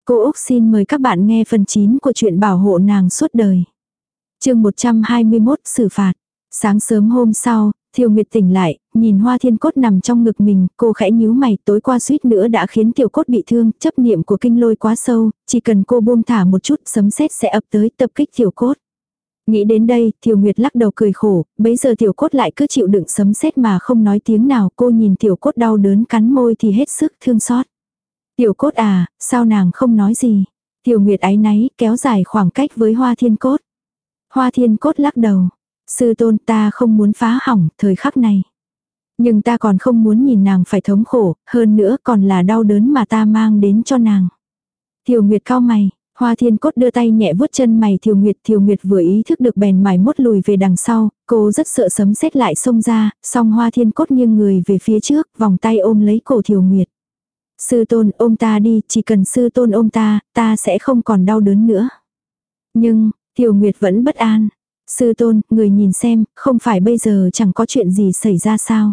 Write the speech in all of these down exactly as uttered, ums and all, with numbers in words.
Cô Úc xin mời các bạn nghe phần chín của truyện bảo hộ nàng suốt đời. Chương một trăm hai mươi mốt xử phạt. Sáng sớm hôm sau, Thiều Nguyệt tỉnh lại, nhìn Hoa Thiên Cốt nằm trong ngực mình, cô khẽ nhíu mày, tối qua suýt nữa đã khiến Tiểu Cốt bị thương, chấp niệm của kinh lôi quá sâu, chỉ cần cô buông thả một chút, sấm sét sẽ ập tới tập kích Tiểu Cốt. Nghĩ đến đây, Thiều Nguyệt lắc đầu cười khổ, bấy giờ Tiểu Cốt lại cứ chịu đựng sấm sét mà không nói tiếng nào, cô nhìn Tiểu Cốt đau đớn cắn môi thì hết sức thương xót. Tiểu Cốt à, sao nàng không nói gì? Thiều Nguyệt áy náy, kéo dài khoảng cách với Hoa Thiên Cốt. Hoa Thiên Cốt lắc đầu. Sư tôn, ta không muốn phá hỏng thời khắc này. Nhưng ta còn không muốn nhìn nàng phải thống khổ, hơn nữa còn là đau đớn mà ta mang đến cho nàng. Thiều Nguyệt cau mày. Hoa Thiên Cốt đưa tay nhẹ vuốt chân mày Thiều Nguyệt. Thiều Nguyệt vừa ý thức được bèn mải mốt lùi về đằng sau, cô rất sợ sấm sét lại xông ra, song Hoa Thiên Cốt nghiêng người về phía trước, vòng tay ôm lấy cổ Thiều Nguyệt. Sư tôn ôm ta đi, chỉ cần sư tôn ôm ta, ta sẽ không còn đau đớn nữa. Nhưng, Thiều Nguyệt vẫn bất an. Sư tôn, người nhìn xem, không phải bây giờ chẳng có chuyện gì xảy ra sao.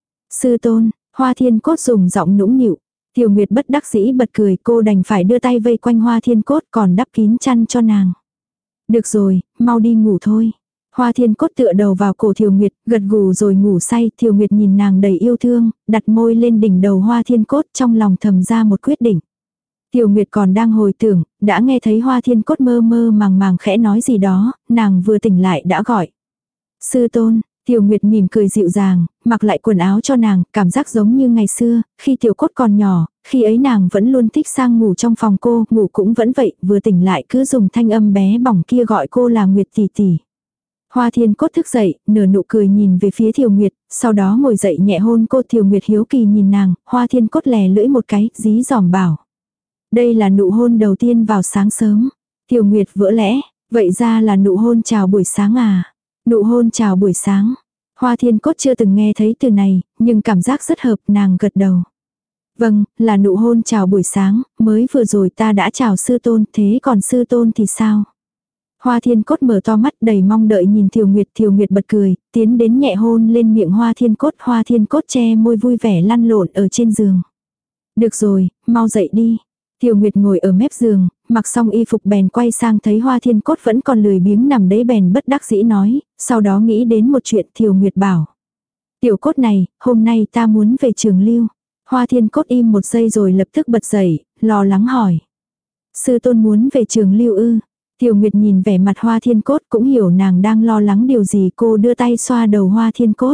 Sư tôn, Hoa Thiên Cốt dùng giọng nũng nịu. Thiều Nguyệt bất đắc dĩ bật cười, cô đành phải đưa tay vây quanh Hoa Thiên Cốt còn đắp kín chăn cho nàng. Được rồi, mau đi ngủ thôi. Hoa Thiên Cốt tựa đầu vào cổ Thiều Nguyệt, gật gù rồi ngủ say. Thiều Nguyệt nhìn nàng đầy yêu thương, đặt môi lên đỉnh đầu Hoa Thiên Cốt, trong lòng thầm ra một quyết định. Thiều Nguyệt còn đang hồi tưởng, đã nghe thấy Hoa Thiên Cốt mơ mơ màng màng khẽ nói gì đó, nàng vừa tỉnh lại đã gọi. Sư tôn, Thiều Nguyệt mỉm cười dịu dàng, mặc lại quần áo cho nàng, cảm giác giống như ngày xưa, khi Tiểu Cốt còn nhỏ, khi ấy nàng vẫn luôn thích sang ngủ trong phòng cô, ngủ cũng vẫn vậy, vừa tỉnh lại cứ dùng thanh âm bé bỏng kia gọi cô là Nguyệt tỷ tỷ. Hoa Thiên Cốt thức dậy, nở nụ cười nhìn về phía Thiều Nguyệt, sau đó ngồi dậy nhẹ hôn cô. Thiều Nguyệt hiếu kỳ nhìn nàng, Hoa Thiên Cốt lè lưỡi một cái, dí dỏm bảo. Đây là nụ hôn đầu tiên vào sáng sớm. Thiều Nguyệt vỡ lẽ, vậy ra là nụ hôn chào buổi sáng à? Nụ hôn chào buổi sáng. Hoa Thiên Cốt chưa từng nghe thấy từ này, nhưng cảm giác rất hợp, nàng gật đầu. Vâng, là nụ hôn chào buổi sáng, mới vừa rồi ta đã chào sư tôn, thế còn sư tôn thì sao? Hoa Thiên Cốt mở to mắt đầy mong đợi nhìn Thiều Nguyệt. Thiều Nguyệt bật cười, tiến đến nhẹ hôn lên miệng Hoa Thiên Cốt. Hoa Thiên Cốt che môi vui vẻ lăn lộn ở trên giường. Được rồi, mau dậy đi. Thiều Nguyệt ngồi ở mép giường, mặc xong y phục bèn quay sang thấy Hoa Thiên Cốt vẫn còn lười biếng nằm đấy bèn bất đắc dĩ nói, sau đó nghĩ đến một chuyện. Thiều Nguyệt bảo. Tiểu Cốt này, hôm nay ta muốn về Trường Lưu. Hoa Thiên Cốt im một giây rồi lập tức bật dậy, lo lắng hỏi. Sư tôn muốn về Trường Lưu ư? Thiều Nguyệt nhìn vẻ mặt Hoa Thiên Cốt cũng hiểu nàng đang lo lắng điều gì, cô đưa tay xoa đầu Hoa Thiên Cốt.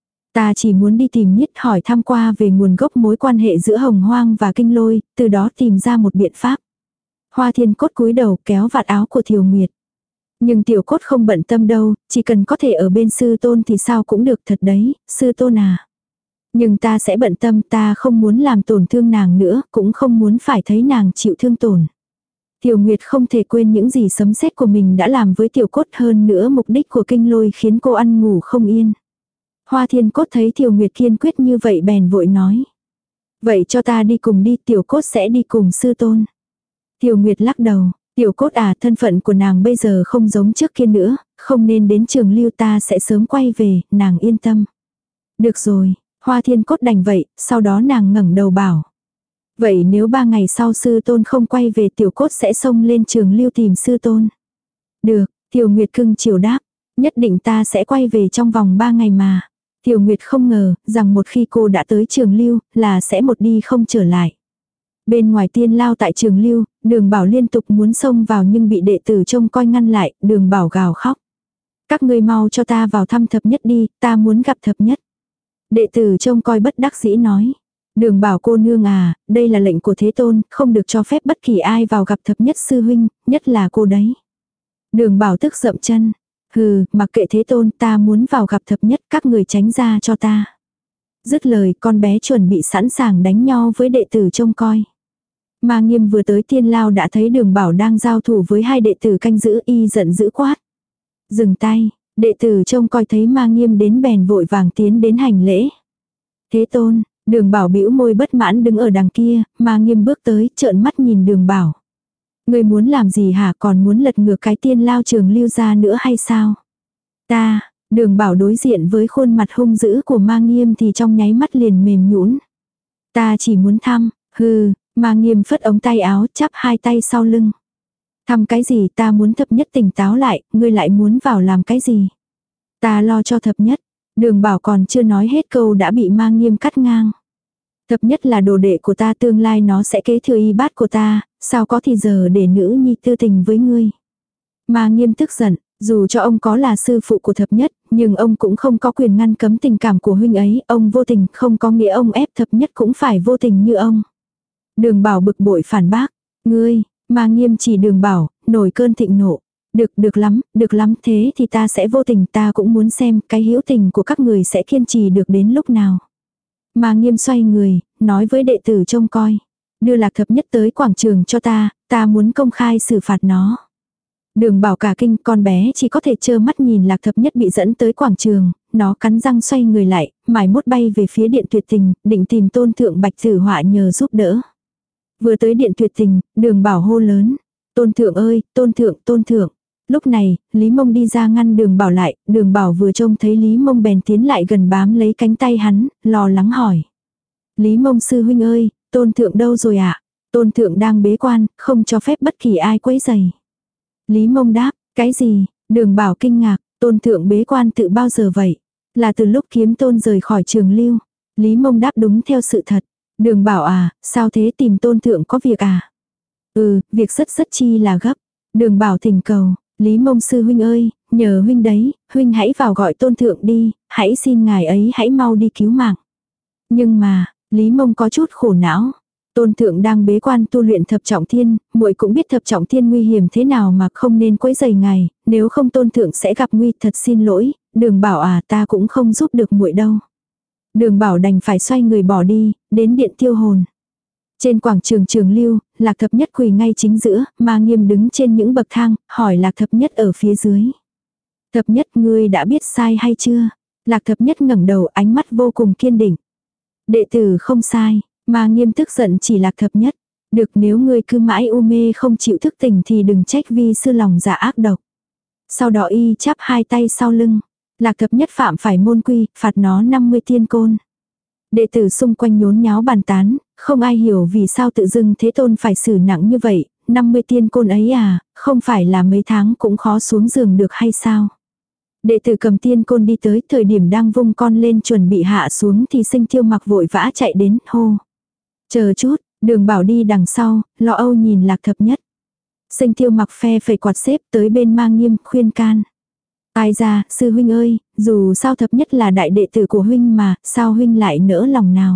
Ta chỉ muốn đi tìm Niết hỏi thăm qua về nguồn gốc mối quan hệ giữa Hồng Hoang và Kinh Lôi, từ đó tìm ra một biện pháp. Hoa Thiên Cốt cúi đầu kéo vạt áo của Thiều Nguyệt. Nhưng Tiểu Cốt không bận tâm đâu, chỉ cần có thể ở bên sư tôn thì sao cũng được thật đấy, sư tôn à. Nhưng ta sẽ bận tâm, ta không muốn làm tổn thương nàng nữa, cũng không muốn phải thấy nàng chịu thương tổn. Thiều Nguyệt không thể quên những gì sấm sét của mình đã làm với Tiểu Cốt, hơn nữa mục đích của Kinh Lôi khiến cô ăn ngủ không yên. Hoa Thiên Cốt thấy Thiều Nguyệt kiên quyết như vậy bèn vội nói. Vậy cho ta đi cùng đi, Tiểu Cốt sẽ đi cùng sư tôn. Thiều Nguyệt lắc đầu, Tiểu Cốt à, thân phận của nàng bây giờ không giống trước kia nữa, không nên đến Trường Lưu, ta sẽ sớm quay về, nàng yên tâm. Được rồi, Hoa Thiên Cốt đành vậy, sau đó nàng ngẩng đầu bảo. Vậy nếu ba ngày sau sư tôn không quay về, Tiểu Cốt sẽ xông lên Trường Lưu tìm sư tôn. Được, Thiều Nguyệt cưng chiều đáp, nhất định ta sẽ quay về trong vòng ba ngày mà. Thiều Nguyệt không ngờ rằng một khi cô đã tới Trường Lưu là sẽ một đi không trở lại. Bên ngoài Tiên Lao tại Trường Lưu, Đường Bảo liên tục muốn xông vào nhưng bị đệ tử trông coi ngăn lại. Đường Bảo gào khóc. Các ngươi mau cho ta vào thăm Thập Nhất đi, ta muốn gặp Thập Nhất. Đệ tử trông coi bất đắc dĩ nói. Đường Bảo cô nương à, đây là lệnh của Thế Tôn, không được cho phép bất kỳ ai vào gặp Thập Nhất sư huynh, nhất là cô đấy. Đường Bảo tức dậm chân. Hừ, mặc kệ Thế Tôn, ta muốn vào gặp Thập Nhất, các người tránh ra cho ta. Dứt lời, con bé chuẩn bị sẵn sàng đánh nhau với đệ tử trông coi. Ma Nghiêm vừa tới Tiên Lao đã thấy Đường Bảo đang giao thủ với hai đệ tử canh giữ, y giận dữ quát. Dừng tay, đệ tử trông coi thấy Ma Nghiêm đến bèn vội vàng tiến đến hành lễ. Thế Tôn, Đường Bảo bĩu môi bất mãn đứng ở đằng kia, Ma Nghiêm bước tới, trợn mắt nhìn Đường Bảo. Ngươi muốn làm gì hả, còn muốn lật ngược cái Tiên Lao Trường Lưu ra nữa hay sao? Ta, Đường Bảo đối diện với khuôn mặt hung dữ của Ma Nghiêm thì trong nháy mắt liền mềm nhũn. Ta chỉ muốn thăm, hừ, Ma Nghiêm phất ống tay áo, chắp hai tay sau lưng. Thăm cái gì, ta muốn thập nhất tỉnh táo lại, ngươi lại muốn vào làm cái gì? Ta lo cho thập nhất. Đường Bảo còn chưa nói hết câu đã bị Ma Nghiêm cắt ngang. Thập nhất là đồ đệ của ta, tương lai nó sẽ kế thừa y bát của ta, sao có thì giờ để nữ nhi tư tình với ngươi. Ma Nghiêm tức giận, dù cho ông có là sư phụ của thập nhất, nhưng ông cũng không có quyền ngăn cấm tình cảm của huynh ấy, ông vô tình không có nghĩa ông ép thập nhất cũng phải vô tình như ông. Đường Bảo bực bội phản bác, ngươi, Ma Nghiêm chỉ Đường Bảo, nổi cơn thịnh nộ. Được, được lắm, được lắm, thế thì ta sẽ vô tình, ta cũng muốn xem cái hữu tình của các người sẽ kiên trì được đến lúc nào. Ma Nghiêm xoay người, nói với đệ tử trông coi. Đưa Lạc Thập Nhất tới quảng trường cho ta, ta muốn công khai xử phạt nó. Đường Bảo cả kinh, con bé chỉ có thể trơ mắt nhìn Lạc Thập Nhất bị dẫn tới quảng trường, nó cắn răng xoay người lại, mải mốt bay về phía điện tuyệt tình, định tìm Tôn Thượng Bạch Tử Họa nhờ giúp đỡ. Vừa tới điện tuyệt tình, Đường Bảo hô lớn. Tôn Thượng ơi, Tôn Thượng, Tôn Thượng. Lúc này, Lý Mông đi ra ngăn Đường Bảo lại, Đường Bảo vừa trông thấy Lý Mông bèn tiến lại gần bám lấy cánh tay hắn, lo lắng hỏi. Lý Mông sư huynh ơi, Tôn Thượng đâu rồi ạ? À? Tôn Thượng đang bế quan, không cho phép bất kỳ ai quấy rầy. Lý Mông đáp, cái gì? Đường Bảo kinh ngạc, Tôn Thượng bế quan tự bao giờ vậy? Là từ lúc Kiếm Tôn rời khỏi Trường Lưu. Lý Mông đáp đúng theo sự thật. Đường Bảo à, sao thế, tìm Tôn Thượng có việc à? Ừ, việc rất rất chi là gấp. Đường Bảo thỉnh cầu, Lý Mông sư huynh ơi, nhờ huynh đấy, huynh hãy vào gọi Tôn Thượng đi, hãy xin ngài ấy hãy mau đi cứu mạng. Nhưng mà, Lý Mông có chút khổ não. Tôn Thượng đang bế quan tu luyện thập trọng thiên, muội cũng biết thập trọng thiên nguy hiểm thế nào mà không nên quấy rầy ngài, nếu không Tôn Thượng sẽ gặp nguy, thật xin lỗi, Đường Bảo à, ta cũng không giúp được muội đâu. Đường Bảo đành phải xoay người bỏ đi, đến điện tiêu hồn. Trên quảng trường Trường Lưu, Lạc Thập Nhất quỳ ngay chính giữa, Ma Nghiêm đứng trên những bậc thang, hỏi Lạc Thập Nhất ở phía dưới. Thập Nhất, ngươi đã biết sai hay chưa? Lạc Thập Nhất ngẩng đầu, ánh mắt vô cùng kiên định. Đệ tử không sai. Ma Nghiêm tức giận chỉ Lạc Thập Nhất. Được, nếu ngươi cứ mãi u mê không chịu thức tỉnh thì đừng trách vi sư lòng dạ ác độc. Sau đó y chắp hai tay sau lưng. Lạc Thập Nhất phạm phải môn quy, phạt nó năm mươi tiên côn. Đệ tử xung quanh nhốn nháo bàn tán, không ai hiểu vì sao tự dưng Thế Tôn phải xử nặng như vậy, năm mươi tiên côn ấy à, không phải là mấy tháng cũng khó xuống giường được hay sao? Đệ tử cầm tiên côn đi tới, thời điểm đang vung con lên chuẩn bị hạ xuống thì Sinh Tiêu Mặc vội vã chạy đến, hô. Chờ chút, Đường Bảo đi đằng sau, lo âu nhìn Lạc Thập Nhất. Sinh Tiêu Mặc phe phẩy quạt xếp tới bên Ma Nghiêm, khuyên can. Ai ra, sư huynh ơi, dù sao Thập Nhất là đại đệ tử của huynh mà, sao huynh lại nỡ lòng nào?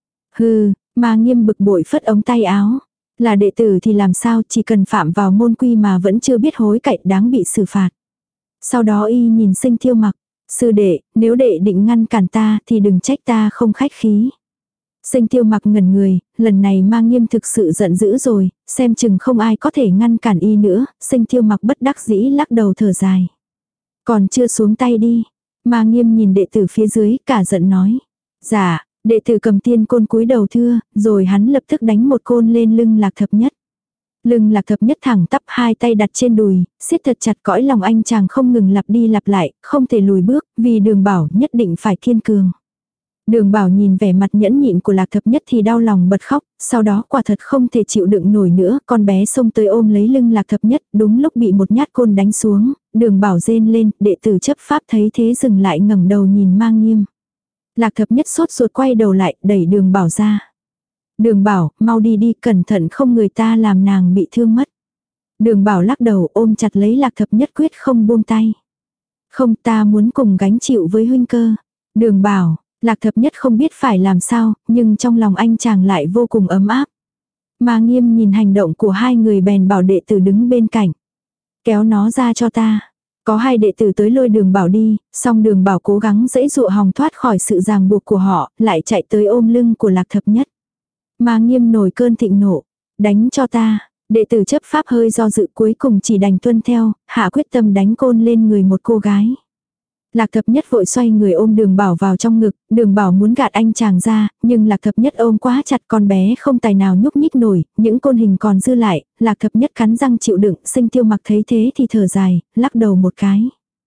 Hừ, Ma Nghiêm bực bội phất ống tay áo. Là đệ tử thì làm sao, chỉ cần phạm vào môn quy mà vẫn chưa biết hối cải, đáng bị xử phạt. Sau đó y nhìn Sinh Tiêu Mặc, sư đệ, nếu đệ định ngăn cản ta thì đừng trách ta không khách khí. Sinh Tiêu Mặc ngẩn người, lần này Ma Nghiêm thực sự giận dữ rồi, xem chừng không ai có thể ngăn cản y nữa, Sinh Tiêu Mặc bất đắc dĩ lắc đầu thở dài. Còn chưa xuống tay đi. Ma Nghiêm nhìn đệ tử phía dưới, cả giận nói. Dạ, đệ tử cầm tiên côn cúi đầu thưa, rồi hắn lập tức đánh một côn lên lưng Lạc Thập Nhất. Lưng Lạc Thập Nhất thẳng tắp, hai tay đặt trên đùi, siết thật chặt, cõi lòng anh chàng không ngừng lặp đi lặp lại, không thể lùi bước, vì Đường Bảo nhất định phải kiên cường. Đường Bảo nhìn vẻ mặt nhẫn nhịn của Lạc Thập Nhất thì đau lòng bật khóc, sau đó quả thật không thể chịu đựng nổi nữa, con bé xông tới ôm lấy lưng Lạc Thập Nhất, đúng lúc bị một nhát côn đánh xuống, Đường Bảo rên lên, đệ tử chấp pháp thấy thế dừng lại ngẩng đầu nhìn Ma Nghiêm. Lạc Thập Nhất sốt ruột quay đầu lại, đẩy Đường Bảo ra. Đường Bảo, mau đi đi, cẩn thận không người ta làm nàng bị thương mất. Đường Bảo lắc đầu ôm chặt lấy Lạc Thập Nhất quyết không buông tay. Không, ta muốn cùng gánh chịu với huynh cơ. Đường Bảo, Lạc Thập Nhất không biết phải làm sao, nhưng trong lòng anh chàng lại vô cùng ấm áp. Ma Nghiêm nhìn hành động của hai người bèn bảo đệ tử đứng bên cạnh. Kéo nó ra cho ta. Có hai đệ tử tới lôi Đường Bảo đi, song Đường Bảo cố gắng giãy dụa hòng thoát khỏi sự ràng buộc của họ, lại chạy tới ôm lưng của Lạc Thập Nhất. Ma Nghiêm nổi cơn thịnh nộ. Đánh cho ta. Đệ tử chấp pháp hơi do dự cuối cùng chỉ đành tuân theo, hạ quyết tâm đánh côn lên người một cô gái. Lạc Thập Nhất vội xoay người ôm Đường Bảo vào trong ngực, Đường Bảo muốn gạt anh chàng ra, nhưng Lạc Thập Nhất ôm quá chặt, con bé không tài nào nhúc nhích nổi, những côn hình còn dư lại, Lạc Thập Nhất cắn răng chịu đựng, Sinh Tiêu Mặc thấy thế thì thở dài, lắc đầu một cái.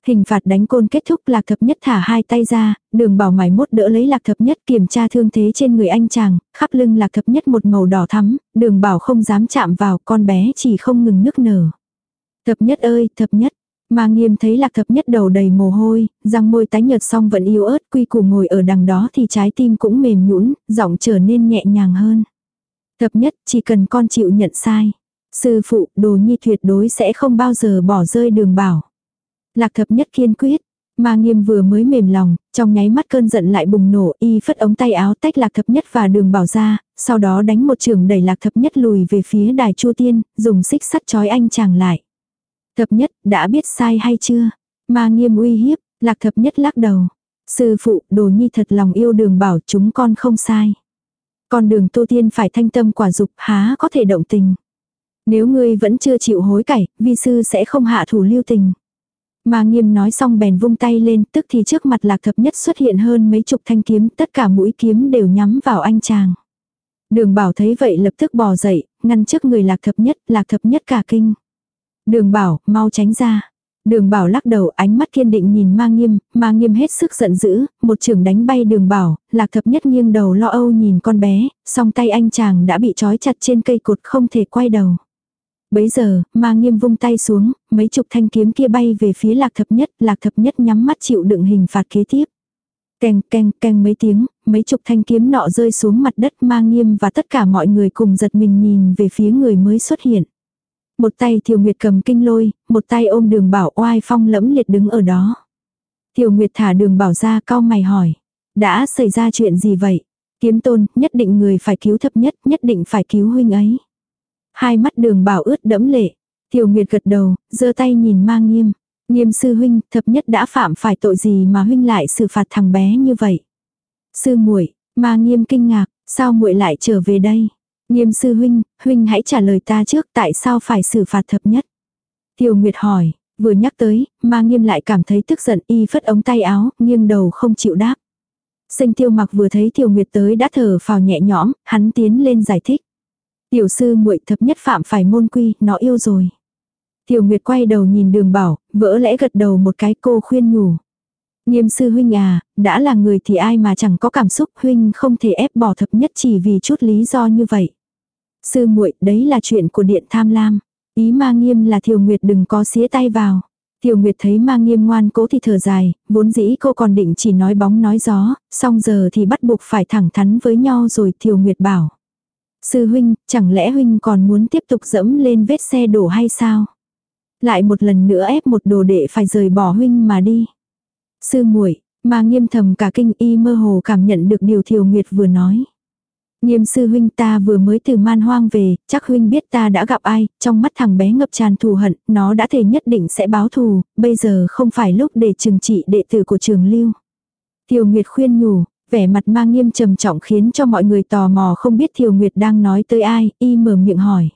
Hình phạt đánh côn kết thúc, Lạc Thập Nhất thả hai tay ra, Đường Bảo mải mốt đỡ lấy Lạc Thập Nhất kiểm tra thương thế trên người anh chàng, khắp lưng Lạc Thập Nhất một màu đỏ thắm, Đường Bảo không dám chạm vào, con bé chỉ không ngừng nức nở. Thập Nhất ơi, Thập Nhất. Ma Nghiêm thấy Lạc Thập Nhất đầu đầy mồ hôi, răng môi tái nhợt song vẫn yếu ớt, quy củ ngồi ở đằng đó thì trái tim cũng mềm nhũn, giọng trở nên nhẹ nhàng hơn. Thập Nhất, chỉ cần con chịu nhận sai. Sư phụ, Đồ Nhi tuyệt đối sẽ không bao giờ bỏ rơi Đường Bảo. Lạc Thập Nhất kiên quyết. Ma Nghiêm vừa mới mềm lòng, trong nháy mắt cơn giận lại bùng nổ, y phất ống tay áo tách Lạc Thập Nhất và Đường Bảo ra, sau đó đánh một chưởng đẩy Lạc Thập Nhất lùi về phía đài Chu Tiên, dùng xích sắt trói anh chàng lại. Thập Nhất, đã biết sai hay chưa? Ma Nghiêm uy hiếp. Lạc Thập Nhất lắc đầu. Sư phụ, Đồ Nhi thật lòng yêu Đường Bảo, chúng con không sai. Con đường tu tiên phải thanh tâm quả dục, há có thể động tình. Nếu ngươi vẫn chưa chịu hối cải, vi sư sẽ không hạ thủ lưu tình. Ma Nghiêm nói xong bèn vung tay lên, tức thì trước mặt Lạc Thập Nhất xuất hiện hơn mấy chục thanh kiếm, tất cả mũi kiếm đều nhắm vào anh chàng. Đường Bảo thấy vậy lập tức bò dậy, ngăn trước người Lạc Thập Nhất, Lạc Thập Nhất cả kinh. Đường Bảo, mau tránh ra. Đường Bảo lắc đầu, ánh mắt kiên định nhìn Ma Nghiêm, Ma Nghiêm hết sức giận dữ, một chưởng đánh bay Đường Bảo, Lạc Thập Nhất nghiêng đầu lo âu nhìn con bé, song tay anh chàng đã bị trói chặt trên cây cột không thể quay đầu. Bấy giờ, Ma Nghiêm vung tay xuống, mấy chục thanh kiếm kia bay về phía Lạc Thập Nhất, Lạc Thập Nhất nhắm mắt chịu đựng hình phạt kế tiếp. Keng keng keng mấy tiếng, mấy chục thanh kiếm nọ rơi xuống mặt đất, Ma Nghiêm và tất cả mọi người cùng giật mình nhìn về phía người mới xuất hiện. Một tay Thiều Nguyệt cầm kinh lôi, một tay ôm Đường Bảo oai phong lẫm liệt đứng ở đó. Thiều Nguyệt thả Đường Bảo ra, cau mày hỏi. Đã xảy ra chuyện gì vậy? Kiếm Tôn, nhất định người phải cứu Thập Nhất, nhất định phải cứu huynh ấy. Hai mắt Đường Bảo ướt đẫm lệ. Thiều Nguyệt gật đầu, giơ tay nhìn Ma Nghiêm. Nghiêm sư huynh, Thập Nhất đã phạm phải tội gì mà huynh lại xử phạt thằng bé như vậy? Sư muội, Ma Nghiêm kinh ngạc, sao muội lại trở về đây? Nghiêm sư huynh, huynh hãy trả lời ta trước, tại sao phải xử phạt Thập Nhất? Thiều Nguyệt hỏi, vừa nhắc tới, Ma Nghiêm lại cảm thấy tức giận, y phất ống tay áo, nghiêng đầu không chịu đáp. Sinh Tiêu Mặc vừa thấy Thiều Nguyệt tới đã thở phào nhẹ nhõm, hắn tiến lên giải thích. Tiểu sư muội, Thập Nhất phạm phải môn quy, nó yêu rồi. Thiều Nguyệt quay đầu nhìn Đường Bảo, vỡ lẽ gật đầu một cái, cô khuyên nhủ. Nghiêm sư huynh à, đã là người thì ai mà chẳng có cảm xúc, huynh không thể ép bỏ Thập Nhất chỉ vì chút lý do như vậy. Sư muội, đấy là chuyện của Điện Tham Lam. Ý Ma Nghiêm là Thiều Nguyệt đừng có xía tay vào. Thiều Nguyệt thấy Ma Nghiêm ngoan cố thì thở dài, vốn dĩ cô còn định chỉ nói bóng nói gió, song giờ thì bắt buộc phải thẳng thắn với nhau rồi. Thiều Nguyệt bảo. Sư huynh, chẳng lẽ huynh còn muốn tiếp tục dẫm lên vết xe đổ hay sao? Lại một lần nữa ép một đồ đệ phải rời bỏ huynh mà đi. Sư muội, Ma Nghiêm thầm cả kinh, y mơ hồ cảm nhận được điều Thiều Nguyệt vừa nói. Nghiêm sư huynh, ta vừa mới từ Man Hoang về, chắc huynh biết ta đã gặp ai, trong mắt thằng bé ngập tràn thù hận, nó đã thề nhất định sẽ báo thù, bây giờ không phải lúc để trừng trị đệ tử của Trường Lưu. Thiều Nguyệt khuyên nhủ, vẻ mặt Ma Nghiêm trầm trọng khiến cho mọi người tò mò không biết Thiều Nguyệt đang nói tới ai, y mở miệng hỏi.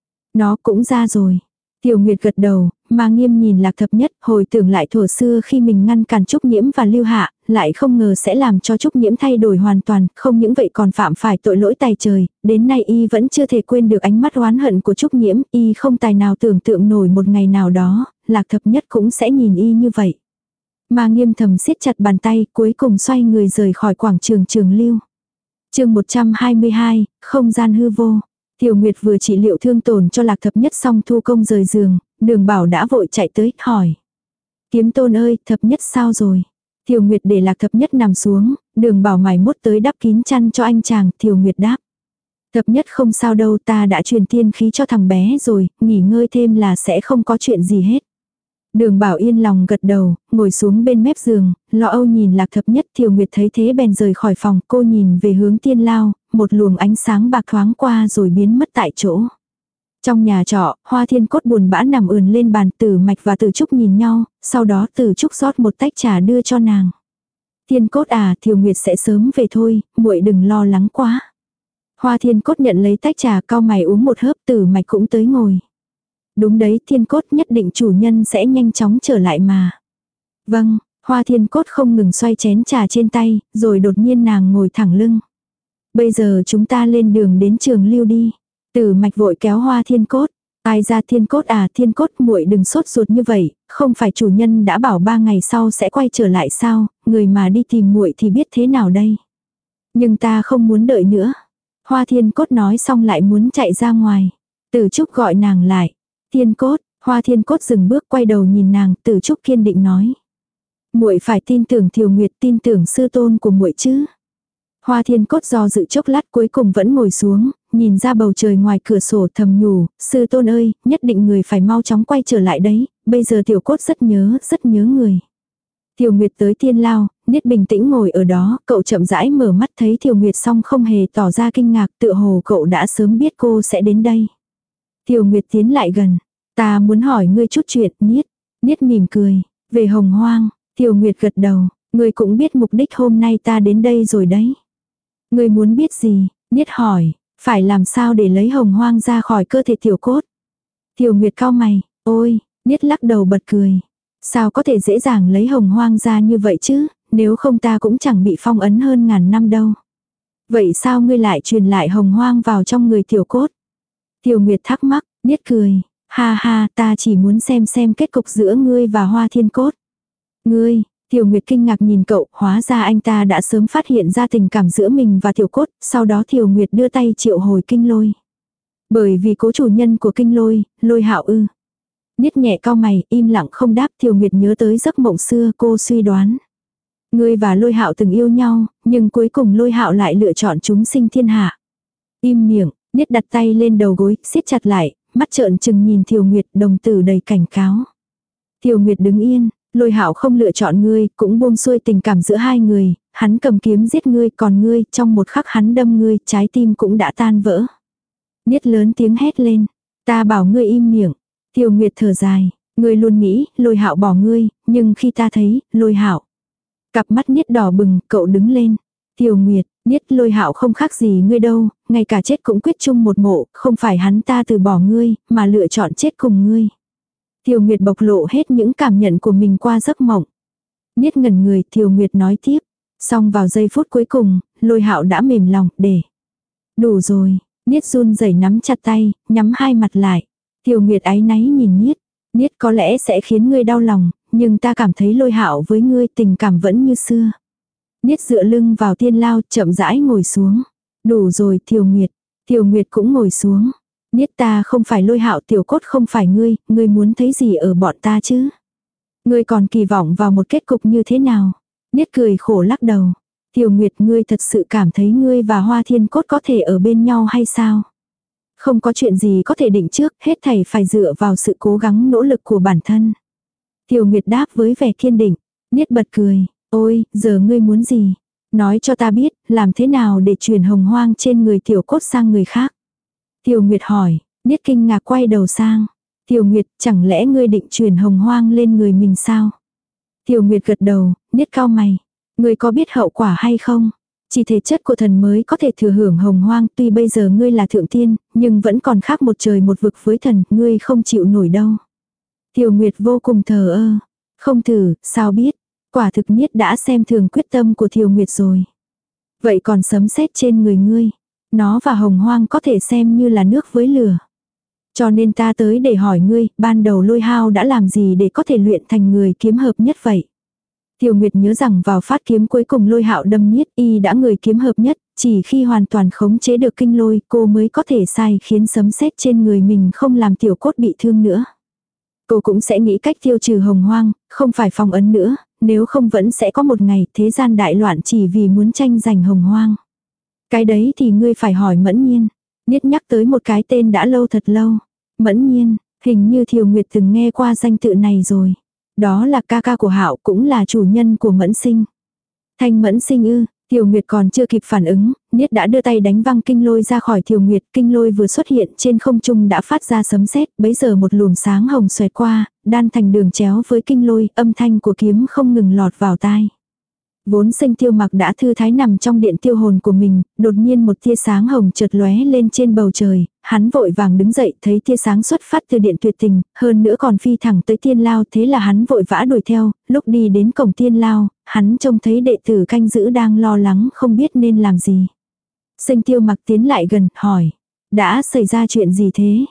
Nó cũng ra rồi. Thiều Nguyệt gật đầu, Ma Nghiêm nhìn Lạc Thập Nhất, hồi tưởng lại thuở xưa khi mình ngăn cản Trúc Nhiễm và Lưu Hạ, lại không ngờ sẽ làm cho Trúc Nhiễm thay đổi hoàn toàn, không những vậy còn phạm phải tội lỗi tày trời, đến nay y vẫn chưa thể quên được ánh mắt oán hận của Trúc Nhiễm, y không tài nào tưởng tượng nổi một ngày nào đó, Lạc Thập Nhất cũng sẽ nhìn y như vậy. Ma Nghiêm thầm siết chặt bàn tay, cuối cùng xoay người rời khỏi quảng trường Trường Lưu. Chương một trăm hai mươi hai, không gian hư vô. Thiều Nguyệt vừa trị liệu thương tổn cho Lạc Thập Nhất xong thu công rời giường, Đường Bảo đã vội chạy tới, hỏi. Kiếm Tôn ơi, Thập Nhất sao rồi? Thiều Nguyệt để Lạc Thập Nhất nằm xuống, Đường Bảo mải mốt tới đắp kín chăn cho anh chàng, Thiều Nguyệt đáp. Thập Nhất không sao đâu, ta đã truyền tiên khí cho thằng bé rồi, nghỉ ngơi thêm là sẽ không có chuyện gì hết. Đường Bảo yên lòng gật đầu, ngồi xuống bên mép giường, lo âu nhìn Lạc Thập Nhất. Thiều Nguyệt thấy thế bèn rời khỏi phòng, cô nhìn về hướng tiên lao, một luồng ánh sáng bạc thoáng qua rồi biến mất tại chỗ. Trong nhà trọ, Hoa Thiên Cốt buồn bã nằm ườn lên bàn, Tử Mạch và Tử Trúc nhìn nhau, sau đó Tử Trúc rót một tách trà đưa cho nàng. Thiên Cốt à, Thiều Nguyệt sẽ sớm về thôi, muội đừng lo lắng quá. Hoa Thiên Cốt nhận lấy tách trà, cau mày uống một hớp, Tử Mạch cũng tới ngồi. Đúng đấy, Thiên Cốt, nhất định chủ nhân sẽ nhanh chóng trở lại mà. Vâng, Hoa Thiên Cốt không ngừng xoay chén trà trên tay, rồi đột nhiên nàng ngồi thẳng lưng. Bây giờ chúng ta lên đường đến Trường Lưu đi. Tử Mạch vội kéo Hoa Thiên Cốt. Ai ra Thiên Cốt à, Thiên Cốt muội đừng sốt ruột như vậy, không phải chủ nhân đã bảo ba ngày sau sẽ quay trở lại sao, người mà đi tìm muội thì biết thế nào đây. Nhưng ta không muốn đợi nữa. Hoa Thiên Cốt nói xong lại muốn chạy ra ngoài. Tử Trúc gọi nàng lại. Thiên Cốt, Hoa Thiên Cốt dừng bước quay đầu nhìn nàng, Tử Trúc kiên định nói. Muội phải tin tưởng Thiều Nguyệt, tin tưởng sư tôn của muội chứ. Hoa Thiên Cốt do dự chốc lát cuối cùng vẫn ngồi xuống, nhìn ra bầu trời ngoài cửa sổ thầm nhủ, sư tôn ơi, nhất định người phải mau chóng quay trở lại đấy, bây giờ Tiểu Cốt rất nhớ, rất nhớ người. Thiều Nguyệt tới Tiên Lao, Niết bình tĩnh ngồi ở đó, cậu chậm rãi mở mắt thấy Thiều Nguyệt xong không hề tỏ ra kinh ngạc, tựa hồ cậu đã sớm biết cô sẽ đến đây. Thiều Nguyệt tiến lại gần, ta muốn hỏi ngươi chút chuyện, Niết. Niết mỉm cười, về Hồng Hoang, Thiều Nguyệt gật đầu, ngươi cũng biết mục đích hôm nay ta đến đây rồi đấy. Ngươi muốn biết gì? Niết hỏi, phải làm sao để lấy Hồng Hoang ra khỏi cơ thể Tiểu Cốt? Thiều Nguyệt cau mày, ôi, Niết lắc đầu bật cười. Sao có thể dễ dàng lấy Hồng Hoang ra như vậy chứ, nếu không ta cũng chẳng bị phong ấn hơn ngàn năm đâu. Vậy sao ngươi lại truyền lại Hồng Hoang vào trong người Tiểu Cốt? Thiều Nguyệt thắc mắc, Niết cười, ha ha, ta chỉ muốn xem xem kết cục giữa ngươi và Hoa Thiên Cốt. Ngươi, Thiều Nguyệt kinh ngạc nhìn cậu, hóa ra anh ta đã sớm phát hiện ra tình cảm giữa mình và Tiểu Cốt, sau đó Thiều Nguyệt đưa tay triệu hồi Kinh Lôi. Bởi vì cố chủ nhân của Kinh Lôi, Lôi Hạo ư. Niết nhẹ cau mày, im lặng không đáp. Thiều Nguyệt nhớ tới giấc mộng xưa, cô suy đoán. Ngươi và Lôi Hạo từng yêu nhau, nhưng cuối cùng Lôi Hạo lại lựa chọn chúng sinh thiên hạ. Im miệng, Niết đặt tay lên đầu gối, siết chặt lại, mắt trợn trừng nhìn Thiều Nguyệt, đồng tử đầy cảnh cáo. Thiều Nguyệt đứng yên. Lôi Hạo không lựa chọn ngươi, cũng buông xuôi tình cảm giữa hai người, hắn cầm kiếm giết ngươi, còn ngươi, trong một khắc hắn đâm ngươi, trái tim cũng đã tan vỡ. Niết lớn tiếng hét lên, ta bảo ngươi im miệng. Thiều Nguyệt thở dài, ngươi luôn nghĩ, Lôi Hạo bỏ ngươi, nhưng khi ta thấy, Lôi Hạo. Cặp mắt Niết đỏ bừng, cậu đứng lên. Thiều Nguyệt, Niết, Lôi Hạo không khác gì ngươi đâu, ngay cả chết cũng quyết chung một mộ, không phải hắn ta từ bỏ ngươi, mà lựa chọn chết cùng ngươi. Thiều Nguyệt bộc lộ hết những cảm nhận của mình qua giấc mộng. Niết ngẩn người, Thiều Nguyệt nói tiếp. Xong vào giây phút cuối cùng, Lôi Hạo đã mềm lòng, để. Đủ rồi, Niết run rẩy nắm chặt tay, nhắm hai mặt lại. Thiều Nguyệt áy náy nhìn Niết. Niết có lẽ sẽ khiến ngươi đau lòng, nhưng ta cảm thấy Lôi Hạo với ngươi tình cảm vẫn như xưa. Niết dựa lưng vào Tiên Lao, chậm rãi ngồi xuống. Đủ rồi Thiều Nguyệt. Thiều Nguyệt cũng ngồi xuống. Niết, ta không phải Lôi Hạo, Tiểu Cốt không phải ngươi, ngươi muốn thấy gì ở bọn ta chứ? Ngươi còn kỳ vọng vào một kết cục như thế nào? Niết cười khổ lắc đầu. Thiều Nguyệt, ngươi thật sự cảm thấy ngươi và Hoa Thiên Cốt có thể ở bên nhau hay sao? Không có chuyện gì có thể định trước, hết thảy phải dựa vào sự cố gắng nỗ lực của bản thân. Thiều Nguyệt đáp với vẻ kiên định. Niết bật cười, ôi, giờ ngươi muốn gì? Nói cho ta biết, làm thế nào để truyền Hồng Hoang trên người Tiểu Cốt sang người khác? Thiều Nguyệt hỏi, Niết kinh ngạc quay đầu sang. Thiều Nguyệt, chẳng lẽ ngươi định truyền Hồng Hoang lên người mình sao? Thiều Nguyệt gật đầu, Niết cau mày. Ngươi có biết hậu quả hay không? Chỉ thể chất của thần mới có thể thừa hưởng Hồng Hoang, tuy bây giờ ngươi là thượng tiên, nhưng vẫn còn khác một trời một vực với thần, ngươi không chịu nổi đâu. Thiều Nguyệt vô cùng thờ ơ. Không thử, sao biết? Quả thực Niết đã xem thường quyết tâm của Thiều Nguyệt rồi. Vậy còn sấm sét trên người ngươi? Nó và Hồng Hoang có thể xem như là nước với lửa. Cho nên ta tới để hỏi ngươi, ban đầu Lôi Hạo đã làm gì để có thể luyện thành người kiếm hợp nhất vậy? Thiều Nguyệt nhớ rằng vào phát kiếm cuối cùng Lôi Hạo đâm Niết, y đã người kiếm hợp nhất, chỉ khi hoàn toàn khống chế được kinh lôi, cô mới có thể sai khiến sấm sét trên người mình không làm Tiểu Cốt bị thương nữa. Cô cũng sẽ nghĩ cách tiêu trừ Hồng Hoang, không phải phong ấn nữa, nếu không vẫn sẽ có một ngày thế gian đại loạn chỉ vì muốn tranh giành Hồng Hoang. Cái đấy thì ngươi phải hỏi Mẫn Nhiên. Niết nhắc tới một cái tên đã lâu thật lâu. Mẫn Nhiên, hình như Thiều Nguyệt từng nghe qua danh tự này rồi. Đó là ca ca của Hạo, cũng là chủ nhân của Mẫn Sinh. Thanh Mẫn Sinh ư? Thiều Nguyệt còn chưa kịp phản ứng, Niết đã đưa tay đánh văng kinh lôi ra khỏi Thiều Nguyệt, kinh lôi vừa xuất hiện trên không trung đã phát ra sấm sét, bấy giờ một luồng sáng hồng xoẹt qua, đan thành đường chéo với kinh lôi, âm thanh của kiếm không ngừng lọt vào tai. Vốn Sinh Tiêu Mặc đã thư thái nằm trong điện tiêu hồn của mình, đột nhiên một tia sáng hồng chợt lóe lên trên bầu trời, hắn vội vàng đứng dậy, thấy tia sáng xuất phát từ điện tuyệt tình, hơn nữa còn phi thẳng tới Tiên Lao, thế là hắn vội vã đuổi theo, lúc đi đến cổng Tiên Lao, hắn trông thấy đệ tử canh giữ đang lo lắng không biết nên làm gì. Sinh Tiêu Mặc tiến lại gần, hỏi, đã xảy ra chuyện gì thế?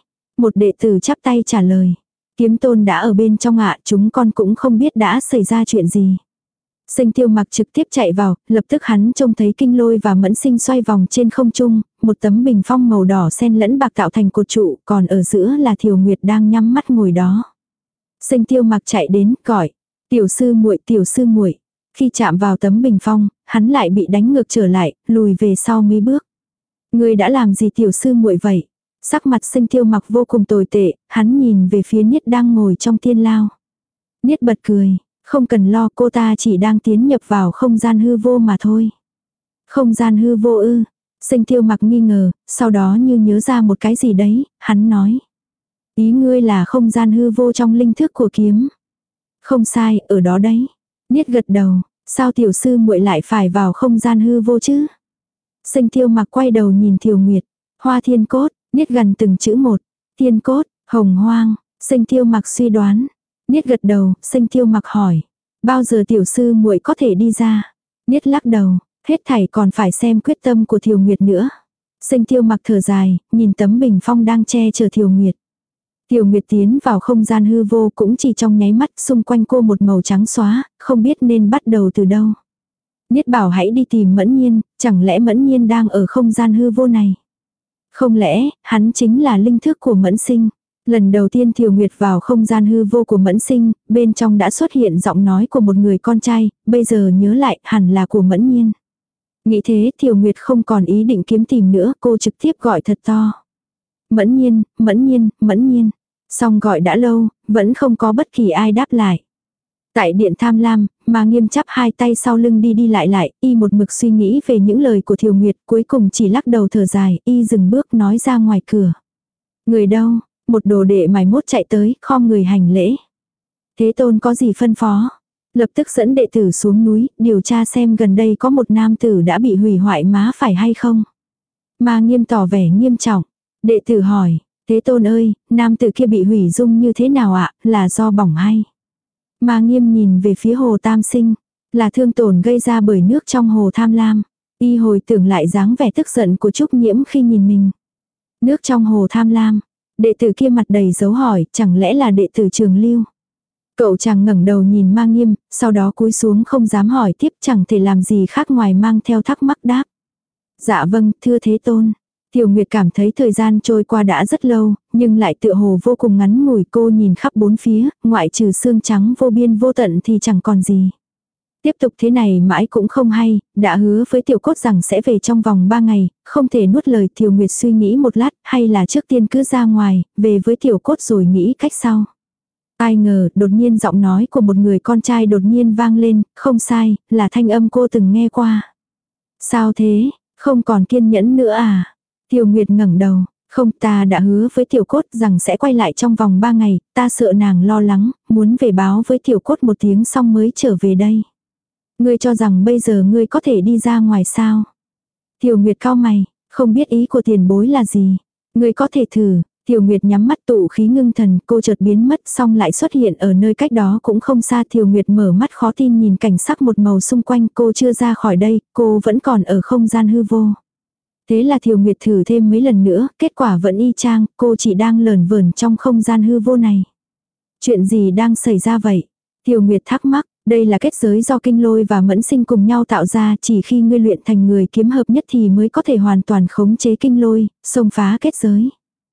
Một đệ tử chắp tay trả lời. Kiếm tôn đã ở bên trong ạ, chúng con cũng không biết đã xảy ra chuyện gì. Sinh Tiêu Mặc trực tiếp chạy vào, lập tức hắn trông thấy Kinh Lôi và Mẫn Sinh xoay vòng trên không trung, một tấm bình phong màu đỏ xen lẫn bạc tạo thành cột trụ, còn ở giữa là Thiều Nguyệt đang nhắm mắt ngồi đó. Sinh Tiêu Mặc chạy đến, gọi, "Tiểu sư muội, tiểu sư muội." Khi chạm vào tấm bình phong, hắn lại bị đánh ngược trở lại, lùi về sau mấy bước. "Ngươi đã làm gì tiểu sư muội vậy?" Sắc mặt Sinh Tiêu Mặc vô cùng tồi tệ, hắn nhìn về phía Niết đang ngồi trong tiên lao. Niết bật cười, "Không cần lo, cô ta chỉ đang tiến nhập vào không gian hư vô mà thôi." "Không gian hư vô ư?" Sinh Tiêu Mặc nghi ngờ, sau đó như nhớ ra một cái gì đấy, hắn nói. "Ý ngươi là không gian hư vô trong linh thức của kiếm." "Không sai, ở đó đấy." Niết gật đầu, "Sao tiểu sư muội lại phải vào không gian hư vô chứ?" Sinh Tiêu Mặc quay đầu nhìn Thiều Nguyệt. "Hoa thiên cốt." Niết gần từng chữ một. "Thiên cốt, hồng hoang." Sinh Tiêu Mặc suy đoán. Niết gật đầu, Sinh Tiêu Mặc hỏi. "Bao giờ tiểu sư muội có thể đi ra?" Niết lắc đầu, "Hết thảy còn phải xem quyết tâm của Thiều Nguyệt nữa." Sinh Tiêu Mặc thở dài, nhìn tấm bình phong đang che chở Thiều Nguyệt. Thiều Nguyệt tiến vào không gian hư vô cũng chỉ trong nháy mắt, xung quanh cô một màu trắng xóa, không biết nên bắt đầu từ đâu. Niết bảo hãy đi tìm Mẫn Nhiên, chẳng lẽ Mẫn Nhiên đang ở không gian hư vô này? Không lẽ, hắn chính là linh thức của Mẫn Sinh? Lần đầu tiên Thiều Nguyệt vào không gian hư vô của Mẫn Sinh, bên trong đã xuất hiện giọng nói của một người con trai, bây giờ nhớ lại hẳn là của Mẫn Nhiên. Nghĩ thế Thiều Nguyệt không còn ý định kiếm tìm nữa, cô trực tiếp gọi thật to. "Mẫn Nhiên, Mẫn Nhiên, Mẫn Nhiên." Xong gọi đã lâu, vẫn không có bất kỳ ai đáp lại. Tại điện tham lam, mà Nghiêm chắp hai tay sau lưng đi đi lại lại, y một mực suy nghĩ về những lời của Thiều Nguyệt, cuối cùng chỉ lắc đầu thở dài, y dừng bước nói ra ngoài cửa. "Người đâu?" Một đồ đệ mài mốt chạy tới, khom người hành lễ. "Thế tôn có gì phân phó?" Lập tức dẫn đệ tử xuống núi, điều tra xem gần đây có một nam tử đã bị hủy hoại má phải hay không. Mà Nghiêm tỏ vẻ nghiêm trọng. Đệ tử hỏi, "Thế tôn ơi, nam tử kia bị hủy dung như thế nào ạ, là do bỏng hay?" Mà Nghiêm nhìn về phía hồ Tam Sinh, "Là thương tổn gây ra bởi nước trong hồ Tham Lam." Y hồi tưởng lại dáng vẻ tức giận của Trúc Nhiễm khi nhìn mình. "Nước trong hồ Tham Lam?" Đệ tử kia mặt đầy dấu hỏi, chẳng lẽ là đệ tử Trường Lưu? Cậu chàng ngẩng đầu nhìn Ma Nghiêm, sau đó cúi xuống không dám hỏi tiếp, chẳng thể làm gì khác ngoài mang theo thắc mắc đáp. "Dạ vâng, thưa thế tôn." Thiều Nguyệt cảm thấy thời gian trôi qua đã rất lâu, nhưng lại tựa hồ vô cùng ngắn ngủi. Cô nhìn khắp bốn phía, ngoại trừ xương trắng vô biên vô tận thì chẳng còn gì. Tiếp tục thế này mãi cũng không hay, đã hứa với Tiểu Cốt rằng sẽ về trong vòng ba ngày, không thể nuốt lời. Thiều Nguyệt suy nghĩ một lát, hay là trước tiên cứ ra ngoài, về với Tiểu Cốt rồi nghĩ cách sau. Ai ngờ, đột nhiên giọng nói của một người con trai đột nhiên vang lên, không sai, là thanh âm cô từng nghe qua. "Sao thế, không còn kiên nhẫn nữa à?" Thiều Nguyệt ngẩng đầu, "Không, ta đã hứa với Tiểu Cốt rằng sẽ quay lại trong vòng ba ngày, ta sợ nàng lo lắng, muốn về báo với Tiểu Cốt một tiếng xong mới trở về đây." "Ngươi cho rằng bây giờ ngươi có thể đi ra ngoài sao?" Thiều Nguyệt cau mày, không biết ý của tiền bối là gì. "Ngươi có thể thử." Thiều Nguyệt nhắm mắt tụ khí ngưng thần, cô chợt biến mất xong lại xuất hiện ở nơi cách đó cũng không xa. Thiều Nguyệt mở mắt khó tin nhìn cảnh sắc một màu xung quanh, cô chưa ra khỏi đây, cô vẫn còn ở không gian hư vô. Thế là Thiều Nguyệt thử thêm mấy lần nữa, kết quả vẫn y chang, cô chỉ đang lởn vởn trong không gian hư vô này. Chuyện gì đang xảy ra vậy? Thiều Nguyệt thắc mắc, đây là kết giới do Kinh Lôi và Mẫn Sinh cùng nhau tạo ra, chỉ khi ngươi luyện thành người kiếm hợp nhất thì mới có thể hoàn toàn khống chế Kinh Lôi, xông phá kết giới.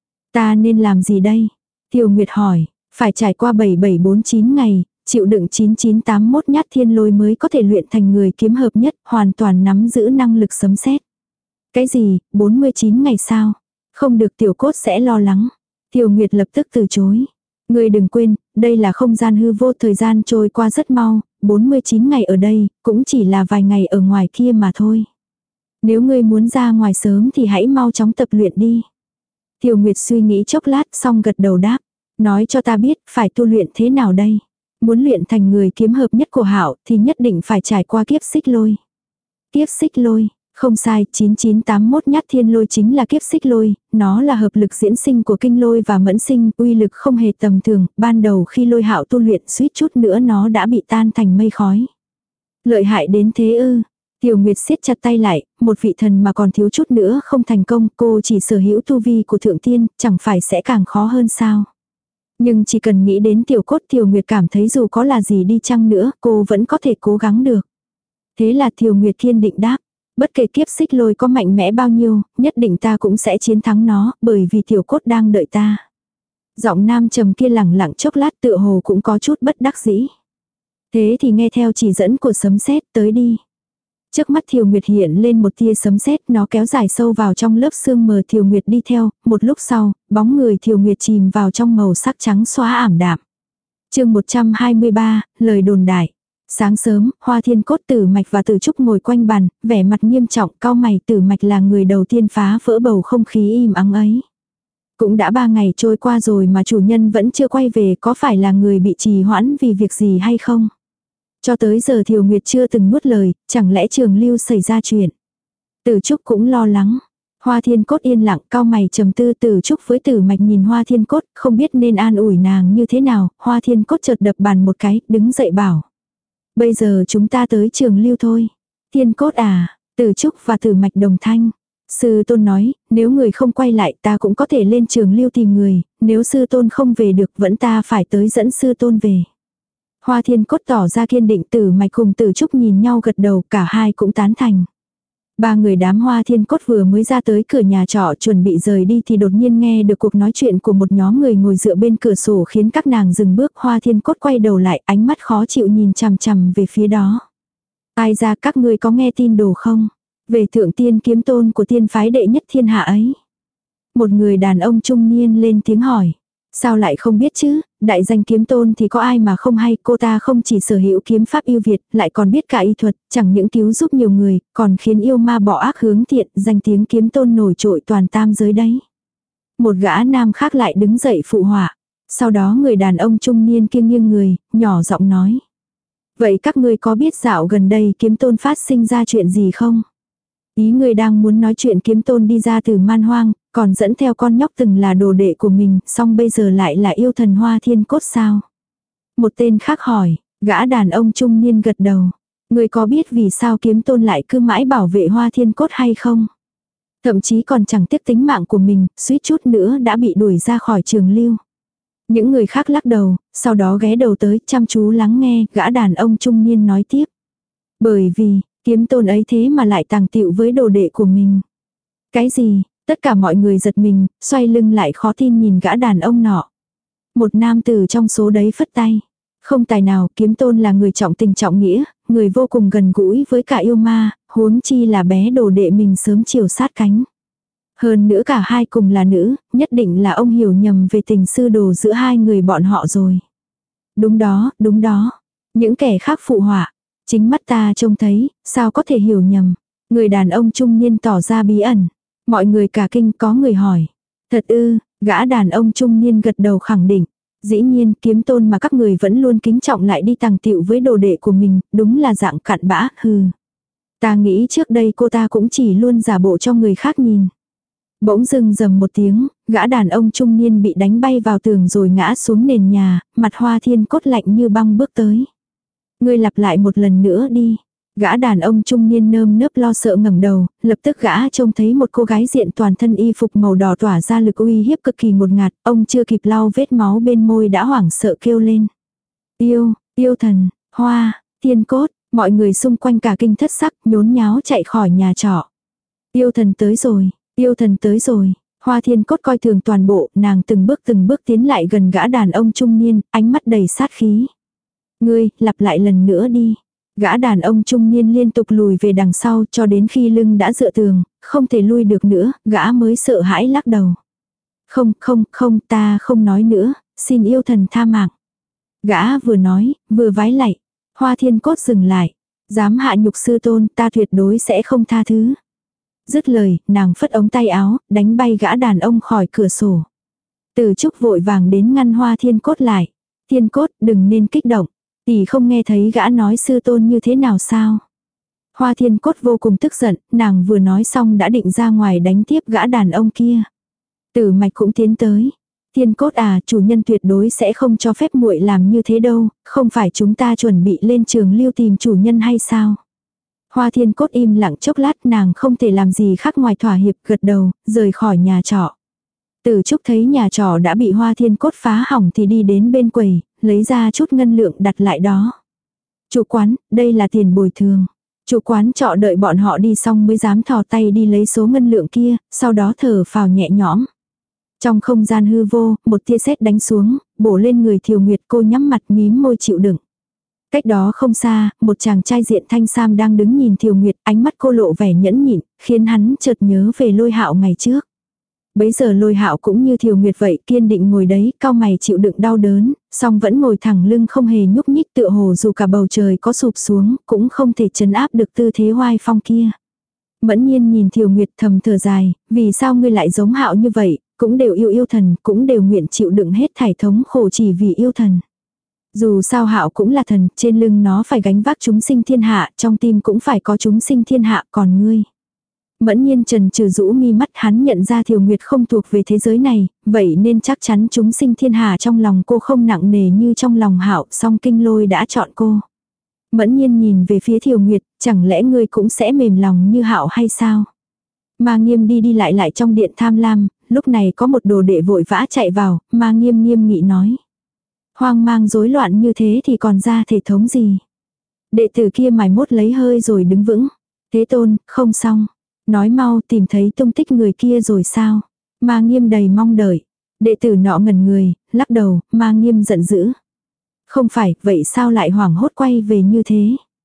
Ta nên làm gì đây? Thiều Nguyệt hỏi, phải trải qua bảy bảy bốn chín ngày, chịu đựng chín chín tám mốt nhát thiên lôi mới có thể luyện thành người kiếm hợp nhất, hoàn toàn nắm giữ năng lực sấm sét. Cái gì, bốn mươi chín ngày sao? Không được, Tiểu Cốt sẽ lo lắng. Thiều Nguyệt lập tức từ chối. Ngươi đừng quên, đây là không gian hư vô, thời gian trôi qua rất mau, bốn mươi chín ngày ở đây, cũng chỉ là vài ngày ở ngoài kia mà thôi. Nếu ngươi muốn ra ngoài sớm thì hãy mau chóng tập luyện đi. Thiều Nguyệt suy nghĩ chốc lát xong gật đầu đáp. Nói cho ta biết, phải tu luyện thế nào đây? Muốn luyện thành người kiếm hợp nhất của Hạo thì nhất định phải trải qua kiếp xích lôi. Kiếp xích lôi, không sai, chín chín tám mốt nhát thiên lôi chính là kiếp xích lôi, nó là hợp lực diễn sinh của Kinh Lôi và Mẫn Sinh, uy lực không hề tầm thường, ban đầu khi Lôi Hạo tu luyện suýt chút nữa nó đã bị tan thành mây khói. Lợi hại đến thế ư? Tiểu Nguyệt siết chặt tay lại, một vị thần mà còn thiếu chút nữa không thành công, cô chỉ sở hữu tu vi của thượng tiên, chẳng phải sẽ càng khó hơn sao. Nhưng chỉ cần nghĩ đến tiểu cốt Tiểu Nguyệt cảm thấy dù có là gì đi chăng nữa, cô vẫn có thể cố gắng được. Thế là Tiểu Nguyệt kiên định đáp, bất kể kiếp xích lôi có mạnh mẽ bao nhiêu, nhất định ta cũng sẽ chiến thắng nó, bởi vì tiểu cốt đang đợi ta. Giọng nam trầm kia lẳng lặng chốc lát tựa hồ cũng có chút bất đắc dĩ. Thế thì nghe theo chỉ dẫn của sấm sét, tới đi. Trước mắt Thiều Nguyệt hiện lên một tia sấm sét, nó kéo dài sâu vào trong lớp sương mờ. Thiều Nguyệt đi theo, một lúc sau, bóng người Thiều Nguyệt chìm vào trong màu sắc trắng xóa ảm đạm. Chương một trăm hai mươi ba, lời đồn đại. Sáng sớm, Hoa Thiên Cốt, Tử Mạch và Tử Trúc ngồi quanh bàn, vẻ mặt nghiêm trọng, cau mày. Tử Mạch là người đầu tiên phá vỡ bầu không khí im ắng ấy. Cũng đã ba ngày trôi qua rồi mà chủ nhân vẫn chưa quay về, có phải là người bị trì hoãn vì việc gì hay không? Cho tới giờ Thiều Nguyệt chưa từng nuốt lời, chẳng lẽ Trường Lưu xảy ra chuyện. Tử Trúc cũng lo lắng. Hoa Thiên Cốt yên lặng, cau mày trầm tư. Tử Trúc với Tử Mạch nhìn Hoa Thiên Cốt, không biết nên an ủi nàng như thế nào. Hoa Thiên Cốt chợt đập bàn một cái, đứng dậy bảo. Bây giờ chúng ta tới Trường Lưu thôi. Thiên Cốt à, Tử Trúc và Tử Mạch đồng thanh. Sư tôn nói, nếu người không quay lại ta cũng có thể lên Trường Lưu tìm người, nếu sư tôn không về được vẫn ta phải tới dẫn sư tôn về. Hoa Thiên Cốt tỏ ra kiên định. Tử Mạch cùng Tử Trúc nhìn nhau gật đầu, cả hai cũng tán thành. Ba người đám Hoa Thiên Cốt vừa mới ra tới cửa nhà trọ chuẩn bị rời đi thì đột nhiên nghe được cuộc nói chuyện của một nhóm người ngồi dựa bên cửa sổ khiến các nàng dừng bước. Hoa Thiên Cốt quay đầu lại, ánh mắt khó chịu nhìn chằm chằm về phía đó. Ai ra, các ngươi có nghe tin đồ không? Về thượng tiên kiếm tôn của tiên phái đệ nhất thiên hạ ấy. Một người đàn ông trung niên lên tiếng hỏi. Sao lại không biết chứ, đại danh kiếm tôn thì có ai mà không hay. Cô ta không chỉ sở hữu kiếm pháp yêu Việt, lại còn biết cả y thuật, chẳng những cứu giúp nhiều người, còn khiến yêu ma bỏ ác hướng thiện, danh tiếng kiếm tôn nổi trội toàn tam giới đấy. Một gã nam khác lại đứng dậy phụ họa. Sau đó người đàn ông trung niên kiêng nghiêng người, nhỏ giọng nói. Vậy các ngươi có biết dạo gần đây kiếm tôn phát sinh ra chuyện gì không? Ý người đang muốn nói chuyện kiếm tôn đi ra từ man hoang, còn dẫn theo con nhóc từng là đồ đệ của mình, song bây giờ lại là yêu thần Hoa Thiên Cốt sao? Một tên khác hỏi, gã đàn ông trung niên gật đầu. Người có biết vì sao kiếm tôn lại cứ mãi bảo vệ Hoa Thiên Cốt hay không? Thậm chí còn chẳng tiếc tính mạng của mình, suýt chút nữa đã bị đuổi ra khỏi Trường Lưu. Những người khác lắc đầu, sau đó ghé đầu tới chăm chú lắng nghe, gã đàn ông trung niên nói tiếp. Bởi vì, kiếm tôn ấy thế mà lại tàng tiệu với đồ đệ của mình. Cái gì? Tất cả mọi người giật mình, xoay lưng lại khó tin nhìn gã đàn ông nọ. Một nam tử trong số đấy phất tay. Không tài nào, kiếm tôn là người trọng tình trọng nghĩa, người vô cùng gần gũi với cả yêu ma, huống chi là bé đồ đệ mình sớm chiều sát cánh. Hơn nữa cả hai cùng là nữ, nhất định là ông hiểu nhầm về tình sư đồ giữa hai người bọn họ rồi. Đúng đó, đúng đó. Những kẻ khác phụ họa. Chính mắt ta trông thấy, sao có thể hiểu nhầm. Người đàn ông trung niên tỏ ra bí ẩn. Mọi người cả kinh, có người hỏi. Thật ư, gã đàn ông trung niên gật đầu khẳng định. Dĩ nhiên kiếm tôn mà các người vẫn luôn kính trọng lại đi tàng tiệu với đồ đệ của mình, đúng là dạng cặn bã, hừ. Ta nghĩ trước đây cô ta cũng chỉ luôn giả bộ cho người khác nhìn. Bỗng dưng rầm một tiếng, gã đàn ông trung niên bị đánh bay vào tường rồi ngã xuống nền nhà, mặt Hoa Thiên Cốt lạnh như băng bước tới. Ngươi lặp lại một lần nữa đi. Gã đàn ông trung niên nơm nớp lo sợ ngẩng đầu, lập tức gã trông thấy một cô gái diện toàn thân y phục màu đỏ tỏa ra lực uy hiếp cực kỳ ngột ngạt, ông chưa kịp lau vết máu bên môi đã hoảng sợ kêu lên. Yêu, yêu thần, Hoa, Thiên Cốt, mọi người xung quanh cả kinh thất sắc, nhốn nháo chạy khỏi nhà trọ. Yêu thần tới rồi, yêu thần tới rồi. Hoa Thiên Cốt coi thường toàn bộ, nàng từng bước từng bước tiến lại gần gã đàn ông trung niên, ánh mắt đầy sát khí. Ngươi, lặp lại lần nữa đi. Gã đàn ông trung niên liên tục lùi về đằng sau cho đến khi lưng đã dựa tường, không thể lui được nữa, gã mới sợ hãi lắc đầu. Không, không, không, ta không nói nữa, xin yêu thần tha mạng. Gã vừa nói, vừa vái lạy. Hoa Thiên Cốt dừng lại. Dám hạ nhục sư tôn, ta tuyệt đối sẽ không tha thứ. Dứt lời, nàng phất ống tay áo, đánh bay gã đàn ông khỏi cửa sổ. Từ Trúc vội vàng đến ngăn Hoa Thiên Cốt lại. Thiên Cốt, đừng nên kích động. Tỷ không nghe thấy gã nói sư tôn như thế nào sao? Hoa Thiên Cốt vô cùng tức giận, nàng vừa nói xong đã định ra ngoài đánh tiếp gã đàn ông kia. Tử Mạch cũng tiến tới. Thiên Cốt à, chủ nhân tuyệt đối sẽ không cho phép muội làm như thế đâu, không phải chúng ta chuẩn bị lên Trường Lưu tìm chủ nhân hay sao? Hoa Thiên Cốt im lặng chốc lát, nàng không thể làm gì khác ngoài thỏa hiệp gật đầu, rời khỏi nhà trọ. Từ Trúc thấy nhà trọ đã bị Hoa Thiên Cốt phá hỏng thì đi đến bên quầy, lấy ra chút ngân lượng đặt lại đó. Chủ quán, đây là tiền bồi thường. Chủ quán trọ đợi bọn họ đi xong mới dám thò tay đi lấy số ngân lượng kia, sau đó thở phào nhẹ nhõm. Trong không gian hư vô, một tia sét đánh xuống, bổ lên người Thiều Nguyệt, cô nhắm mặt mím môi chịu đựng. Cách đó không xa, một chàng trai diện thanh sam đang đứng nhìn Thiều Nguyệt, ánh mắt cô lộ vẻ nhẫn nhịn, khiến hắn chợt nhớ về Lôi Hạo ngày trước. Bấy giờ Lôi Hạo cũng như Thiều Nguyệt vậy, kiên định ngồi đấy, cau mày chịu đựng đau đớn, song vẫn ngồi thẳng lưng không hề nhúc nhích, tựa hồ dù cả bầu trời có sụp xuống, cũng không thể trấn áp được tư thế oai phong kia. Mẫn Nhiên nhìn Thiều Nguyệt thầm thở dài, vì sao ngươi lại giống Hạo như vậy, cũng đều yêu yêu thần, cũng đều nguyện chịu đựng hết thảy thống khổ chỉ vì yêu thần. Dù sao Hạo cũng là thần, trên lưng nó phải gánh vác chúng sinh thiên hạ, trong tim cũng phải có chúng sinh thiên hạ, còn ngươi. Mẫn Nhiên trần trừ rũ mi mắt, hắn nhận ra Thiều Nguyệt không thuộc về thế giới này, vậy nên chắc chắn chúng sinh thiên hạ trong lòng cô không nặng nề như trong lòng Hạo, song Kinh Lôi đã chọn cô. Mẫn Nhiên nhìn về phía Thiều Nguyệt, chẳng lẽ ngươi cũng sẽ mềm lòng như Hạo hay sao? Ma Nghiêm đi đi lại lại trong điện tham lam, lúc này có một đồ đệ vội vã chạy vào, Ma Nghiêm nghiêm nghị nói. Hoang mang rối loạn như thế thì còn ra thể thống gì? Đệ tử kia mải mốt lấy hơi rồi đứng vững. Thế Tôn, không xong. Nói mau, tìm thấy tung tích người kia rồi sao? Ma Nghiêm đầy mong đợi. Đệ tử nọ ngẩn người, lắc đầu, Ma Nghiêm giận dữ. Không phải, vậy sao lại hoảng hốt quay về như thế?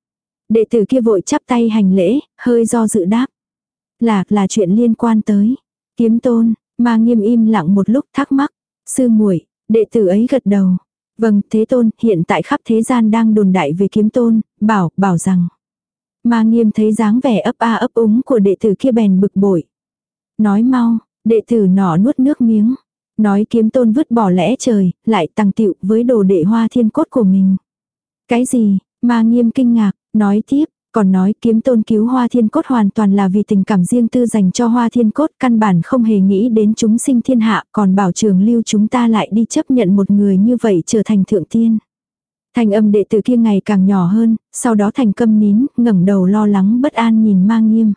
Đệ tử kia vội chắp tay hành lễ, hơi do dự đáp. Là, là chuyện liên quan tới Kiếm Tôn. Ma Nghiêm im lặng một lúc thắc mắc. Sư muội, đệ tử ấy gật đầu. Vâng, Thế Tôn, hiện tại khắp thế gian đang đồn đại về Kiếm Tôn, bảo, bảo rằng. Ma Nghiêm thấy dáng vẻ ấp a ấp úng của đệ tử kia bèn bực bội. Nói mau, đệ tử nọ nuốt nước miếng. Nói Kiếm Tôn vứt bỏ lẽ trời, lại tăng tiệu với đồ đệ Hoa Thiên Cốt của mình. Cái gì? Ma Nghiêm kinh ngạc, nói tiếp. Còn nói Kiếm Tôn cứu Hoa Thiên Cốt hoàn toàn là vì tình cảm riêng tư dành cho Hoa Thiên Cốt, căn bản không hề nghĩ đến chúng sinh thiên hạ, còn bảo Trường Lưu chúng ta lại đi chấp nhận một người như vậy trở thành thượng tiên. Thành âm đệ tử kia ngày càng nhỏ hơn, sau đó thành câm nín, ngẩng đầu lo lắng bất an nhìn Ma Nghiêm.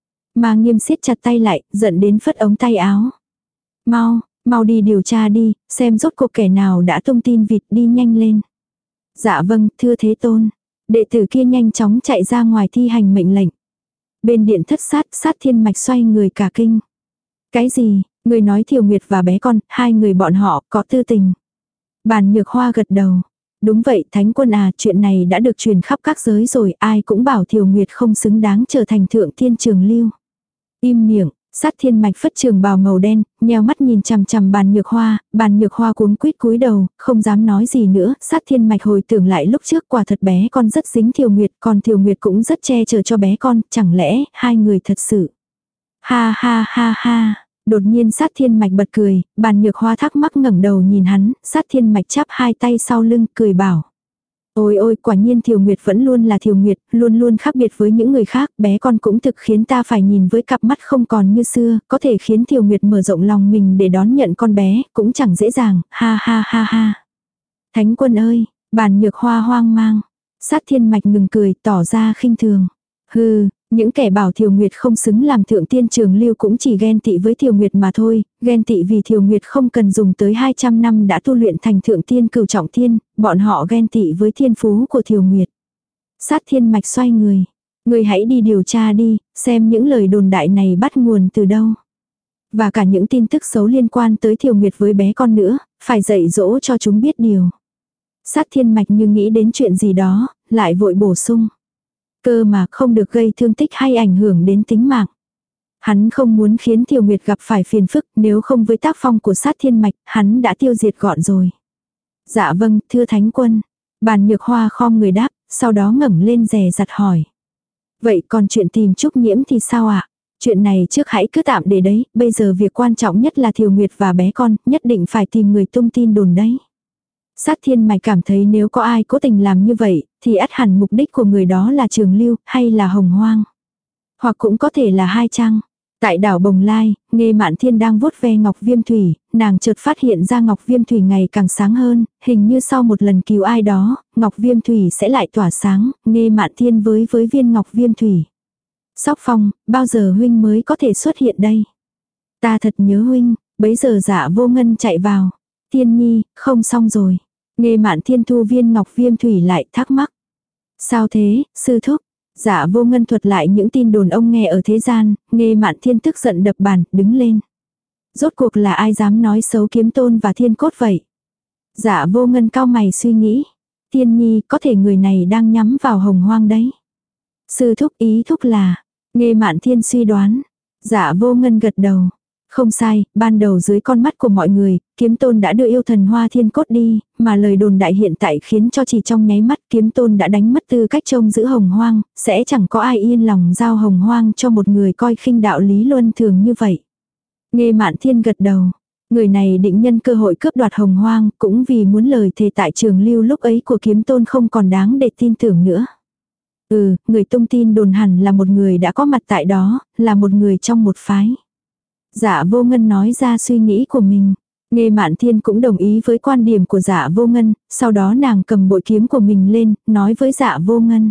Ma Nghiêm siết chặt tay lại, giận đến phất ống tay áo. Mau, mau đi điều tra đi, xem rốt cuộc kẻ nào đã tung tin vịt, đi nhanh lên. Dạ vâng, thưa Thế Tôn. Đệ tử kia nhanh chóng chạy ra ngoài thi hành mệnh lệnh. Bên điện thất sát, Sát Thiên Mạch xoay người cả kinh. Cái gì? Người nói Thiều Nguyệt và bé con, hai người bọn họ có tư tình. Bàn Nhược Hoa gật đầu. Đúng vậy, Thánh Quân à, chuyện này đã được truyền khắp các giới rồi, ai cũng bảo Thiều Nguyệt không xứng đáng trở thành thượng thiên Trường Lưu. Im miệng. Sát Thiên Mạch phất trường bào màu đen, nheo mắt nhìn chằm chằm Bàn Nhược Hoa, Bàn Nhược Hoa cuống quýt cúi đầu, không dám nói gì nữa. Sát Thiên Mạch hồi tưởng lại lúc trước, quả thật bé con rất dính Thiều Nguyệt, còn Thiều Nguyệt cũng rất che chở cho bé con, chẳng lẽ hai người thật sự. Ha ha ha ha. Đột nhiên Sát Thiên Mạch bật cười, Bàn Nhược Hoa thắc mắc ngẩng đầu nhìn hắn, Sát Thiên Mạch chắp hai tay sau lưng, cười bảo. Ôi ôi, quả nhiên Thiều Nguyệt vẫn luôn là Thiều Nguyệt, luôn luôn khác biệt với những người khác, bé con cũng thực khiến ta phải nhìn với cặp mắt không còn như xưa, có thể khiến Thiều Nguyệt mở rộng lòng mình để đón nhận con bé, cũng chẳng dễ dàng, ha ha ha ha. Thánh Quân ơi, Bàn Nhược Hoa hoang mang. Sát Thiên Mạch ngừng cười, tỏ ra khinh thường. Hừ, những kẻ bảo Thiều Nguyệt không xứng làm thượng tiên Trường Lưu cũng chỉ ghen tị với Thiều Nguyệt mà thôi, ghen tị vì Thiều Nguyệt không cần dùng tới hai trăm năm đã tu luyện thành thượng tiên cửu trọng thiên, bọn họ ghen tị với thiên phú của Thiều Nguyệt. Sát Thiên Mạch xoay người. Người hãy đi điều tra đi, xem những lời đồn đại này bắt nguồn từ đâu. Và cả những tin tức xấu liên quan tới Thiều Nguyệt với bé con nữa, phải dạy dỗ cho chúng biết điều. Sát Thiên Mạch như nghĩ đến chuyện gì đó, lại vội bổ sung. Cơ mà không được gây thương tích hay ảnh hưởng đến tính mạng. Hắn không muốn khiến Thiều Nguyệt gặp phải phiền phức, nếu không với tác phong của Sát Thiên Mạch, hắn đã tiêu diệt gọn rồi. Dạ vâng, thưa Thánh Quân. Bàn Nhược Hoa khom người đáp, sau đó ngẩng lên dè dặt hỏi. Vậy còn chuyện tìm Trúc Nhiễm thì sao ạ? Chuyện này trước hãy cứ tạm để đấy, bây giờ việc quan trọng nhất là Thiều Nguyệt và bé con, nhất định phải tìm người tung tin đồn đấy. Sát Thiên Mạch cảm thấy nếu có ai cố tình làm như vậy, thì ắt hẳn mục đích của người đó là Trường Lưu, hay là Hồng Hoang. Hoặc cũng có thể là hai chăng. Tại đảo Bồng Lai, Nghê Mạn Thiên đang vuốt ve Ngọc Viêm Thủy, nàng chợt phát hiện ra Ngọc Viêm Thủy ngày càng sáng hơn, hình như sau một lần cứu ai đó, Ngọc Viêm Thủy sẽ lại tỏa sáng, Nghê Mạn Thiên với với viên Ngọc Viêm Thủy. Sóc Phong, bao giờ huynh mới có thể xuất hiện đây? Ta thật nhớ huynh. Bấy giờ Dạ Vô Ngân chạy vào. Thiên nhi, không xong rồi. Nghe Mạn Thiên thu viên ngọc viêm thủy lại thắc mắc. Sao thế, sư thúc? Dạ Vô Ngân thuật lại những tin đồn ông nghe ở thế gian, Nghe Mạn Thiên tức giận đập bàn, đứng lên. Rốt cuộc là ai dám nói xấu Kiếm Tôn và Thiên Cốt vậy? Dạ Vô Ngân cau mày suy nghĩ. Thiên nhi, có thể người này đang nhắm vào Hồng Hoang đấy. Sư thúc ý thúc là, Nghe Mạn Thiên suy đoán. Dạ Vô Ngân gật đầu. Không sai, ban đầu dưới con mắt của mọi người, Kiếm Tôn đã đưa yêu thần Hoa Thiên Cốt đi, mà lời đồn đại hiện tại khiến cho chỉ trong nháy mắt Kiếm Tôn đã đánh mất tư cách trông giữ Hồng Hoang, sẽ chẳng có ai yên lòng giao Hồng Hoang cho một người coi khinh đạo lý luân thường như vậy. Nghe Mạn Thiên gật đầu, người này định nhân cơ hội cướp đoạt Hồng Hoang, cũng vì muốn lời thề tại Trường Lưu lúc ấy của Kiếm Tôn không còn đáng để tin tưởng nữa. Ừ, người tung tin đồn hẳn là một người đã có mặt tại đó, là một người trong một phái. Dạ Vô Ngân nói ra suy nghĩ của mình. Nghe Mạn Thiên cũng đồng ý với quan điểm của Dạ Vô Ngân, sau đó nàng cầm bội kiếm của mình lên, nói với Dạ Vô Ngân.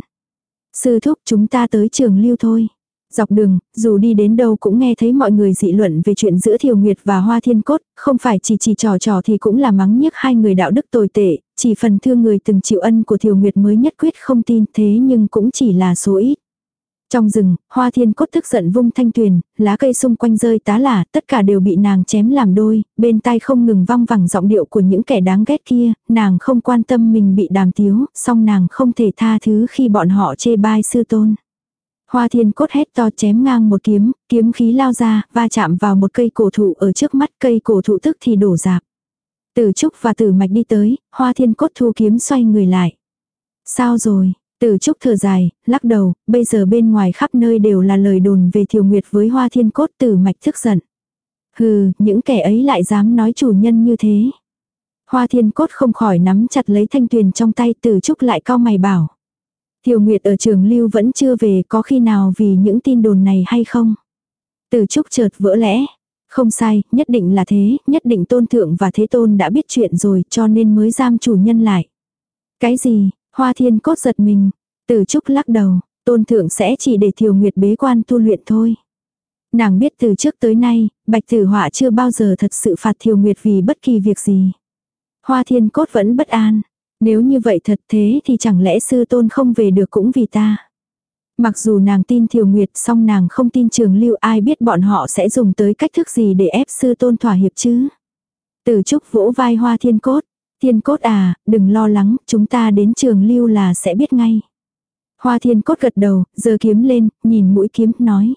Sư thúc, chúng ta tới Trường Lưu thôi. Dọc đường, dù đi đến đâu cũng nghe thấy mọi người dị luận về chuyện giữa Thiều Nguyệt và Hoa Thiên Cốt, không phải chỉ chỉ trò trò thì cũng là mắng nhiếc hai người đạo đức tồi tệ, chỉ phần thương người từng chịu ân của Thiều Nguyệt mới nhất quyết không tin, thế nhưng cũng chỉ là số ít. Trong rừng, Hoa Thiên Cốt tức giận vung thanh tuyền, lá cây xung quanh rơi tá lả, tất cả đều bị nàng chém làm đôi, bên tai không ngừng vang vẳng giọng điệu của những kẻ đáng ghét kia, nàng không quan tâm mình bị đàm tiếu, song nàng không thể tha thứ khi bọn họ chê bai sư tôn. Hoa Thiên Cốt hét to chém ngang một kiếm, kiếm khí lao ra, va chạm vào một cây cổ thụ ở trước mắt, cây cổ thụ tức thì đổ rạp. Tử Trúc và Tử Mạch đi tới, Hoa Thiên Cốt thu kiếm xoay người lại. Sao rồi? Tử Trúc thở dài, lắc đầu, bây giờ bên ngoài khắp nơi đều là lời đồn về Thiều Nguyệt với Hoa Thiên Cốt. Tử Mạch tức giận. Hừ, những kẻ ấy lại dám nói chủ nhân như thế. Hoa Thiên Cốt không khỏi nắm chặt lấy thanh tuyền trong tay. Tử Trúc lại cau mày bảo. Thiều Nguyệt ở Trường Lưu vẫn chưa về, có khi nào vì những tin đồn này hay không? Tử Trúc chợt vỡ lẽ. Không sai, nhất định là thế, nhất định Tôn Thượng và Thế Tôn đã biết chuyện rồi cho nên mới giam chủ nhân lại. Cái gì? Hoa Thiên Cốt giật mình. Tử Trúc lắc đầu, Tôn Thượng sẽ chỉ để Thiều Nguyệt bế quan tu luyện thôi. Nàng biết từ trước tới nay, Bạch Tử Họa chưa bao giờ thật sự phạt Thiều Nguyệt vì bất kỳ việc gì. Hoa Thiên Cốt vẫn bất an. Nếu như vậy thật thế thì chẳng lẽ sư tôn không về được cũng vì ta. Mặc dù nàng tin Thiều Nguyệt, song nàng không tin Trường Lưu, ai biết bọn họ sẽ dùng tới cách thức gì để ép sư tôn thỏa hiệp chứ. Tử Trúc vỗ vai Hoa Thiên Cốt. Thiên Cốt à, đừng lo lắng, chúng ta đến Trường Lưu là sẽ biết ngay. Hoa Thiên Cốt gật đầu, giơ kiếm lên, nhìn mũi kiếm, nói.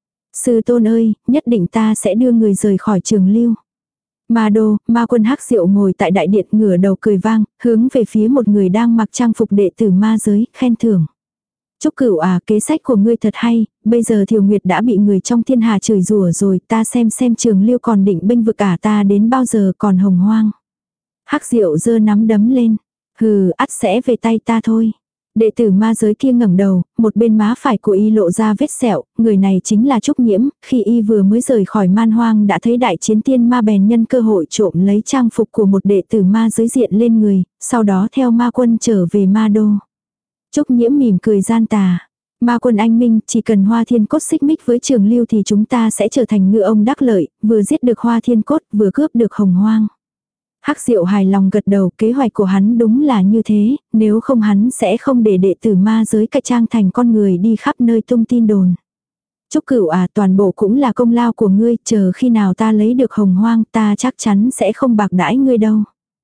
Sư tôn ơi, nhất định ta sẽ đưa người rời khỏi Trường Lưu. Ma Đô, Ma Quân Hắc Diệu ngồi tại đại điện ngửa đầu cười vang, hướng về phía một người đang mặc trang phục đệ tử ma giới, khen thưởng. Trúc Cửu à, kế sách của ngươi thật hay, bây giờ Thiều Nguyệt đã bị người trong thiên hà chửi rủa rồi, ta xem xem Trường Lưu còn định bênh vực cả ta đến bao giờ còn Hồng Hoang. Hắc Diệu giơ nắm đấm lên, hừ, ắt sẽ về tay ta thôi. Đệ tử ma giới kia ngẩng đầu, một bên má phải của y lộ ra vết sẹo, người này chính là Trúc Nhiễm, khi y vừa mới rời khỏi man hoang đã thấy đại chiến tiên ma bèn nhân cơ hội trộm lấy trang phục của một đệ tử ma giới diện lên người, sau đó theo ma quân trở về ma đô. Trúc Nhiễm mỉm cười gian tà. Ma Quân anh minh, chỉ cần Hoa Thiên Cốt xích mích với Trường Lưu thì chúng ta sẽ trở thành ngựa ông đắc lợi, vừa giết được Hoa Thiên Cốt, vừa cướp được Hồng Hoang. Hắc Diệu hài lòng gật đầu, kế hoạch của hắn đúng là như thế, nếu không hắn sẽ không để đệ tử ma giới cải trang thành con người đi khắp nơi tung tin đồn. Trúc Cửu à, toàn bộ cũng là công lao của ngươi, chờ khi nào ta lấy được Hồng Hoang ta chắc chắn sẽ không bạc đãi ngươi đâu.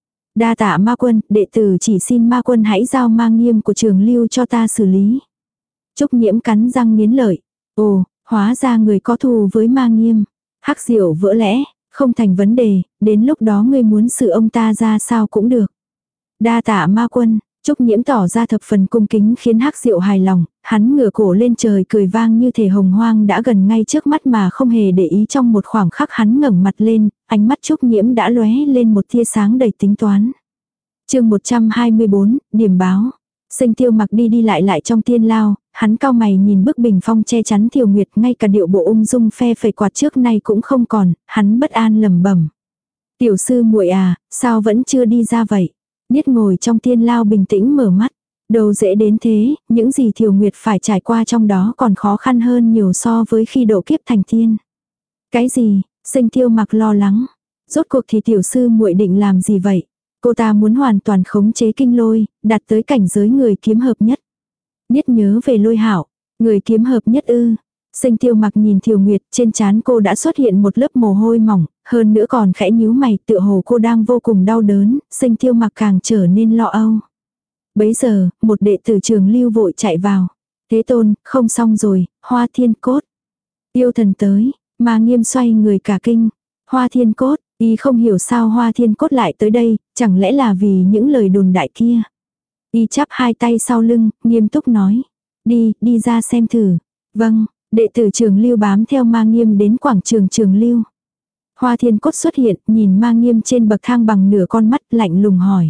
Đa tạ Ma Quân, đệ tử chỉ xin Ma Quân hãy giao Ma Nghiêm của Trường Lưu cho ta xử lý. Trúc Nhiễm cắn răng nghiến lợi. Ồ, hóa ra người có thù với Ma Nghiêm. Hắc Diệu vỡ lẽ. Không thành vấn đề, đến lúc đó ngươi muốn xử ông ta ra sao cũng được. Đa tạ Ma Quân, Trúc Nhiễm tỏ ra thập phần cung kính khiến Hắc Diệu hài lòng, hắn ngửa cổ lên trời cười vang như thể Hồng Hoang đã gần ngay trước mắt mà không hề để ý. Trong một khoảng khắc hắn ngẩng mặt lên, ánh mắt Trúc Nhiễm đã lóe lên một tia sáng đầy tính toán. Chương một trăm hai mươi bốn, điểm báo. Sinh Tiêu Mặc đi đi lại lại trong tiên lao, hắn cau mày nhìn bức bình phong che chắn Thiều Nguyệt, ngay cả điệu bộ ung dung phe phẩy quạt trước nay cũng không còn, hắn bất an lẩm bẩm. Tiểu sư muội à, sao vẫn chưa đi ra vậy? Niết ngồi trong tiên lao bình tĩnh mở mắt. Đâu dễ đến thế, những gì Thiều Nguyệt phải trải qua trong đó còn khó khăn hơn nhiều so với khi độ kiếp thành tiên. Cái gì? Sinh Tiêu Mặc lo lắng. Rốt cuộc thì tiểu sư muội định làm gì vậy? Cô ta muốn hoàn toàn khống chế kinh lôi, đạt tới cảnh giới người kiếm hợp nhất. Niết nhớ về Lôi Hạo, người kiếm hợp nhất ư? Sinh Tiêu Mặc nhìn Thiều Nguyệt, trên trán cô đã xuất hiện một lớp mồ hôi mỏng, hơn nữa còn khẽ nhíu mày, tựa hồ cô đang vô cùng đau đớn, Sinh Tiêu Mặc càng trở nên lo âu. Bấy giờ, một đệ tử Trường Lưu vội chạy vào. Thế Tôn, không xong rồi, Hoa Thiên Cốt. Yêu thần tới, Ma Nghiêm xoay người cả kinh. Hoa Thiên Cốt, y không hiểu sao Hoa Thiên Cốt lại tới đây, chẳng lẽ là vì những lời đồn đại kia. Y chắp hai tay sau lưng, nghiêm túc nói. Đi, đi ra xem thử. Vâng, đệ tử Trường Lưu bám theo Ma Nghiêm đến quảng trường Trường Lưu. Hoa Thiên Cốt xuất hiện, nhìn Ma Nghiêm trên bậc thang bằng nửa con mắt, lạnh lùng hỏi.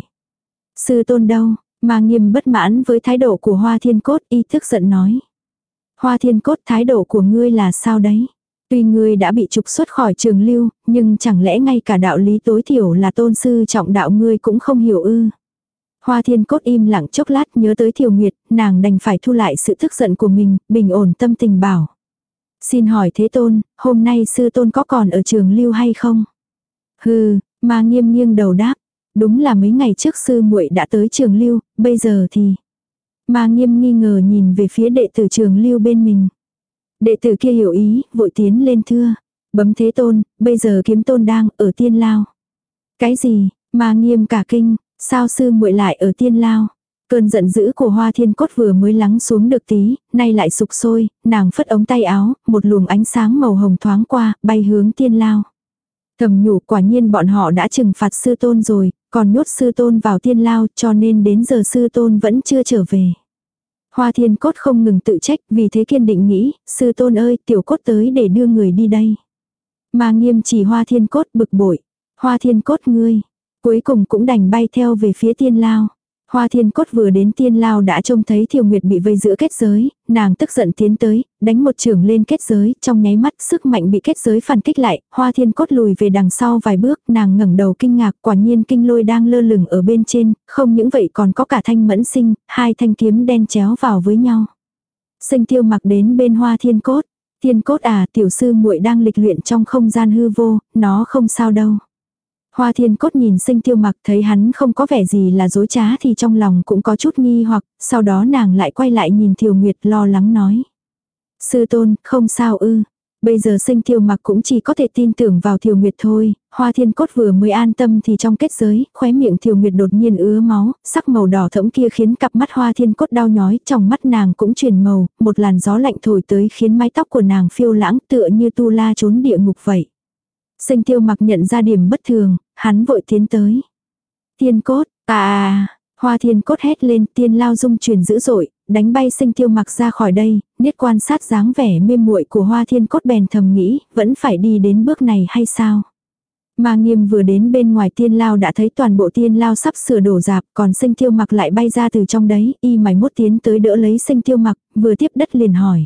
Sư Tôn đâu? Ma Nghiêm bất mãn với thái độ của Hoa Thiên Cốt, y tức giận nói. Hoa Thiên Cốt, thái độ của ngươi là sao đấy? Tuy ngươi đã bị trục xuất khỏi Trường Lưu, nhưng chẳng lẽ ngay cả đạo lý tối thiểu là tôn sư trọng đạo ngươi cũng không hiểu ư? Hoa Thiên Cốt im lặng chốc lát, nhớ tới Thiều Nguyệt, nàng đành phải thu lại sự tức giận của mình, bình ổn tâm tình bảo. Xin hỏi Thế Tôn, hôm nay sư tôn có còn ở Trường Lưu hay không? Hừ, Ma Nghiêm nghiêng đầu đáp. Đúng là mấy ngày trước sư muội đã tới Trường Lưu, bây giờ thì... Ma Nghiêm nghi ngờ nhìn về phía đệ tử Trường Lưu bên mình. Đệ tử kia hiểu ý, vội tiến lên thưa. Bấm Thế Tôn, bây giờ Kiếm Tôn đang ở Tiên Lao. Cái gì? Ma Nghiêm cả kinh, sao sư muội lại ở Tiên Lao? Cơn giận dữ của Hoa Thiên Cốt vừa mới lắng xuống được tí, nay lại sục sôi, nàng phất ống tay áo, một luồng ánh sáng màu hồng thoáng qua, bay hướng Tiên Lao. Thầm nhủ, quả nhiên bọn họ đã trừng phạt sư tôn rồi, còn nhốt sư tôn vào Tiên Lao, cho nên đến giờ sư tôn vẫn chưa trở về. Hoa Thiên Cốt không ngừng tự trách, vì thế kiên định nghĩ, sư tôn ơi, tiểu cốt tới để đưa người đi đây. Ma Nghiêm chỉ Hoa Thiên Cốt bực bội. Hoa Thiên Cốt ngươi, cuối cùng cũng đành bay theo về phía Tiên Lao. Hoa Thiên Cốt vừa đến Tiên Lao đã trông thấy Thiều Nguyệt bị vây giữa kết giới, nàng tức giận tiến tới, đánh một chưởng lên kết giới, trong nháy mắt sức mạnh bị kết giới phản kích lại, Hoa Thiên Cốt lùi về đằng sau vài bước, nàng ngẩng đầu kinh ngạc, quả nhiên kinh lôi đang lơ lửng ở bên trên, không những vậy còn có cả thanh mẫn sinh, hai thanh kiếm đen chéo vào với nhau. Sinh Tiêu Mặc đến bên Hoa Thiên Cốt, Thiên Cốt à, tiểu sư muội đang lịch luyện trong không gian hư vô, nó không sao đâu. Hoa Thiên Cốt nhìn Sinh Tiêu Mặc thấy hắn không có vẻ gì là dối trá thì trong lòng cũng có chút nghi hoặc, sau đó nàng lại quay lại nhìn Thiều Nguyệt lo lắng nói. Sư tôn, không sao ư. Bây giờ Sinh Tiêu Mặc cũng chỉ có thể tin tưởng vào Thiều Nguyệt thôi. Hoa Thiên Cốt vừa mới an tâm thì trong kết giới, khóe miệng Thiều Nguyệt đột nhiên ứa máu, sắc màu đỏ thẫm kia khiến cặp mắt Hoa Thiên Cốt đau nhói, trong mắt nàng cũng chuyển màu, một làn gió lạnh thổi tới khiến mái tóc của nàng phiêu lãng tựa như tu la trốn địa ngục vậy. Sinh Tiêu Mặc nhận ra điểm bất thường, hắn vội tiến tới. Thiên Cốt, à, Hoa Thiên Cốt hét lên, Tiên Lao rung chuyển dữ dội, đánh bay Sinh Tiêu Mặc ra khỏi đây, niết quan sát dáng vẻ mê muội của Hoa Thiên Cốt bèn thầm nghĩ, vẫn phải đi đến bước này hay sao? Ma Nghiêm vừa đến bên ngoài Tiên Lao đã thấy toàn bộ Tiên Lao sắp sửa đổ rạp, còn Sinh Tiêu Mặc lại bay ra từ trong đấy, y mày mốt tiến tới đỡ lấy Sinh Tiêu Mặc, vừa tiếp đất liền hỏi.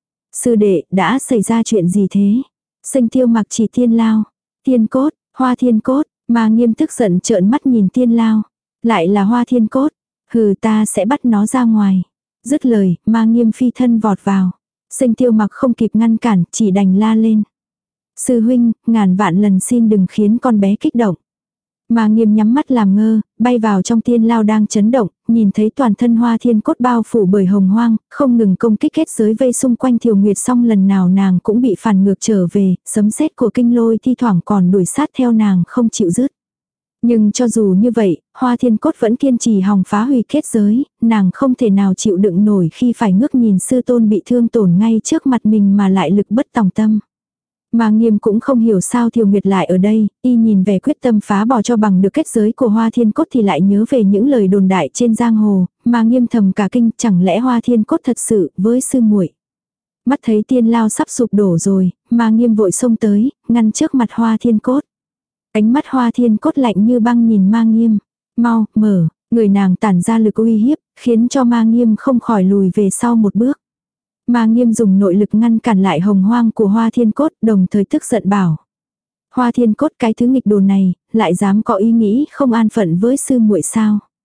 Sư đệ, đã xảy ra chuyện gì thế? Sinh Tiêu Mặc chỉ Tiên Lao. Thiên Cốt, Hoa Thiên Cốt, Ma Nghiêm tức giận trợn mắt nhìn Tiên Lao. Lại là Hoa Thiên Cốt. Hừ, ta sẽ bắt nó ra ngoài. Dứt lời, Ma Nghiêm phi thân vọt vào. Sinh Tiêu Mặc không kịp ngăn cản, chỉ đành la lên. Sư huynh, ngàn vạn lần xin đừng khiến con bé kích động. Ma Nghiêm nhắm mắt làm ngơ, bay vào trong Tiên Lao đang chấn động, nhìn thấy toàn thân Hoa Thiên Cốt bao phủ bởi hồng hoang, không ngừng công kích kết giới vây xung quanh Thiều Nguyệt, xong lần nào nàng cũng bị phản ngược trở về, sấm sét của kinh lôi thi thoảng còn đuổi sát theo nàng không chịu dứt. Nhưng cho dù như vậy, Hoa Thiên Cốt vẫn kiên trì hòng phá hủy kết giới, nàng không thể nào chịu đựng nổi khi phải ngước nhìn sư tôn bị thương tổn ngay trước mặt mình mà lại lực bất tòng tâm. Ma Nghiêm cũng không hiểu sao Thiều Nguyệt lại ở đây, y nhìn về quyết tâm phá bỏ cho bằng được kết giới của Hoa Thiên Cốt thì lại nhớ về những lời đồn đại trên giang hồ, Ma Nghiêm thầm cả kinh, chẳng lẽ Hoa Thiên Cốt thật sự với sư muội. Mắt thấy Tiên Lao sắp sụp đổ rồi, Ma Nghiêm vội xông tới, ngăn trước mặt Hoa Thiên Cốt. Ánh mắt Hoa Thiên Cốt lạnh như băng nhìn Ma Nghiêm. Mau, mở, người nàng tản ra lực uy hiếp, khiến cho Ma Nghiêm không khỏi lùi về sau một bước. Ma Nghiêm dùng nội lực ngăn cản lại hồng hoang của Hoa Thiên Cốt, đồng thời tức giận bảo. Hoa Thiên Cốt, cái thứ nghịch đồ này, lại dám có ý nghĩ không an phận với sư muội sao.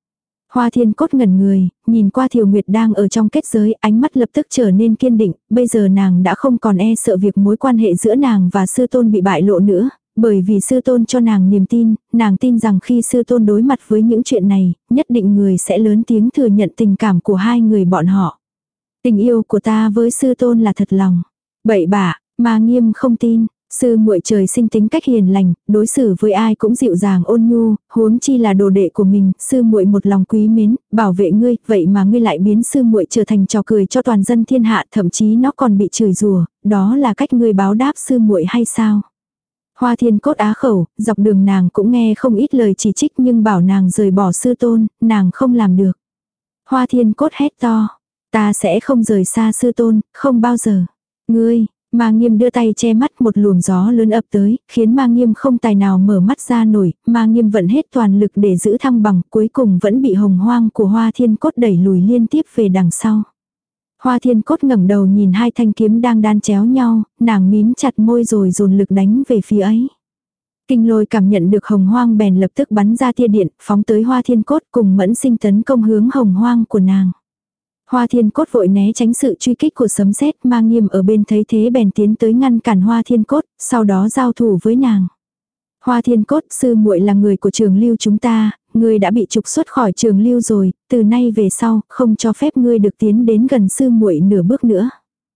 Hoa Thiên Cốt ngẩn người, nhìn qua Thiều Nguyệt đang ở trong kết giới, ánh mắt lập tức trở nên kiên định, bây giờ nàng đã không còn e sợ việc mối quan hệ giữa nàng và sư tôn bị bại lộ nữa, bởi vì sư tôn cho nàng niềm tin, nàng tin rằng khi sư tôn đối mặt với những chuyện này, nhất định người sẽ lớn tiếng thừa nhận tình cảm của hai người bọn họ. Tình yêu của ta với sư tôn là thật lòng. Bậy bạ, mà Nghiêm không tin. Sư muội trời sinh tính cách hiền lành, đối xử với ai cũng dịu dàng ôn nhu, huống chi là đồ đệ của mình, sư muội một lòng quý mến, bảo vệ ngươi, vậy mà ngươi lại biến sư muội trở thành trò cười cho toàn dân thiên hạ, thậm chí nó còn bị chửi rủa, đó là cách ngươi báo đáp sư muội hay sao? Hoa Thiên Cốt á khẩu, dọc đường nàng cũng nghe không ít lời chỉ trích nhưng bảo nàng rời bỏ sư tôn, nàng không làm được. Hoa Thiên Cốt hét to, ta sẽ không rời xa sư tôn, không bao giờ. Ngươi, Ma Nghiêm đưa tay che mắt, một luồng gió lớn ập tới, khiến Ma Nghiêm không tài nào mở mắt ra nổi, Ma Nghiêm vận hết toàn lực để giữ thăng bằng, cuối cùng vẫn bị hồng hoang của Hoa Thiên Cốt đẩy lùi liên tiếp về đằng sau. Hoa Thiên Cốt ngẩng đầu nhìn hai thanh kiếm đang đan chéo nhau, nàng mím chặt môi rồi dồn lực đánh về phía ấy. Kinh Lôi cảm nhận được hồng hoang bèn lập tức bắn ra tia điện, phóng tới Hoa Thiên Cốt cùng Mẫn Sinh tấn công hướng hồng hoang của nàng. Hoa Thiên Cốt vội né tránh sự truy kích của sấm sét, Ma Nghiêm ở bên thấy thế bèn tiến tới ngăn cản Hoa Thiên Cốt, sau đó giao thủ với nàng. Hoa Thiên Cốt, sư muội là người của Trường Lưu chúng ta, ngươi đã bị trục xuất khỏi Trường Lưu rồi, từ nay về sau, không cho phép ngươi được tiến đến gần sư muội nửa bước nữa.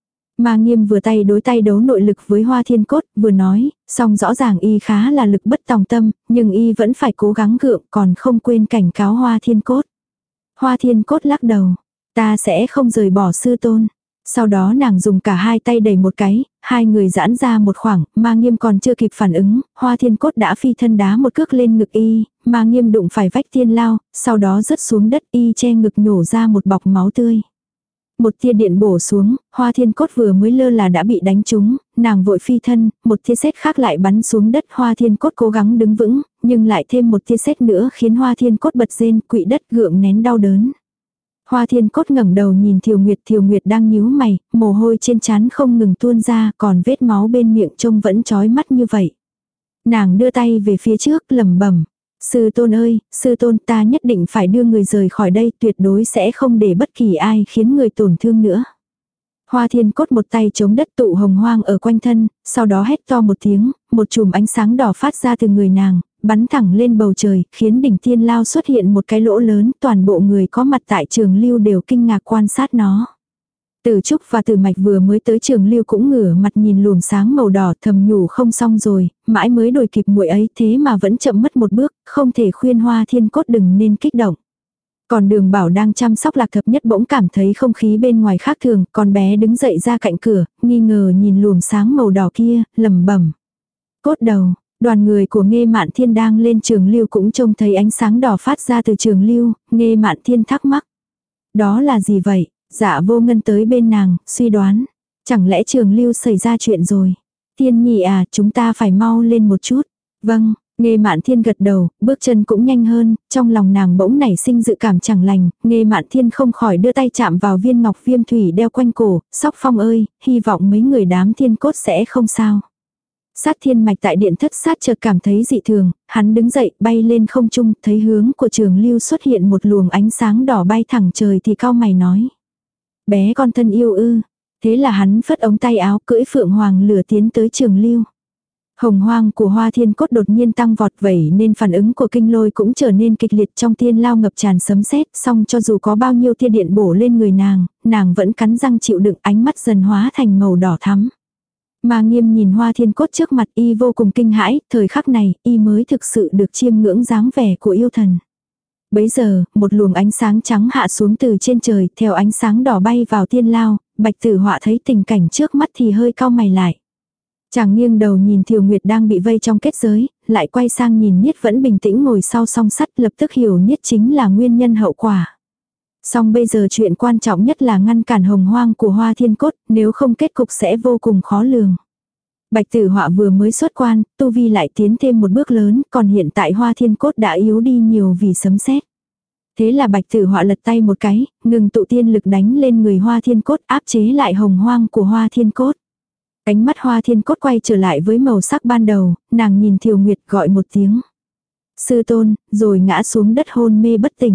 Ma Nghiêm vừa tay đối tay đấu nội lực với Hoa Thiên Cốt, vừa nói, song rõ ràng y khá là lực bất tòng tâm, nhưng y vẫn phải cố gắng gượng, còn không quên cảnh cáo Hoa Thiên Cốt. Hoa Thiên Cốt lắc đầu, ta sẽ không rời bỏ sư tôn. Sau đó nàng dùng cả hai tay đẩy một cái, hai người giãn ra một khoảng, Ma Nghiêm còn chưa kịp phản ứng, Hoa Thiên Cốt đã phi thân đá một cước lên ngực y, Ma Nghiêm đụng phải vách thiên lao, sau đó rớt xuống đất, y che ngực nhổ ra một bọc máu tươi. Một tia điện bổ xuống, Hoa Thiên Cốt vừa mới lơ là đã bị đánh trúng, nàng vội phi thân, một tia sét khác lại bắn xuống đất. Hoa Thiên Cốt cố gắng đứng vững, nhưng lại thêm một tia sét nữa khiến Hoa Thiên Cốt bật rên, quỵ đất gượng nén đau đớn. Hoa Thiên Cốt ngẩng đầu nhìn Thiều Nguyệt, Thiều Nguyệt đang nhíu mày, mồ hôi trên trán không ngừng tuôn ra, còn vết máu bên miệng trông vẫn chói mắt như vậy. Nàng đưa tay về phía trước, lẩm bẩm, sư tôn ơi, sư tôn, ta nhất định phải đưa người rời khỏi đây, tuyệt đối sẽ không để bất kỳ ai khiến người tổn thương nữa. Hoa Thiên Cốt một tay chống đất tụ hồng hoang ở quanh thân, sau đó hét to một tiếng, một chùm ánh sáng đỏ phát ra từ người nàng, bắn thẳng lên bầu trời, khiến đỉnh thiên lao xuất hiện một cái lỗ lớn, toàn bộ người có mặt tại Trường Lưu đều kinh ngạc quan sát nó. Tử Trúc và Tử Mạch vừa mới tới Trường Lưu cũng ngửa mặt nhìn luồng sáng màu đỏ, thầm nhủ không xong rồi, mãi mới đuổi kịp muội ấy, thế mà vẫn chậm mất một bước, không thể khuyên Hoa Thiên Cốt đừng nên kích động. Còn Đường Bảo đang chăm sóc Lạc Thập Nhất bỗng cảm thấy không khí bên ngoài khác thường, con bé đứng dậy ra cạnh cửa, nghi ngờ nhìn luồng sáng màu đỏ kia, lẩm bẩm. Cốt đầu, đoàn người của Nghê Mạn Thiên đang lên Trường Lưu cũng trông thấy ánh sáng đỏ phát ra từ Trường Lưu, Nghê Mạn Thiên thắc mắc. Đó là gì vậy? Dạ Vô Ngân tới bên nàng, suy đoán. Chẳng lẽ Trường Lưu xảy ra chuyện rồi? Thiên Nhi à, chúng ta phải mau lên một chút. Vâng. Nghê Mạn Thiên gật đầu, bước chân cũng nhanh hơn, trong lòng nàng bỗng nảy sinh dự cảm chẳng lành, Nghê Mạn Thiên không khỏi đưa tay chạm vào viên ngọc viêm thủy đeo quanh cổ, Sóc Phong ơi, hy vọng mấy người đám thiên cốt sẽ không sao. Sát Thiên Mạch tại điện thất sát chợt cảm thấy dị thường, hắn đứng dậy bay lên không trung, thấy hướng của Trường Lưu xuất hiện một luồng ánh sáng đỏ bay thẳng trời thì cau mày nói. Bé con thân yêu ư, thế là hắn phất ống tay áo cưỡi phượng hoàng lửa tiến tới Trường Lưu. Hồng hoang của Hoa Thiên Cốt đột nhiên tăng vọt vậy nên phản ứng của Kinh Lôi cũng trở nên kịch liệt, trong thiên lao ngập tràn sấm sét, song cho dù có bao nhiêu tia điện bổ lên người nàng, nàng vẫn cắn răng chịu đựng, ánh mắt dần hóa thành màu đỏ thắm. Mà Nghiêm nhìn Hoa Thiên Cốt trước mặt y vô cùng kinh hãi, thời khắc này y mới thực sự được chiêm ngưỡng dáng vẻ của yêu thần. Bấy giờ, một luồng ánh sáng trắng hạ xuống từ trên trời, theo ánh sáng đỏ bay vào thiên lao, Bạch Tử Họa thấy tình cảnh trước mắt thì hơi cau mày lại. Chàng nghiêng đầu nhìn Thiều Nguyệt đang bị vây trong kết giới, lại quay sang nhìn Niết vẫn bình tĩnh ngồi sau song sắt, lập tức hiểu Niết chính là nguyên nhân hậu quả. Song bây giờ chuyện quan trọng nhất là ngăn cản hồng hoang của Hoa Thiên Cốt, nếu không kết cục sẽ vô cùng khó lường. Bạch Tử Họa vừa mới xuất quan, tu vi lại tiến thêm một bước lớn, còn hiện tại Hoa Thiên Cốt đã yếu đi nhiều vì sấm sét. Thế là Bạch Tử Họa lật tay một cái, ngừng tụ tiên lực đánh lên người Hoa Thiên Cốt, áp chế lại hồng hoang của Hoa Thiên Cốt. Ánh mắt Hoa Thiên Cốt quay trở lại với màu sắc ban đầu, nàng nhìn Thiều Nguyệt gọi một tiếng. Sư tôn, rồi ngã xuống đất hôn mê bất tỉnh.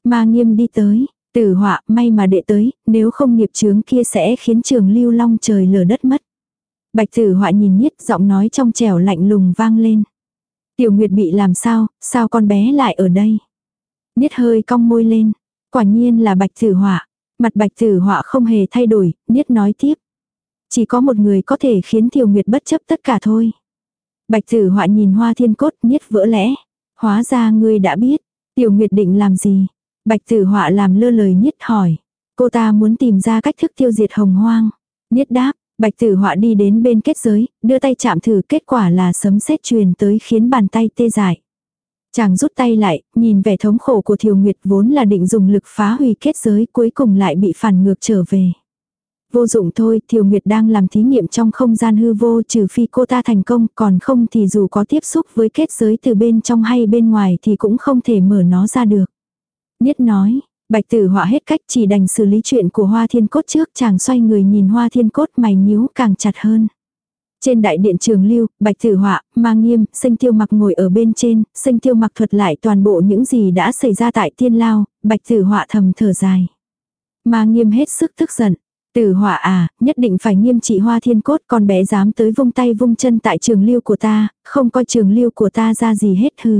Ma Nghiêm đi tới, Tử Họa, may mà đệ tới, nếu không nghiệp chướng kia sẽ khiến Trường Lưu long trời lở đất mất. Bạch Tử Họa nhìn Niết, giọng nói trong trẻo lạnh lùng vang lên. Tiểu Nguyệt bị làm sao, sao con bé lại ở đây? Niết hơi cong môi lên, quả nhiên là Bạch Tử Họa. Mặt Bạch Tử Họa không hề thay đổi, Niết nói tiếp. Chỉ có một người có thể khiến Tiểu Nguyệt bất chấp tất cả thôi. Bạch Tử Họa nhìn Hoa Thiên Cốt, Niết vỡ lẽ. Hóa ra ngươi đã biết, Tiểu Nguyệt định làm gì? Bạch Tử Họa làm lơ lời Niết hỏi. Cô ta muốn tìm ra cách thức tiêu diệt Hồng Hoang. Niết đáp, Bạch Tử Họa đi đến bên kết giới, đưa tay chạm thử, kết quả là sấm sét truyền tới khiến bàn tay tê dại. Chàng rút tay lại, nhìn vẻ thống khổ của Thiều Nguyệt vốn là định dùng lực phá hủy kết giới, cuối cùng lại bị phản ngược trở về. Vô dụng thôi, Thiều Nguyệt đang làm thí nghiệm trong không gian hư vô, trừ phi cô ta thành công, còn không thì dù có tiếp xúc với kết giới từ bên trong hay bên ngoài thì cũng không thể mở nó ra được. Niết nói, Bạch Tử Họa hết cách chỉ đành xử lý chuyện của Hoa Thiên Cốt trước, chàng xoay người nhìn Hoa Thiên Cốt, mày nhíu càng chặt hơn. Trên đại điện Trường Lưu, Bạch Tử Họa, Ma Nghiêm, Sinh Tiêu Mặc ngồi ở bên trên, Sinh Tiêu Mặc thuật lại toàn bộ những gì đã xảy ra tại Tiên Lao, Bạch Tử Họa thầm thở dài. Ma Nghiêm hết sức tức giận. Tử Họa à, nhất định phải nghiêm trị Hoa Thiên Cốt, con bé dám tới vung tay vung chân tại Trường Lưu của ta, không coi Trường Lưu của ta ra gì hết hừ.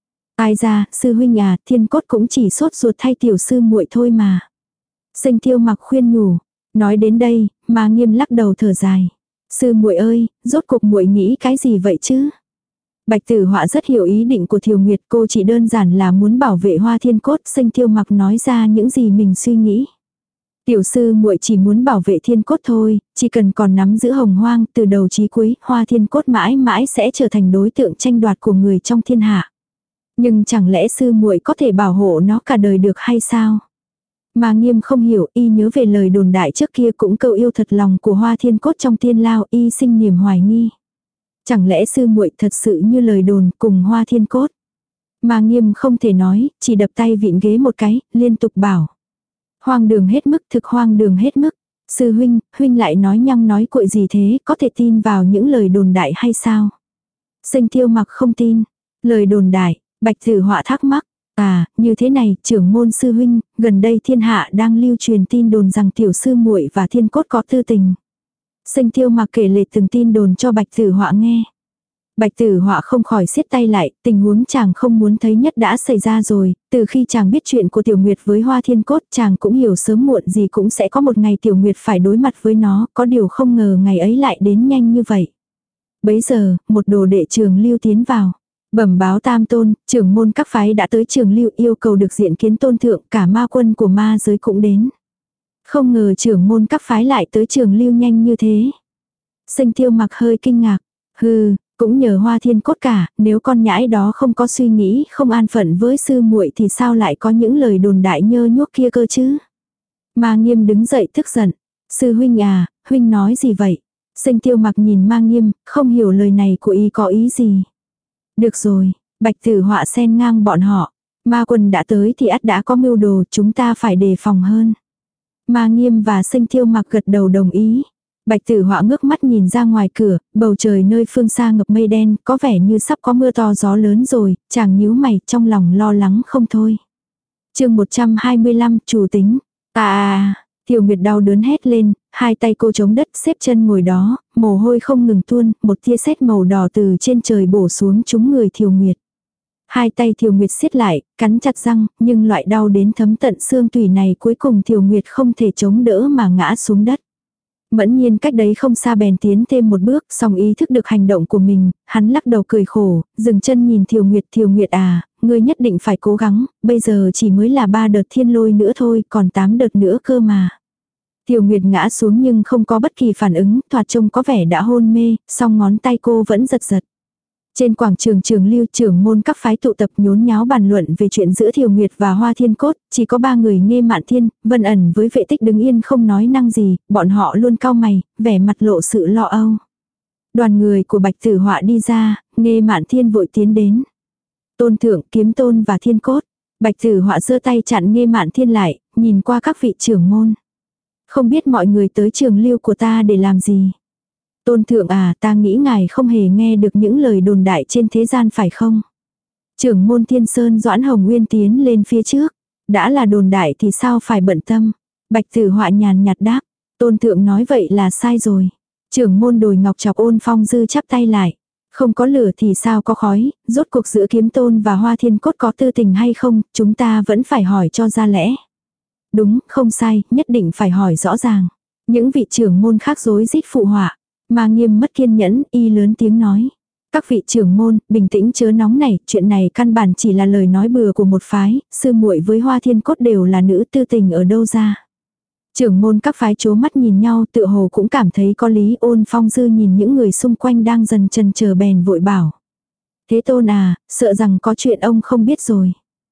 Ai ra, sư huynh à, Thiên Cốt cũng chỉ sốt ruột thay tiểu sư muội thôi mà. Sinh Tiêu Mặc khuyên nhủ. Nói đến đây, Ma Nghiêm lắc đầu thở dài. Sư muội ơi, rốt cuộc muội nghĩ cái gì vậy chứ? Bạch Tử Họa rất hiểu ý định của Thiều Nguyệt, cô chỉ đơn giản là muốn bảo vệ Hoa Thiên Cốt. Sinh Tiêu Mặc nói ra những gì mình suy nghĩ. Tiểu sư muội chỉ muốn bảo vệ Thiên Cốt thôi, chỉ cần còn nắm giữ Hồng Hoang từ đầu chí cuối, Hoa Thiên Cốt mãi mãi sẽ trở thành đối tượng tranh đoạt của người trong thiên hạ. Nhưng chẳng lẽ sư muội có thể bảo hộ nó cả đời được hay sao? Ma Nghiêm không hiểu, y nhớ về lời đồn đại trước kia cũng câu yêu thật lòng của Hoa Thiên Cốt trong Tiên Lao, y sinh niềm hoài nghi. Chẳng lẽ sư muội thật sự như lời đồn cùng Hoa Thiên Cốt? Ma Nghiêm không thể nói, chỉ đập tay vịn ghế một cái, liên tục bảo. Hoang đường hết mức, thực hoang đường hết mức. Sư huynh, huynh lại nói nhăng nói cuội gì thế, có thể tin vào những lời đồn đại hay sao? Sinh Tiêu Mặc không tin. Lời đồn đại, Bạch Tử Họa thắc mắc. À, như thế này, trưởng môn sư huynh, gần đây thiên hạ đang lưu truyền tin đồn rằng tiểu sư muội và Thiên Cốt có tư tình. Sinh Tiêu Mặc kể lể từng tin đồn cho Bạch Tử Họa nghe. Bạch Tử Họa không khỏi siết tay lại, tình huống chàng không muốn thấy nhất đã xảy ra rồi, từ khi chàng biết chuyện của Tiểu Nguyệt với Hoa Thiên Cốt, chàng cũng hiểu sớm muộn gì cũng sẽ có một ngày Tiểu Nguyệt phải đối mặt với nó, có điều không ngờ ngày ấy lại đến nhanh như vậy. Bấy giờ, một đồ đệ Trường Lưu tiến vào. Bẩm báo Tam Tôn, trưởng môn các phái đã tới Trường Lưu yêu cầu được diện kiến tôn thượng, cả ma quân của ma giới cũng đến. Không ngờ trưởng môn các phái lại tới Trường Lưu nhanh như thế. Sinh Tiêu Mặc hơi kinh ngạc. Hừ, cũng nhờ Hoa Thiên Cốt cả, nếu con nhãi đó không có suy nghĩ, không an phận với sư muội thì sao lại có những lời đồn đại nhơ nhuốc kia cơ chứ? Ma Nghiêm đứng dậy tức giận. Sư huynh à, huynh nói gì vậy? Sinh Tiêu Mặc nhìn Ma Nghiêm, không hiểu lời này của y có ý gì. Được rồi, Bạch Tử Họa xen ngang bọn họ. Ma quân đã tới thì ắt đã có mưu đồ, chúng ta phải đề phòng hơn. Ma Nghiêm và Sinh Tiêu Mặc gật đầu đồng ý. Bạch Tử Họa ngước mắt nhìn ra ngoài cửa, bầu trời nơi phương xa ngập mây đen, có vẻ như sắp có mưa to gió lớn rồi, chàng nhíu mày, trong lòng lo lắng không thôi. Chương một trăm hai mươi lăm, chủ tính. À, Tiểu Nguyệt đau đớn hét lên, hai tay cô chống đất, xếp chân ngồi đó, mồ hôi không ngừng tuôn, một tia sét màu đỏ từ trên trời bổ xuống trúng người Tiểu Nguyệt. Hai tay Tiểu Nguyệt siết lại, cắn chặt răng, nhưng loại đau đến thấm tận xương tủy này cuối cùng Tiểu Nguyệt không thể chống đỡ mà ngã xuống đất. Mẫn Nhiên cách đấy không xa bèn tiến thêm một bước, song ý thức được hành động của mình, hắn lắc đầu cười khổ, dừng chân nhìn Thiều Nguyệt. Thiều Nguyệt à, ngươi nhất định phải cố gắng, bây giờ chỉ mới là ba đợt thiên lôi nữa thôi, còn tám đợt nữa cơ mà. Thiều Nguyệt ngã xuống nhưng không có bất kỳ phản ứng, thoạt trông có vẻ đã hôn mê, song ngón tay cô vẫn giật giật. Trên quảng trường Trường Lưu, trưởng môn các phái tụ tập nhốn nháo bàn luận về chuyện giữa Thiều Nguyệt và Hoa Thiên Cốt, chỉ có ba người Nghê Mạn Thiên, Vân Ẩn với Vệ Tích đứng yên không nói năng gì, bọn họ luôn cau mày, vẻ mặt lộ sự lo âu. Đoàn người của Bạch Tử Họa đi ra, Nghê Mạn Thiên vội tiến đến. Tôn thượng, Kiếm Tôn và Thiên Cốt. Bạch Tử Họa giơ tay chặn Nghê Mạn Thiên lại, nhìn qua các vị trưởng môn. Không biết mọi người tới Trường Lưu của ta để làm gì? Tôn thượng à, ta nghĩ ngài không hề nghe được những lời đồn đại trên thế gian phải không? Trưởng môn Thiên Sơn Doãn Hồng Nguyên tiến lên phía trước. Đã là đồn đại thì sao phải bận tâm. Bạch Tử Họa nhàn nhạt đáp. Tôn thượng nói vậy là sai rồi. Trưởng môn Đồi Ngọc chọc Ôn Phong Dư chắp tay lại. Không có lửa thì sao có khói, rốt cuộc giữa Kiếm Tôn và Hoa Thiên Cốt có tư tình hay không, chúng ta vẫn phải hỏi cho ra lẽ. Đúng, không sai, nhất định phải hỏi rõ ràng. Những vị trưởng môn khác rối rít phụ họa. Mà Nghiêm mất kiên nhẫn, y lớn tiếng nói. Các vị trưởng môn, bình tĩnh chớ nóng này, chuyện này căn bản chỉ là lời nói bừa của một phái, sư muội với Hoa Thiên Cốt đều là nữ, tư tình ở đâu ra. Trưởng môn các phái chố mắt nhìn nhau, tựa hồ cũng cảm thấy có lý. Ôn Phong Dư nhìn những người xung quanh đang dần chần chờ bèn vội bảo. Thế Tôn à, sợ rằng có chuyện ông không biết rồi.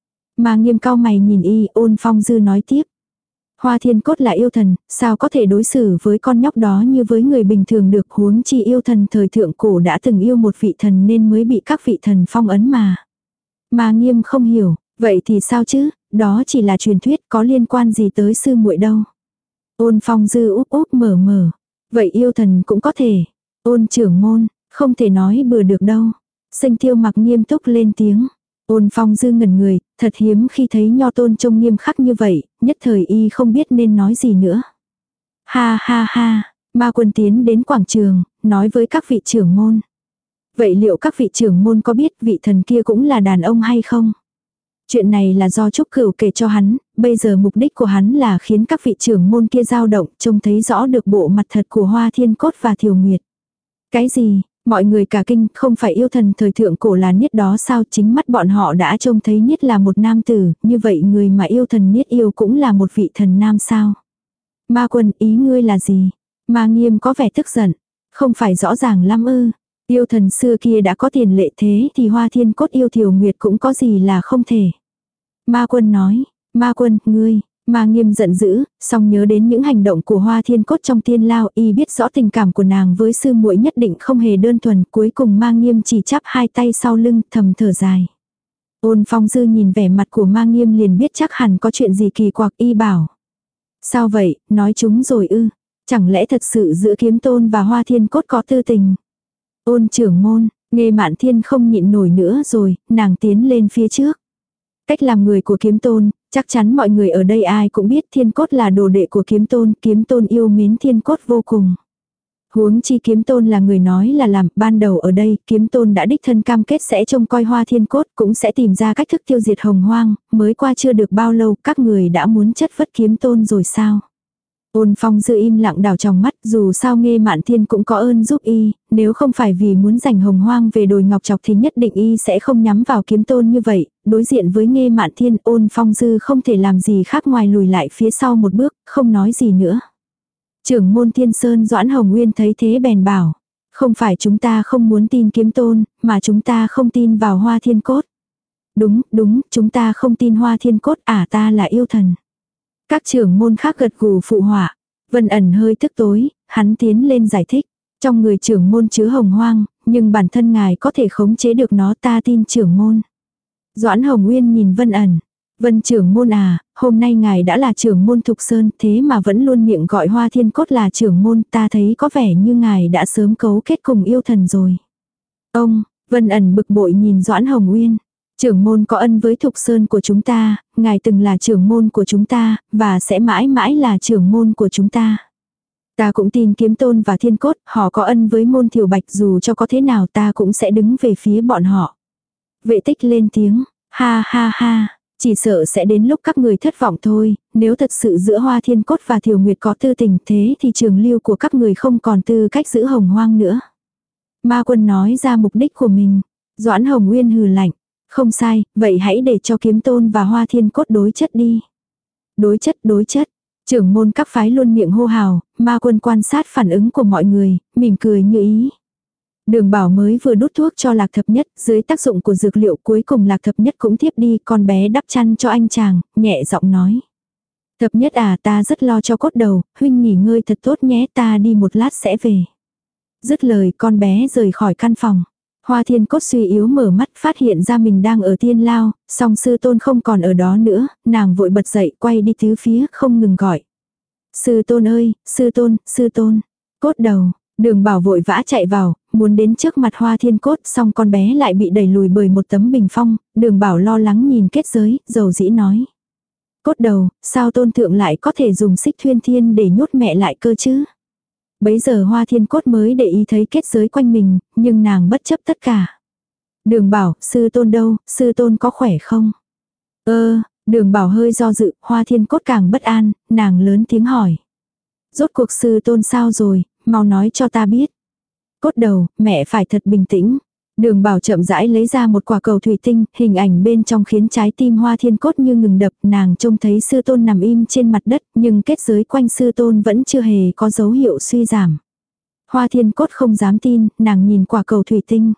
Mà Nghiêm cau mày nhìn y. Ôn Phong Dư nói tiếp. Hoa Thiên Cốt là yêu thần, sao có thể đối xử với con nhóc đó như với người bình thường được, huống chi yêu thần thời thượng cổ đã từng yêu một vị thần nên mới bị các vị thần phong ấn mà. Mà Nghiêm không hiểu, vậy thì sao chứ, đó chỉ là truyền thuyết, có liên quan gì tới sư muội đâu. Ôn Phong Dư úp úp mở mở, vậy yêu thần cũng có thể. Ôn trưởng môn, không thể nói bừa được đâu. Sinh Tiêu Mặc nghiêm túc lên tiếng. Ôn Phong Dư ngẩn người, thật hiếm khi thấy Nho Tôn trông nghiêm khắc như vậy, nhất thời y không biết nên nói gì nữa. Ha ha ha, Ma Quân tiến đến quảng trường, nói với các vị trưởng môn. Vậy liệu các vị trưởng môn có biết vị thần kia cũng là đàn ông hay không? Chuyện này là do Trúc Cửu kể cho hắn, bây giờ mục đích của hắn là khiến các vị trưởng môn kia dao động, trông thấy rõ được bộ mặt thật của Hoa Thiên Cốt và Thiều Nguyệt. Cái gì? Mọi người cả kinh, không phải yêu thần thời thượng cổ là Niết đó sao, chính mắt bọn họ đã trông thấy Niết là một nam tử, như vậy người mà yêu thần Niết yêu cũng là một vị thần nam sao? Ma Quân, ý ngươi là gì? Ma Nghiêm có vẻ tức giận, không phải rõ ràng lắm ư? Yêu thần xưa kia đã có tiền lệ thế thì Hoa Thiên Cốt yêu Thiều Nguyệt cũng có gì là không thể. Ma Quân nói, Ma Quân, ngươi, Ma Nghiêm giận dữ, song nhớ đến những hành động của Hoa Thiên Cốt trong tiên lao, y biết rõ tình cảm của nàng với sư muội nhất định không hề đơn thuần, cuối cùng Ma Nghiêm chỉ chắp hai tay sau lưng, thầm thở dài. Ôn Phong Dư nhìn vẻ mặt của Ma Nghiêm liền biết chắc hẳn có chuyện gì kỳ quặc, y bảo. Sao vậy, nói chúng rồi ư, chẳng lẽ thật sự giữa Kiếm Tôn và Hoa Thiên Cốt có tư tình? Ôn trưởng môn, Nghê Mạn Thiên không nhịn nổi nữa rồi, nàng tiến lên phía trước. Cách làm người của Kiếm Tôn, chắc chắn mọi người ở đây ai cũng biết Thiên Cốt là đồ đệ của Kiếm Tôn, Kiếm Tôn yêu mến Thiên Cốt vô cùng. Huống chi Kiếm Tôn là người nói là làm, ban đầu ở đây, Kiếm Tôn đã đích thân cam kết sẽ trông coi Hoa Thiên Cốt, cũng sẽ tìm ra cách thức tiêu diệt Hồng Hoang, mới qua chưa được bao lâu, các người đã muốn chất vấn Kiếm Tôn rồi sao? Ôn Phong Dư im lặng đảo trong mắt, dù sao Nghê Mạn Thiên cũng có ơn giúp y, nếu không phải vì muốn giành Hồng Hoang về Đồi Ngọc Chọc thì nhất định y sẽ không nhắm vào Kiếm Tôn như vậy. Đối diện với Nghê Mạn Thiên, Ôn Phong Dư không thể làm gì khác ngoài lùi lại phía sau một bước, không nói gì nữa. Trưởng môn Thiên Sơn Doãn Hồng Nguyên thấy thế bèn bảo, không phải chúng ta không muốn tin Kiếm Tôn, mà chúng ta không tin vào Hoa Thiên Cốt. Đúng, đúng, chúng ta không tin Hoa Thiên Cốt, à ta là yêu thần. Các trưởng môn khác gật gù phụ họa. Vân Ẩn hơi tức tối, hắn tiến lên giải thích. Trong người trưởng môn chứa Hồng Hoang, nhưng bản thân ngài có thể khống chế được nó, ta tin trưởng môn. Doãn Hồng Nguyên nhìn Vân Ẩn. Vân trưởng môn à, hôm nay ngài đã là trưởng môn Thục Sơn, thế mà vẫn luôn miệng gọi Hoa Thiên Cốt là trưởng môn, ta thấy có vẻ như ngài đã sớm cấu kết cùng yêu thần rồi. Ông, Vân Ẩn bực bội nhìn Doãn Hồng Nguyên. Trưởng môn có ân với Thục Sơn của chúng ta, ngài từng là trưởng môn của chúng ta, và sẽ mãi mãi là trưởng môn của chúng ta. Ta cũng tin Kiếm Tôn và Thiên Cốt, họ có ân với môn Thiều Bạch, dù cho có thế nào ta cũng sẽ đứng về phía bọn họ. Vệ Tích lên tiếng, ha ha ha, chỉ sợ sẽ đến lúc các người thất vọng thôi, nếu thật sự giữa Hoa Thiên Cốt và Thiều Nguyệt có tư tình thế thì trường lưu của các người không còn tư cách giữ Hồng Hoang nữa. Ma Quân nói ra mục đích của mình. Doãn Hồng Nguyên hừ lạnh. Không sai, vậy hãy để cho Kiếm Tôn và Hoa Thiên Cốt đối chất đi. Đối chất, đối chất. Trưởng môn các phái luôn miệng hô hào, Ma Quân quan sát phản ứng của mọi người, mỉm cười như ý. Đường Bảo mới vừa đút thuốc cho Lạc Thập Nhất, dưới tác dụng của dược liệu cuối cùng Lạc Thập Nhất cũng thiếp đi, con bé đắp chăn cho anh chàng, nhẹ giọng nói. Thập Nhất à, ta rất lo cho cốt đầu, huynh nghỉ ngơi thật tốt nhé, ta đi một lát sẽ về. Dứt lời con bé rời khỏi căn phòng. Hoa Thiên Cốt suy yếu mở mắt, phát hiện ra mình đang ở tiên lao, song sư tôn không còn ở đó nữa, nàng vội bật dậy quay đi tứ phía không ngừng gọi. Sư tôn ơi, sư tôn, sư tôn. Cốt đầu, Đường Bảo vội vã chạy vào, muốn đến trước mặt Hoa Thiên Cốt, song con bé lại bị đẩy lùi bởi một tấm bình phong. Đường Bảo lo lắng nhìn kết giới, dầu dĩ nói. Cốt đầu, sao tôn thượng lại có thể dùng xích thuyên thiên để nhốt mẹ lại cơ chứ? Bấy giờ Hoa Thiên Cốt mới để ý thấy kết giới quanh mình, nhưng nàng bất chấp tất cả. Đường Bảo, sư tôn đâu, sư tôn có khỏe không? Ơ, Đường Bảo hơi do dự, Hoa Thiên Cốt càng bất an, nàng lớn tiếng hỏi. Rốt cuộc sư tôn sao rồi, mau nói cho ta biết. Cốt đầu, mẹ phải thật bình tĩnh. Đường Bảo chậm rãi lấy ra một quả cầu thủy tinh, hình ảnh bên trong khiến trái tim Hoa Thiên Cốt như ngừng đập, nàng trông thấy sư tôn nằm im trên mặt đất, nhưng kết giới quanh sư tôn vẫn chưa hề có dấu hiệu suy giảm. Hoa Thiên Cốt không dám tin, nàng nhìn quả cầu thủy tinh.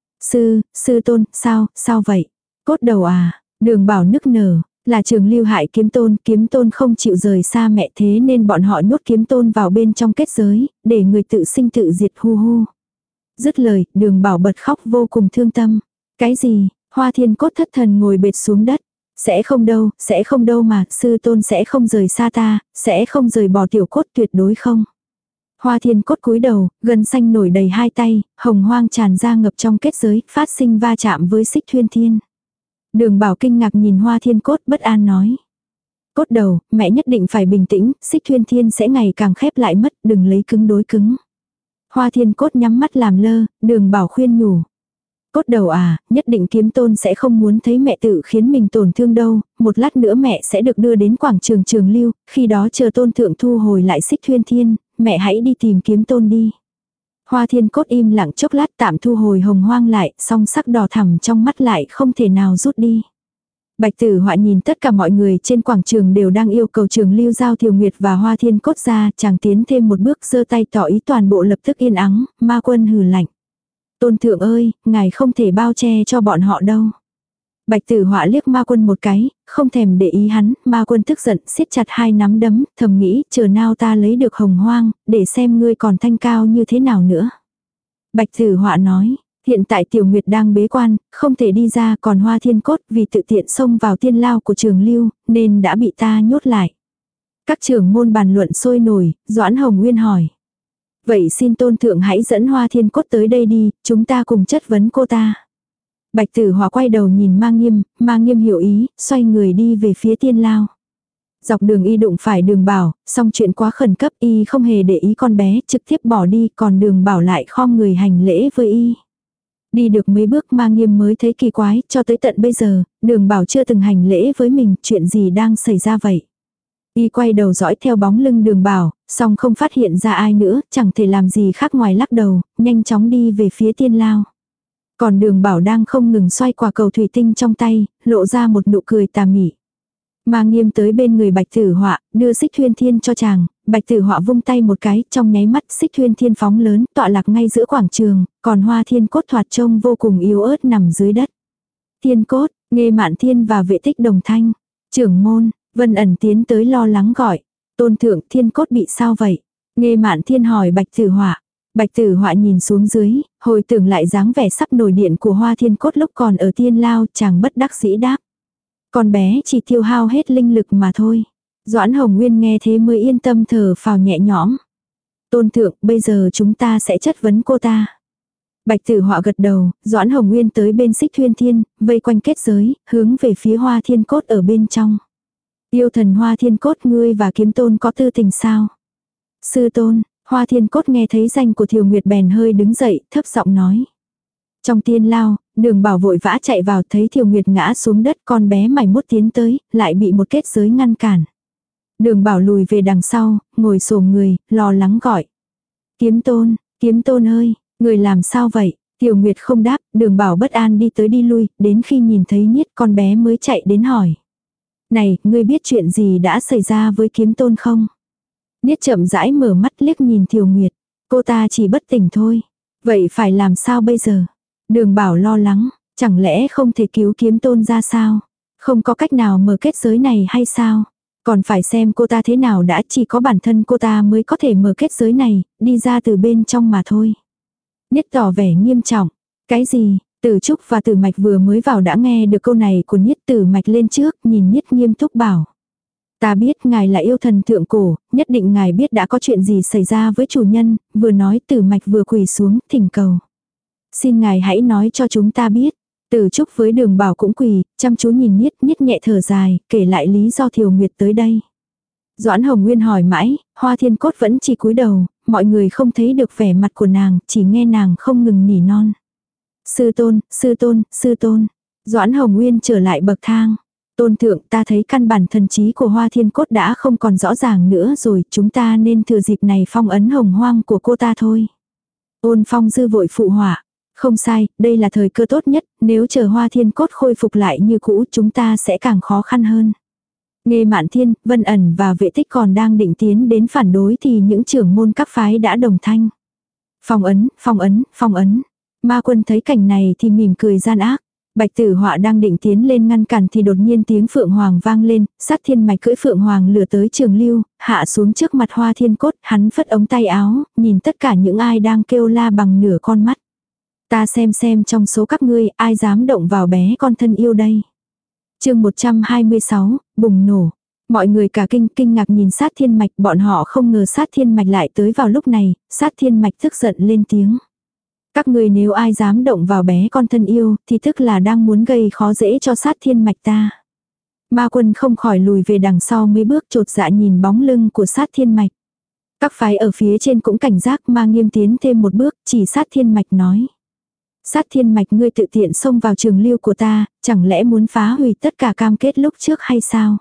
Sư, sư tôn, sao, sao vậy? Cốt đầu à, Đường Bảo nức nở, là Trường Lưu hại kiếm tôn, kiếm tôn không chịu rời xa mẹ thế nên bọn họ nhốt kiếm tôn vào bên trong kết giới, để người tự sinh tự diệt hu hu. Dứt lời, Đường Bảo bật khóc vô cùng thương tâm. Cái gì? Hoa Thiên Cốt thất thần ngồi bệt xuống đất. Sẽ không đâu, sẽ không đâu mà, sư tôn sẽ không rời xa ta, sẽ không rời bỏ tiểu cốt tuyệt đối không. Hoa Thiên Cốt cúi đầu, gân xanh nổi đầy hai tay, hồng hoang tràn ra ngập trong kết giới, phát sinh va chạm với xích thuyên thiên. Đường Bảo kinh ngạc nhìn Hoa Thiên Cốt bất an nói. Cốt đầu, mẹ nhất định phải bình tĩnh, xích thuyên thiên sẽ ngày càng khép lại mất, đừng lấy cứng đối cứng. Hoa Thiên Cốt nhắm mắt làm lơ, Đường Bảo khuyên nhủ. Cốt đầu à, nhất định kiếm tôn sẽ không muốn thấy mẹ tự khiến mình tổn thương đâu, một lát nữa mẹ sẽ được đưa đến quảng trường Trường Lưu, khi đó chờ tôn thượng thu hồi lại xích thuyên thiên, mẹ hãy đi tìm kiếm tôn đi. Hoa Thiên Cốt im lặng chốc lát tạm thu hồi hồng hoang lại, song sắc đỏ thẳm trong mắt lại không thể nào rút đi. Bạch Tử Họa nhìn tất cả mọi người trên quảng trường đều đang yêu cầu Trường Lưu giao Thiều Nguyệt và Hoa Thiên Cốt ra, chàng tiến thêm một bước giơ tay tỏ ý toàn bộ lập tức yên ắng, ma quân hừ lạnh. Tôn thượng ơi, ngài không thể bao che cho bọn họ đâu. Bạch Tử Họa liếc ma quân một cái, không thèm để ý hắn, ma quân tức giận siết chặt hai nắm đấm, thầm nghĩ chờ nào ta lấy được hồng hoang, để xem ngươi còn thanh cao như thế nào nữa. Bạch Tử Họa nói. Hiện tại Tiểu Nguyệt đang bế quan, không thể đi ra, còn Hoa Thiên Cốt vì tự tiện xông vào tiên lao của Trường Lưu, nên đã bị ta nhốt lại. Các trưởng môn bàn luận sôi nổi, Doãn Hồng Nguyên hỏi. Vậy xin tôn thượng hãy dẫn Hoa Thiên Cốt tới đây đi, chúng ta cùng chất vấn cô ta. Bạch Tử Họa quay đầu nhìn Ma Nghiêm, Ma Nghiêm hiểu ý, xoay người đi về phía tiên lao. Dọc đường y đụng phải Đường Bảo, song chuyện quá khẩn cấp y không hề để ý con bé, trực tiếp bỏ đi, còn Đường Bảo lại khom người hành lễ với y. Đi được mấy bước Ma Nghiêm mới thấy kỳ quái, cho tới tận bây giờ, Đường Bảo chưa từng hành lễ với mình, chuyện gì đang xảy ra vậy? Y quay đầu dõi theo bóng lưng Đường Bảo, song không phát hiện ra ai nữa, chẳng thể làm gì khác ngoài lắc đầu, nhanh chóng đi về phía tiên lao. Còn Đường Bảo đang không ngừng xoay quả cầu thủy tinh trong tay, lộ ra một nụ cười tà mị. Ma Nghiêm tới bên người Bạch Tử Họa, đưa xích thuyên thiên cho chàng, Bạch Tử Họa vung tay một cái, trong nháy mắt xích thuyên thiên phóng lớn, tọa lạc ngay giữa quảng trường, còn Hoa Thiên Cốt thoạt trông vô cùng yếu ớt nằm dưới đất. Thiên Cốt, Nghê Mạn Thiên và Vệ Tích đồng thanh. Trưởng môn, Vân Ẩn tiến tới lo lắng gọi. Tôn thượng, Thiên Cốt bị sao vậy? Nghê Mạn Thiên hỏi Bạch Tử Họa. Bạch Tử Họa nhìn xuống dưới, hồi tưởng lại dáng vẻ sắp nổi điện của Hoa Thiên Cốt lúc còn ở tiên lao, chàng bất đắc dĩ đáp. Con bé chỉ tiêu hao hết linh lực mà thôi. Doãn Hồng Nguyên nghe thế mới yên tâm thở phào nhẹ nhõm. Tôn thượng, bây giờ chúng ta sẽ chất vấn cô ta. Bạch Tử Họa gật đầu, Doãn Hồng Nguyên tới bên xích thuyên thiên, vây quanh kết giới, hướng về phía Hoa Thiên Cốt ở bên trong. Yêu thần Hoa Thiên Cốt, ngươi và kiếm tôn có tư tình sao? Sư tôn, Hoa Thiên Cốt nghe thấy danh của Thiều Nguyệt bèn hơi đứng dậy, thấp giọng nói. Trong tiên lao, Đường Bảo vội vã chạy vào, thấy Thiều Nguyệt ngã xuống đất, con bé mải mốt tiến tới, lại bị một kết giới ngăn cản. Đường Bảo lùi về đằng sau, ngồi xổm người, lo lắng gọi. Kiếm tôn, kiếm tôn ơi, người làm sao vậy? Thiều Nguyệt không đáp, Đường Bảo bất an đi tới đi lui, đến khi nhìn thấy Niết con bé mới chạy đến hỏi. Này, ngươi biết chuyện gì đã xảy ra với kiếm tôn không? Niết chậm rãi mở mắt liếc nhìn Thiều Nguyệt. Cô ta chỉ bất tỉnh thôi. Vậy phải làm sao bây giờ? Đường Bảo lo lắng, chẳng lẽ không thể cứu kiếm tôn ra sao? Không có cách nào mở kết giới này hay sao? Còn phải xem cô ta thế nào đã, chỉ có bản thân cô ta mới có thể mở kết giới này, đi ra từ bên trong mà thôi. Niết tỏ vẻ nghiêm trọng. Cái gì? Tử Trúc và Tử Mạch vừa mới vào đã nghe được câu này của Niết. Tử Mạch lên trước, nhìn Niết nghiêm túc bảo. Ta biết ngài là yêu thần thượng cổ, nhất định ngài biết đã có chuyện gì xảy ra với chủ nhân, vừa nói Tử Mạch vừa quỳ xuống, thỉnh cầu. Xin ngài hãy nói cho chúng ta biết. Từ Trúc với Đường Bảo cũng quỳ, chăm chú nhìn Niết, Niết nhẹ thở dài, kể lại lý do Thiều Nguyệt tới đây. Doãn Hồng Nguyên hỏi mãi, Hoa Thiên Cốt vẫn chỉ cúi đầu, mọi người không thấy được vẻ mặt của nàng, chỉ nghe nàng không ngừng nỉ non. Sư tôn, sư tôn, sư tôn. Doãn Hồng Nguyên trở lại bậc thang. Tôn thượng, ta thấy căn bản thần trí của Hoa Thiên Cốt đã không còn rõ ràng nữa rồi, chúng ta nên thừa dịp này phong ấn hồng hoang của cô ta thôi. Ôn Phong Dư vội phụ họa. Không sai, đây là thời cơ tốt nhất, nếu chờ Hoa Thiên Cốt khôi phục lại như cũ chúng ta sẽ càng khó khăn hơn. Nghe Mạn Thiên, Vân Ẩn và Vệ Tích còn đang định tiến đến phản đối thì những trưởng môn các phái đã đồng thanh. Phong ấn, phong ấn, phong ấn. Ma Quân thấy cảnh này thì mỉm cười gian ác. Bạch Tử Họa đang định tiến lên ngăn cản thì đột nhiên tiếng Phượng Hoàng vang lên, Sát Thiên Mạch cưỡi Phượng Hoàng lừa tới Trường Lưu, hạ xuống trước mặt Hoa Thiên Cốt, hắn phất ống tay áo, nhìn tất cả những ai đang kêu la bằng nửa con mắt. Ta xem xem trong số các ngươi ai dám động vào bé con thân yêu đây. Chương một trăm hai mươi sáu, bùng nổ. Mọi người cả kinh kinh ngạc nhìn Sát Thiên Mạch, bọn họ không ngờ Sát Thiên Mạch lại tới vào lúc này, Sát Thiên Mạch tức giận lên tiếng. Các người nếu ai dám động vào bé con thân yêu, thì tức là đang muốn gây khó dễ cho Sát Thiên Mạch ta. Ma Quân không khỏi lùi về đằng sau mấy bước, chột dạ nhìn bóng lưng của Sát Thiên Mạch. Các phái ở phía trên cũng cảnh giác, Ma Nghiêm tiến thêm một bước, chỉ Sát Thiên Mạch nói. Sát Thiên Mạch, ngươi tự tiện xông vào Trường Lưu của ta, chẳng lẽ muốn phá hủy tất cả cam kết lúc trước hay sao?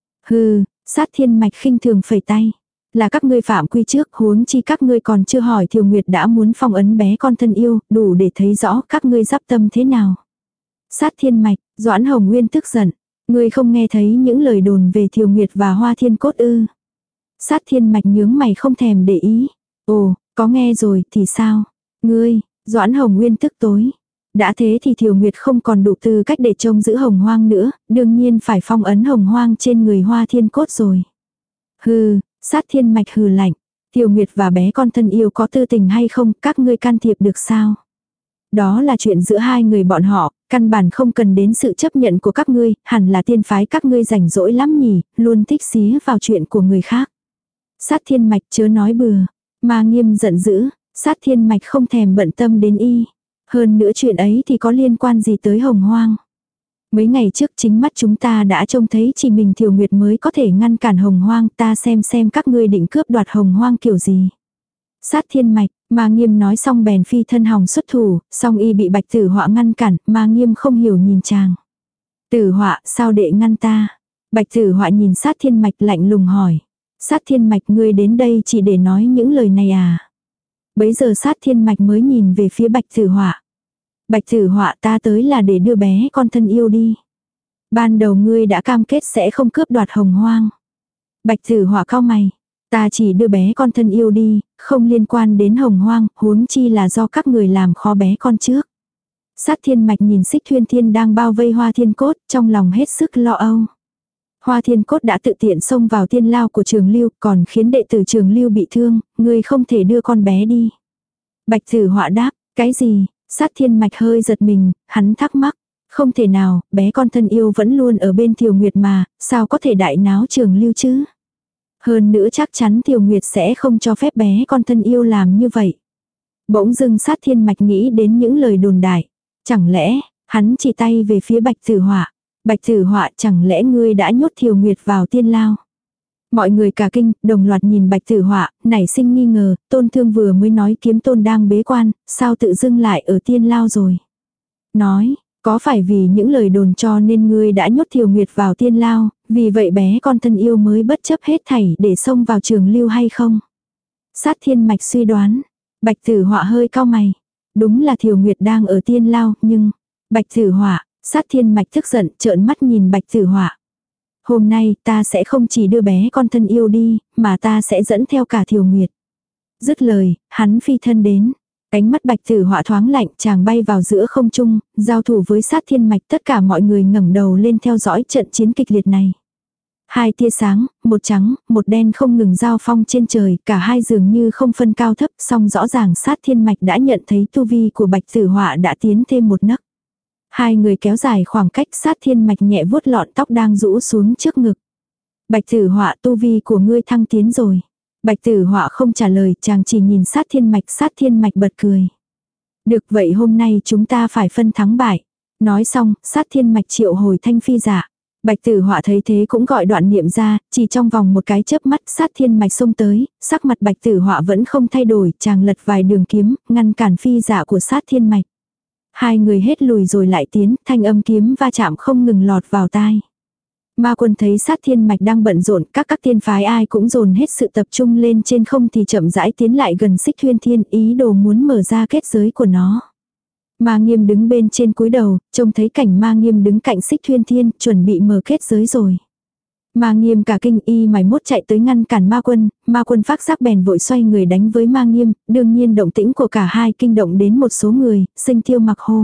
Hừ, Sát Thiên Mạch khinh thường phẩy tay. Là các ngươi phạm quy trước, huống chi các ngươi còn chưa hỏi Thiều Nguyệt đã muốn phong ấn bé con thân yêu, đủ để thấy rõ các ngươi giáp tâm thế nào. Sát Thiên Mạch, Doãn Hồng Nguyên tức giận. Ngươi không nghe thấy những lời đồn về Thiều Nguyệt và Hoa Thiên Cốt ư? Sát Thiên Mạch nhướng mày không thèm để ý. Ồ, có nghe rồi thì sao? Ngươi, Doãn Hồng Nguyên tức tối. Đã thế thì Thiều Nguyệt không còn đủ tư cách để trông giữ hồng hoang nữa, đương nhiên phải phong ấn hồng hoang trên người Hoa Thiên Cốt rồi. Hừ, Sát Thiên Mạch hừ lạnh. Thiều Nguyệt và bé con thân yêu có tư tình hay không, các ngươi can thiệp được sao? Đó là chuyện giữa hai người bọn họ, căn bản không cần đến sự chấp nhận của các ngươi, hẳn là tiên phái các ngươi rảnh rỗi lắm nhỉ, luôn thích xía vào chuyện của người khác. Sát Thiên Mạch chớ nói bừa. Ma Nghiêm giận dữ. Sát Thiên Mạch không thèm bận tâm đến y. Hơn nữa chuyện ấy thì có liên quan gì tới hồng hoang. Mấy ngày trước chính mắt chúng ta đã trông thấy chỉ mình Thiều Nguyệt mới có thể ngăn cản hồng hoang, ta xem xem các ngươi định cướp đoạt hồng hoang kiểu gì. Sát Thiên Mạch, Ma Nghiêm nói xong bèn phi thân hòng xuất thủ, song y bị Bạch Tử Họa ngăn cản, Ma Nghiêm không hiểu nhìn chàng. Tử Họa, sao đệ ngăn ta? Bạch Tử Họa nhìn Sát Thiên Mạch lạnh lùng hỏi. Sát Thiên Mạch, ngươi đến đây chỉ để nói những lời này à? Bấy giờ Sát Thiên Mạch mới nhìn về phía Bạch Tử Họa. Bạch Tử Họa, ta tới là để đưa bé con thân yêu đi. Ban đầu ngươi đã cam kết sẽ không cướp đoạt hồng hoang. Bạch Tử Họa cau mày. Ta chỉ đưa bé con thân yêu đi, không liên quan đến hồng hoang, huống chi là do các người làm khó bé con trước. Sát Thiên Mạch nhìn Xích Thuyên Thiên đang bao vây Hoa Thiên Cốt, trong lòng hết sức lo âu. Hoa Thiên Cốt đã tự tiện xông vào tiên lao của Trường Lưu, còn khiến đệ tử Trường Lưu bị thương, ngươi không thể đưa con bé đi. Bạch Tử Họa đáp, cái gì? Sát Thiên Mạch hơi giật mình, hắn thắc mắc. Không thể nào, bé con thân yêu vẫn luôn ở bên Thiều Nguyệt mà, sao có thể đại náo Trường Lưu chứ? Hơn nữa chắc chắn Thiều Nguyệt sẽ không cho phép bé con thân yêu làm như vậy. Bỗng dưng Sát Thiên Mạch nghĩ đến những lời đồn đại. Chẳng lẽ, hắn chỉ tay về phía Bạch Tử Họa. Bạch Tử Họa, chẳng lẽ ngươi đã nhốt Thiều Nguyệt vào tiên lao? Mọi người cả kinh, đồng loạt nhìn Bạch Tử Họa, nảy sinh nghi ngờ, Tôn Thương vừa mới nói Kiếm Tôn đang bế quan, sao tự dưng lại ở tiên lao rồi? Nói, có phải vì những lời đồn cho nên ngươi đã nhốt Thiều Nguyệt vào tiên lao, vì vậy bé con thân yêu mới bất chấp hết thảy để xông vào Trường Lưu hay không? Sát Thiên Mạch suy đoán. Bạch Tử Họa hơi cau mày. Đúng là Thiều Nguyệt đang ở tiên lao, nhưng... Bạch Tử Họa, Sát Thiên Mạch tức giận, trợn mắt nhìn Bạch Tử Họa. Hôm nay ta sẽ không chỉ đưa bé con thân yêu đi, mà ta sẽ dẫn theo cả Thiều Nguyệt. Dứt lời, hắn phi thân đến. Ánh mắt Bạch Tử Họa thoáng lạnh, chàng bay vào giữa không trung, giao thủ với Sát Thiên Mạch, tất cả mọi người ngẩng đầu lên theo dõi trận chiến kịch liệt này. Hai tia sáng, một trắng, một đen không ngừng giao phong trên trời, cả hai dường như không phân cao thấp, song rõ ràng Sát Thiên Mạch đã nhận thấy tu vi của Bạch Tử Họa đã tiến thêm một nấc. Hai người kéo dài khoảng cách, Sát Thiên Mạch nhẹ vuốt lọn tóc đang rũ xuống trước ngực. Bạch Tử Họa, tu vi của ngươi thăng tiến rồi. Bạch Tử Họa không trả lời, chàng chỉ nhìn Sát Thiên Mạch, Sát Thiên Mạch bật cười. Được vậy hôm nay chúng ta phải phân thắng bại. Nói xong, sát thiên mạch triệu hồi thanh phi dạ. Bạch Tử Họa thấy thế cũng gọi Đoạn Niệm ra, chỉ trong vòng một cái chớp mắt sát thiên mạch xông tới, sắc mặt Bạch Tử Họa vẫn không thay đổi, chàng lật vài đường kiếm, ngăn cản phi dạ của sát thiên mạch. Hai người hết lùi rồi lại tiến, thanh âm kiếm va chạm không ngừng lọt vào tai. Ma Quân thấy sát thiên mạch đang bận rộn, các các tiên phái ai cũng dồn hết sự tập trung lên trên không thì chậm rãi tiến lại gần Xích Thuyên Thiên, ý đồ muốn mở ra kết giới của nó. Ma Nghiêm đứng bên trên cúi đầu, trông thấy cảnh Ma Nghiêm đứng cạnh Xích Thuyên Thiên, chuẩn bị mở kết giới rồi. Ma Nghiêm cả kinh, y mày mốt chạy tới ngăn cản Ma Quân, Ma Quân phát giác bèn vội xoay người đánh với Ma Nghiêm, đương nhiên động tĩnh của cả hai kinh động đến một số người, Sinh Tiêu mặc hô.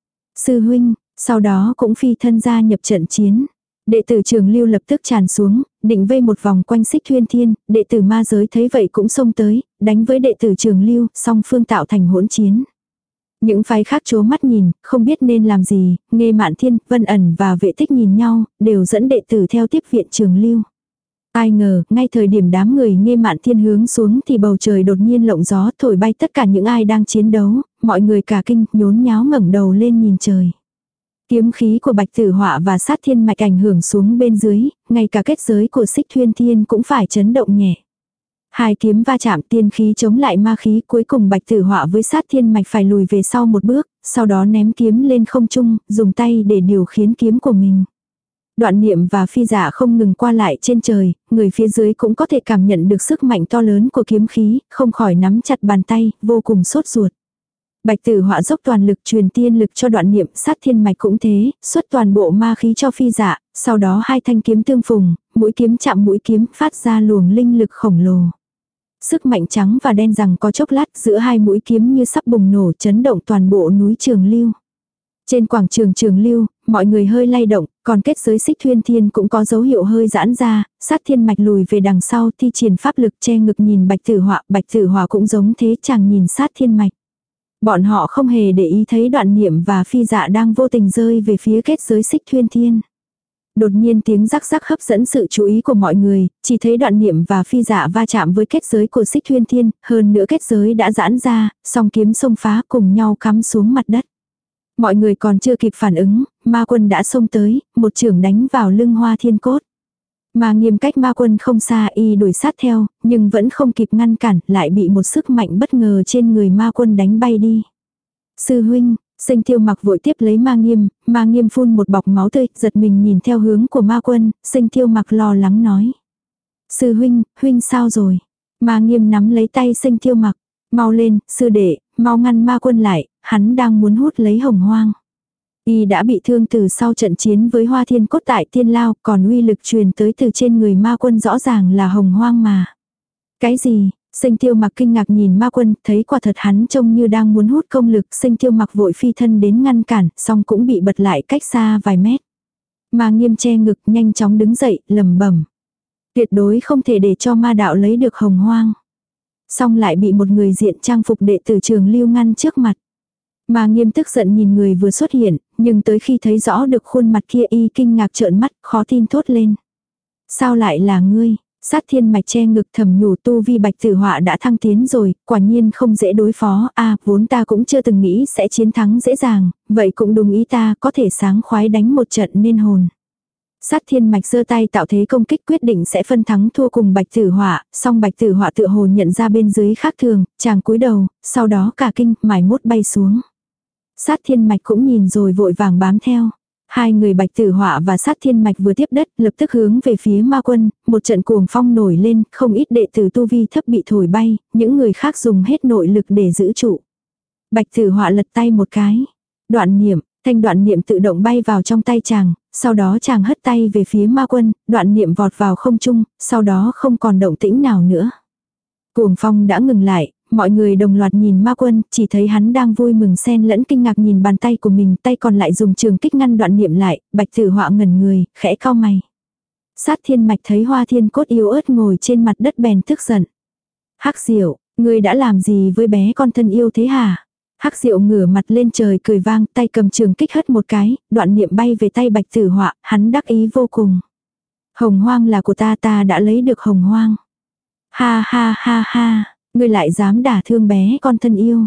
Sư huynh, sau đó cũng phi thân gia nhập trận chiến. Đệ tử Trường Lưu lập tức tràn xuống, định vây một vòng quanh Xích Thuyên Thiên, đệ tử ma giới thấy vậy cũng xông tới, đánh với đệ tử Trường Lưu, song phương tạo thành hỗn chiến. Những phái khác chố mắt nhìn, không biết nên làm gì, Nghê Mạn Thiên, Vân Ẩn và Vệ Tích nhìn nhau, đều dẫn đệ tử theo tiếp viện Trường Lưu. Ai ngờ, ngay thời điểm đám người Nghê Mạn Thiên hướng xuống thì bầu trời đột nhiên lộng gió thổi bay tất cả những ai đang chiến đấu, mọi người cả kinh, nhốn nháo ngẩng đầu lên nhìn trời. Kiếm khí của Bạch Tử Họa và sát thiên mạch ảnh hưởng xuống bên dưới, ngay cả kết giới của Xích Thuyên Thiên cũng phải chấn động nhẹ. Hai kiếm va chạm, tiên khí chống lại ma khí, cuối cùng Bạch Tử Họa với sát thiên mạch phải lùi về sau một bước, sau đó ném kiếm lên không trung, dùng tay để điều khiển kiếm của mình. Đoạn Niệm và phi dạ không ngừng qua lại trên trời, người phía dưới cũng có thể cảm nhận được sức mạnh to lớn của kiếm khí, không khỏi nắm chặt bàn tay, vô cùng sốt ruột. Bạch Tử Họa dốc toàn lực truyền tiên lực cho Đoạn Niệm, sát thiên mạch cũng thế, xuất toàn bộ ma khí cho phi dạ, sau đó hai thanh kiếm tương phùng, mũi kiếm chạm mũi kiếm, phát ra luồng linh lực khổng lồ. Sức mạnh trắng và đen rằng có chốc lát, giữa hai mũi kiếm như sắp bùng nổ, chấn động toàn bộ núi Trường Lưu. Trên quảng trường Trường Lưu, mọi người hơi lay động, còn kết giới Xích Thuyên Thiên cũng có dấu hiệu hơi giãn ra, sát thiên mạch lùi về đằng sau, thi triển pháp lực che ngực nhìn Bạch Tử Họa, Bạch Tử Họa cũng giống thế, chàng nhìn sát thiên mạch. Bọn họ không hề để ý thấy Đoạn Niệm và phi dạ đang vô tình rơi về phía kết giới Xích Thuyên Thiên. Đột nhiên tiếng rắc rắc hấp dẫn sự chú ý của mọi người, chỉ thấy Đoạn Niệm và phi dạ va chạm với kết giới của Xích Thuyên Thiên, hơn nữa kết giới đã giãn ra, song kiếm xông phá cùng nhau cắm xuống mặt đất. Mọi người còn chưa kịp phản ứng, Ma Quân đã xông tới, một chưởng đánh vào lưng Hoa Thiên Cốt. Ma Nghiêm cách Ma Quân không xa, y đuổi sát theo, nhưng vẫn không kịp ngăn cản, lại bị một sức mạnh bất ngờ trên người Ma Quân đánh bay đi. Sư huynh, Sinh Tiêu mặc vội tiếp lấy Ma Nghiêm, Ma Nghiêm phun một bọc máu tươi, giật mình nhìn theo hướng của Ma Quân, Sinh Tiêu mặc lo lắng nói. Sư huynh, huynh sao rồi? Ma Nghiêm nắm lấy tay Sinh Tiêu mặc, mau lên, sư đệ, mau ngăn Ma Quân lại, hắn đang muốn hút lấy Hồng Hoang. Y đã bị thương từ sau trận chiến với Hoa Thiên Cốt tại Tiên Lao, còn uy lực truyền tới từ trên người Ma Quân rõ ràng là Hồng Hoang mà. Cái gì? Sinh Tiêu mặc kinh ngạc nhìn Ma Quân, thấy quả thật hắn trông như đang muốn hút công lực, Sinh Tiêu mặc vội phi thân đến ngăn cản, song cũng bị bật lại cách xa vài mét. Ma Nghiêm che ngực, nhanh chóng đứng dậy, lẩm bẩm. Tuyệt đối không thể để cho ma đạo lấy được Hồng Hoang. Song lại bị một người diện trang phục đệ tử Trường Lưu ngăn trước mặt. Ma Nghiêm tức giận nhìn người vừa xuất hiện, nhưng tới khi thấy rõ được khuôn mặt kia y kinh ngạc trợn mắt, khó tin thốt lên. Sao lại là ngươi? Sát thiên mạch che ngực thầm nhủ, tu vi Bạch Tử Họa đã thăng tiến rồi, quả nhiên không dễ đối phó, a à, vốn ta cũng chưa từng nghĩ sẽ chiến thắng dễ dàng, vậy cũng đúng ý ta, có thể sáng khoái đánh một trận nên hồn. Sát thiên mạch giơ tay tạo thế công kích, quyết định sẽ phân thắng thua cùng Bạch Tử Họa, song Bạch Tử Họa tựa hồ nhận ra bên dưới khác thường, chàng cúi đầu, sau đó cả kinh, mải mốt bay xuống. Sát thiên mạch cũng nhìn rồi vội vàng bám theo. Hai người Bạch Tử Họa và sát thiên mạch vừa tiếp đất, lập tức hướng về phía Ma Quân, một trận cuồng phong nổi lên, không ít đệ tử tu vi thấp bị thổi bay, những người khác dùng hết nội lực để giữ trụ. Bạch Tử Họa lật tay một cái. Đoạn Niệm, thanh Đoạn Niệm tự động bay vào trong tay chàng, sau đó chàng hất tay về phía Ma Quân, Đoạn Niệm vọt vào không trung, sau đó không còn động tĩnh nào nữa. Cuồng phong đã ngừng lại. Mọi người đồng loạt nhìn Ma Quân, chỉ thấy hắn đang vui mừng xen lẫn kinh ngạc nhìn bàn tay của mình, tay còn lại dùng trường kích ngăn Đoạn Niệm lại, Bạch Tử Họa ngẩn người, khẽ cau mày. Sát thiên mạch thấy Hoa Thiên Cốt yếu ớt ngồi trên mặt đất bèn tức giận. Hắc Diệu, ngươi đã làm gì với bé con thân yêu thế hả? Hắc Diệu ngửa mặt lên trời cười vang, tay cầm trường kích hất một cái, Đoạn Niệm bay về tay Bạch Tử Họa, hắn đắc ý vô cùng. Hồng Hoang là của ta, ta đã lấy được Hồng Hoang. Ha ha ha ha. Ngươi lại dám đả thương bé con thân yêu.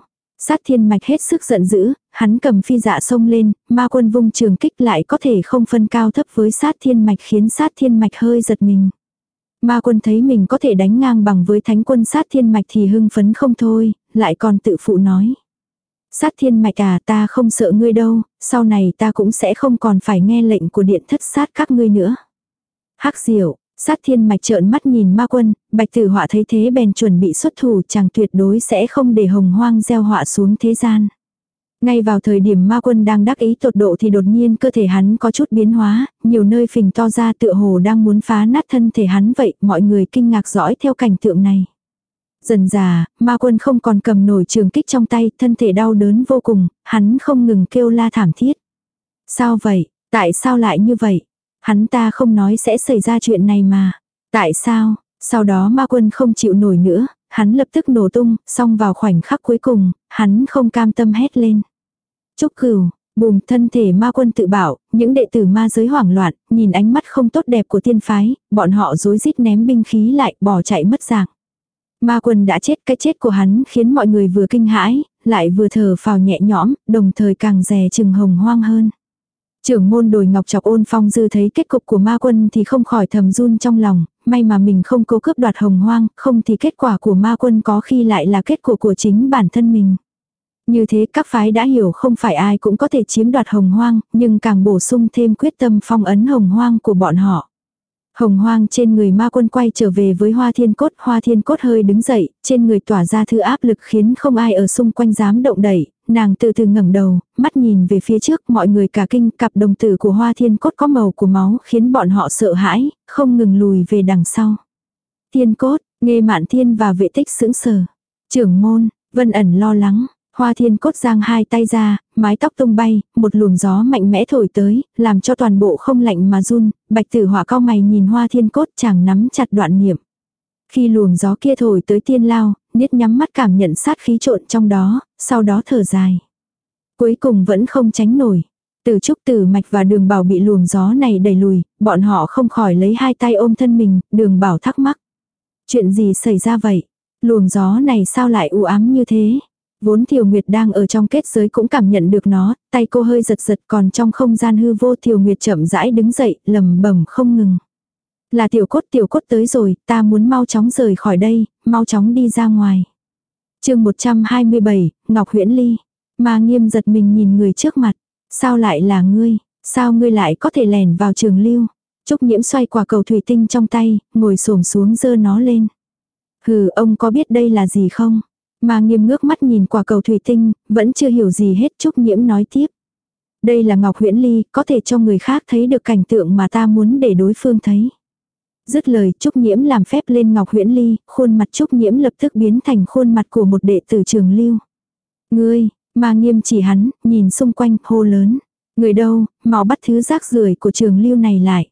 Sát thiên mạch hết sức giận dữ, hắn cầm phi dạ xông lên, ma quân vung trường kích lại có thể không phân cao thấp với sát thiên mạch khiến sát thiên mạch hơi giật mình. Ma quân thấy mình có thể đánh ngang bằng với thánh quân sát thiên mạch thì hưng phấn không thôi, lại còn tự phụ nói. Sát thiên mạch à, ta không sợ ngươi đâu, sau này ta cũng sẽ không còn phải nghe lệnh của điện thất sát các ngươi nữa. Hắc diệu, sát thiên mạch trợn mắt nhìn ma quân, bạch tử họa thấy thế bèn chuẩn bị xuất thủ, chàng tuyệt đối sẽ không để hồng hoang gieo họa xuống thế gian. Ngay vào thời điểm ma quân đang đắc ý tột độ thì đột nhiên cơ thể hắn có chút biến hóa, nhiều nơi phình to ra tựa hồ đang muốn phá nát thân thể hắn vậy, mọi người kinh ngạc dõi theo cảnh tượng này. Dần dà, ma quân không còn cầm nổi trường kích trong tay, thân thể đau đớn vô cùng, hắn không ngừng kêu la thảm thiết. Sao vậy? Tại sao lại như vậy? Hắn ta không nói sẽ xảy ra chuyện này mà. Tại sao? Sau đó ma quân không chịu nổi nữa, hắn lập tức nổ tung, xong vào khoảnh khắc cuối cùng, hắn không cam tâm hét lên. Trúc Cửu, bùm, thân thể ma quân tự bảo, những đệ tử ma giới hoảng loạn, nhìn ánh mắt không tốt đẹp của tiên phái, bọn họ rối rít ném binh khí lại, bỏ chạy mất dạng. Ma quân đã chết, cái chết của hắn khiến mọi người vừa kinh hãi, lại vừa thở phào nhẹ nhõm, đồng thời càng dè chừng hồng hoang hơn. Trưởng môn Đồi Ngọc Chọc Ôn Phong Dư thấy kết cục của ma quân thì không khỏi thầm run trong lòng, may mà mình không cố cướp đoạt hồng hoang, không thì kết quả của ma quân có khi lại là kết quả của chính bản thân mình. Như thế các phái đã hiểu không phải ai cũng có thể chiếm đoạt hồng hoang, nhưng càng bổ sung thêm quyết tâm phong ấn hồng hoang của bọn họ. Hồng hoang trên người ma quân quay trở về với Hoa Thiên Cốt, Hoa Thiên Cốt hơi đứng dậy, trên người tỏa ra thứ áp lực khiến không ai ở xung quanh dám động đậy, nàng từ từ ngẩng đầu, mắt nhìn về phía trước, mọi người cả kinh, cặp đồng tử của Hoa Thiên Cốt có màu của máu khiến bọn họ sợ hãi, không ngừng lùi về đằng sau. Thiên Cốt, Nghê Mạn Thiên và Vệ Tích sững sờ. Trưởng môn, Vân Ẩn lo lắng. Hoa Thiên Cốt giang hai tay ra, mái tóc tung bay, một luồng gió mạnh mẽ thổi tới, làm cho toàn bộ không lạnh mà run, bạch tử họa cau mày nhìn Hoa Thiên Cốt chàng nắm chặt đoạn niệm. Khi luồng gió kia thổi tới tiên lao, niết nhắm mắt cảm nhận sát khí trộn trong đó, sau đó thở dài. Cuối cùng vẫn không tránh nổi. Từ Trúc Tử Mạch và Đường Bảo bị luồng gió này đẩy lùi, bọn họ không khỏi lấy hai tay ôm thân mình, Đường Bảo thắc mắc. Chuyện gì xảy ra vậy? Luồng gió này sao lại u ám như thế? Vốn Thiều Nguyệt đang ở trong kết giới cũng cảm nhận được nó, tay cô hơi giật giật, còn trong không gian hư vô Thiều Nguyệt chậm rãi đứng dậy, lẩm bẩm không ngừng. Là Tiểu Cốt, Tiểu Cốt tới rồi, ta muốn mau chóng rời khỏi đây, mau chóng đi ra ngoài. Chương một trăm hai mươi bảy, Ngọc Huyễn Ly. Ma Nghiêm giật mình nhìn người trước mặt, sao lại là ngươi, sao ngươi lại có thể lẻn vào Trường Lưu? Trúc Nhiễm xoay quả cầu thủy tinh trong tay, ngồi xổm xuống giơ nó lên. Hừ, ông có biết đây là gì không? Ma Nghiêm ngước mắt nhìn quả cầu thủy tinh, vẫn chưa hiểu gì hết. Trúc Nhiễm nói tiếp. Đây là Ngọc Huyễn Ly, có thể cho người khác thấy được cảnh tượng mà ta muốn để đối phương thấy. Dứt lời, Trúc Nhiễm làm phép lên Ngọc Huyễn Ly, khuôn mặt Trúc Nhiễm lập tức biến thành khuôn mặt của một đệ tử Trường Lưu. Ngươi, Ma Nghiêm chỉ hắn, nhìn xung quanh, hô lớn. Người đâu, mau bắt thứ rác rưởi của Trường Lưu này lại.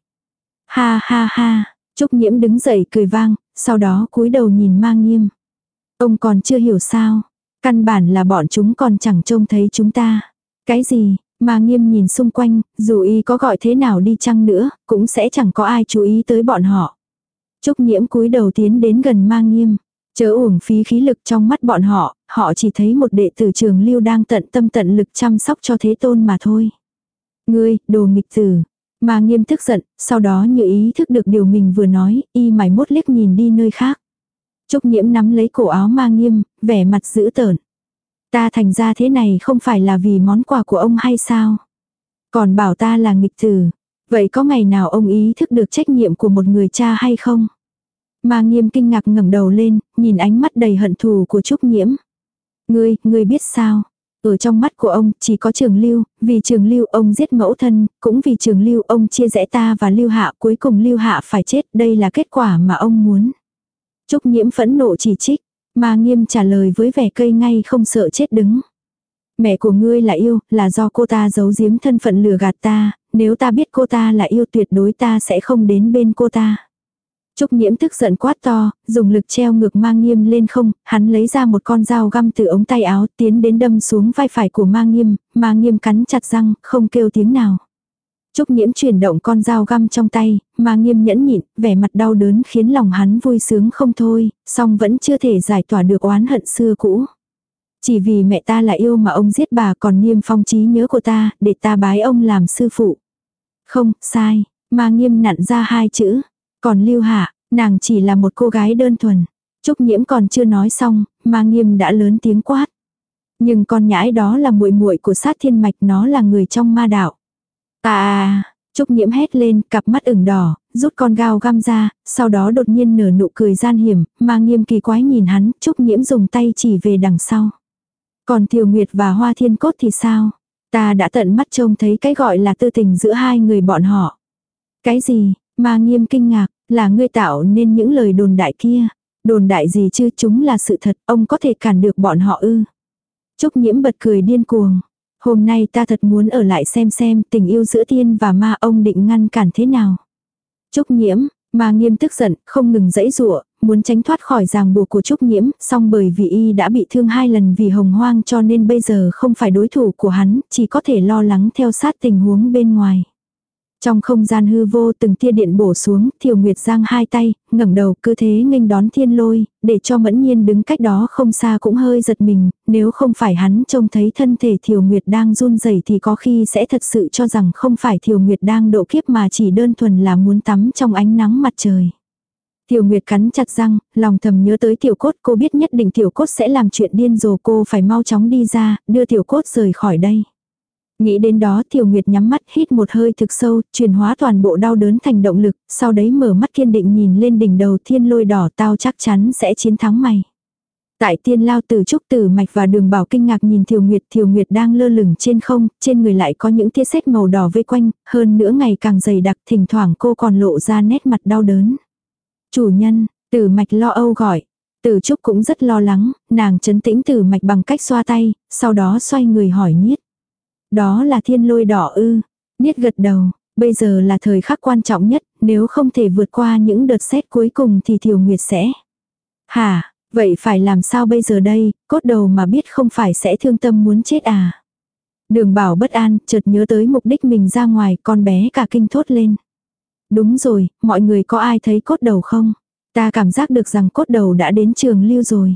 Ha ha ha, Trúc Nhiễm đứng dậy cười vang, sau đó cúi đầu nhìn Ma Nghiêm. Ông còn chưa hiểu sao, căn bản là bọn chúng còn chẳng trông thấy chúng ta. Cái gì? Ma Nghiêm nhìn xung quanh, dù y có gọi thế nào đi chăng nữa, cũng sẽ chẳng có ai chú ý tới bọn họ. Trúc Nhiễm cúi đầu tiến đến gần Ma Nghiêm. Chớ uổng phí khí lực trong mắt bọn họ, họ chỉ thấy một đệ tử Trường Lưu đang tận tâm tận lực chăm sóc cho Thế Tôn mà thôi. Ngươi, đồ nghịch tử. Ma Nghiêm tức giận, sau đó như ý thức được điều mình vừa nói, y mải mốt liếc nhìn đi nơi khác. Trúc Nhiễm nắm lấy cổ áo Ma Nghiêm, vẻ mặt dữ tợn. Ta thành ra thế này không phải là vì món quà của ông hay sao? Còn bảo ta là nghịch tử. Vậy có ngày nào ông ý thức được trách nhiệm của một người cha hay không? Ma Nghiêm kinh ngạc ngẩng đầu lên, nhìn ánh mắt đầy hận thù của Trúc Nhiễm. Ngươi, ngươi biết sao? Ở trong mắt của ông chỉ có Trường Lưu, vì Trường Lưu ông giết mẫu thân, cũng vì Trường Lưu ông chia rẽ ta và Lưu Hạ, cuối cùng Lưu Hạ phải chết, đây là kết quả mà ông muốn. Trúc Nhiễm phẫn nộ chỉ trích, Ma Nghiêm trả lời với vẻ cây ngay không sợ chết đứng. Mẹ của ngươi là yêu, là do cô ta giấu giếm thân phận lừa gạt ta, nếu ta biết cô ta là yêu tuyệt đối ta sẽ không đến bên cô ta. Trúc Nhiễm tức giận quát to, dùng lực treo ngược Ma Nghiêm lên không, hắn lấy ra một con dao găm từ ống tay áo tiến đến đâm xuống vai phải của Ma Nghiêm, Ma Nghiêm cắn chặt răng, không kêu tiếng nào. Trúc Nhiễm chuyển động con dao găm trong tay, Ma Nghiêm nhẫn nhịn, vẻ mặt đau đớn khiến lòng hắn vui sướng không thôi, song vẫn chưa thể giải tỏa được oán hận xưa cũ. Chỉ vì mẹ ta là yêu mà ông giết bà còn niêm phong trí nhớ của ta, để ta bái ông làm sư phụ. Không, sai, Ma Nghiêm nặn ra hai chữ. Còn Lưu Hạ, nàng chỉ là một cô gái đơn thuần. Trúc Nhiễm còn chưa nói xong, Ma Nghiêm đã lớn tiếng quát. Nhưng con nhãi đó là muội muội của Sát Thiên Mạch, nó là người trong ma đạo. À, Trúc Nhiễm hét lên, cặp mắt ửng đỏ, rút con dao găm ra, sau đó đột nhiên nở nụ cười gian hiểm, Ma Nghiêm kỳ quái nhìn hắn, Trúc Nhiễm dùng tay chỉ về đằng sau. Còn Thiều Nguyệt và Hoa Thiên Cốt thì sao? Ta đã tận mắt trông thấy cái gọi là tư tình giữa hai người bọn họ. Cái gì? Ma Nghiêm kinh ngạc, là ngươi tạo nên những lời đồn đại kia. Đồn đại gì chứ, chúng là sự thật, ông có thể cản được bọn họ ư? Trúc Nhiễm bật cười điên cuồng. Hôm nay ta thật muốn ở lại xem xem tình yêu giữa tiên và ma, ông định ngăn cản thế nào. Trúc Nhiễm, Ma Nghiêm tức giận, không ngừng giãy giụa, muốn tránh thoát khỏi ràng buộc của Trúc Nhiễm, song bởi vì y đã bị thương hai lần vì hồng hoang cho nên bây giờ không phải đối thủ của hắn, chỉ có thể lo lắng theo sát tình huống bên ngoài. Trong không gian hư vô từng tia điện bổ xuống, Thiều Nguyệt giang hai tay, ngẩng đầu cứ thế nghênh đón thiên lôi, để cho Mẫn Nhiên đứng cách đó không xa cũng hơi giật mình, nếu không phải hắn trông thấy thân thể Thiều Nguyệt đang run rẩy thì có khi sẽ thật sự cho rằng không phải Thiều Nguyệt đang độ kiếp mà chỉ đơn thuần là muốn tắm trong ánh nắng mặt trời. Thiều Nguyệt cắn chặt răng, lòng thầm nhớ tới Tiểu Cốt, cô biết nhất định Tiểu Cốt sẽ làm chuyện điên rồ, cô phải mau chóng đi ra, đưa Tiểu Cốt rời khỏi đây. Nghĩ đến đó Thiều Nguyệt nhắm mắt hít một hơi thực sâu, chuyển hóa toàn bộ đau đớn thành động lực, sau đấy mở mắt kiên định nhìn lên đỉnh đầu thiên lôi đỏ, tao chắc chắn sẽ chiến thắng mày. Tại Tiên Lao, Tử Trúc, Tử Mạch và Đường Bảo kinh ngạc nhìn Thiều Nguyệt, Thiều Nguyệt đang lơ lửng trên không, trên người lại có những tia sét màu đỏ vây quanh, hơn nữa ngày càng dày đặc, thỉnh thoảng cô còn lộ ra nét mặt đau đớn. Chủ nhân, Tử Mạch lo âu gọi. Tử Trúc cũng rất lo lắng, nàng trấn tĩnh Tử Mạch bằng cách xoa tay, sau đó xoay người hỏi Niết. Đó là thiên lôi đỏ ư? Niết gật đầu, bây giờ là thời khắc quan trọng nhất, nếu không thể vượt qua những đợt sét cuối cùng thì Thiều Nguyệt sẽ. Hả, vậy phải làm sao bây giờ đây, Cốt Đầu mà biết không phải sẽ thương tâm muốn chết à? Đường Bảo bất an, chợt nhớ tới mục đích mình ra ngoài, con bé cả kinh thốt lên. Đúng rồi, mọi người có ai thấy Cốt Đầu không? Ta cảm giác được rằng Cốt Đầu đã đến Trường Lưu rồi.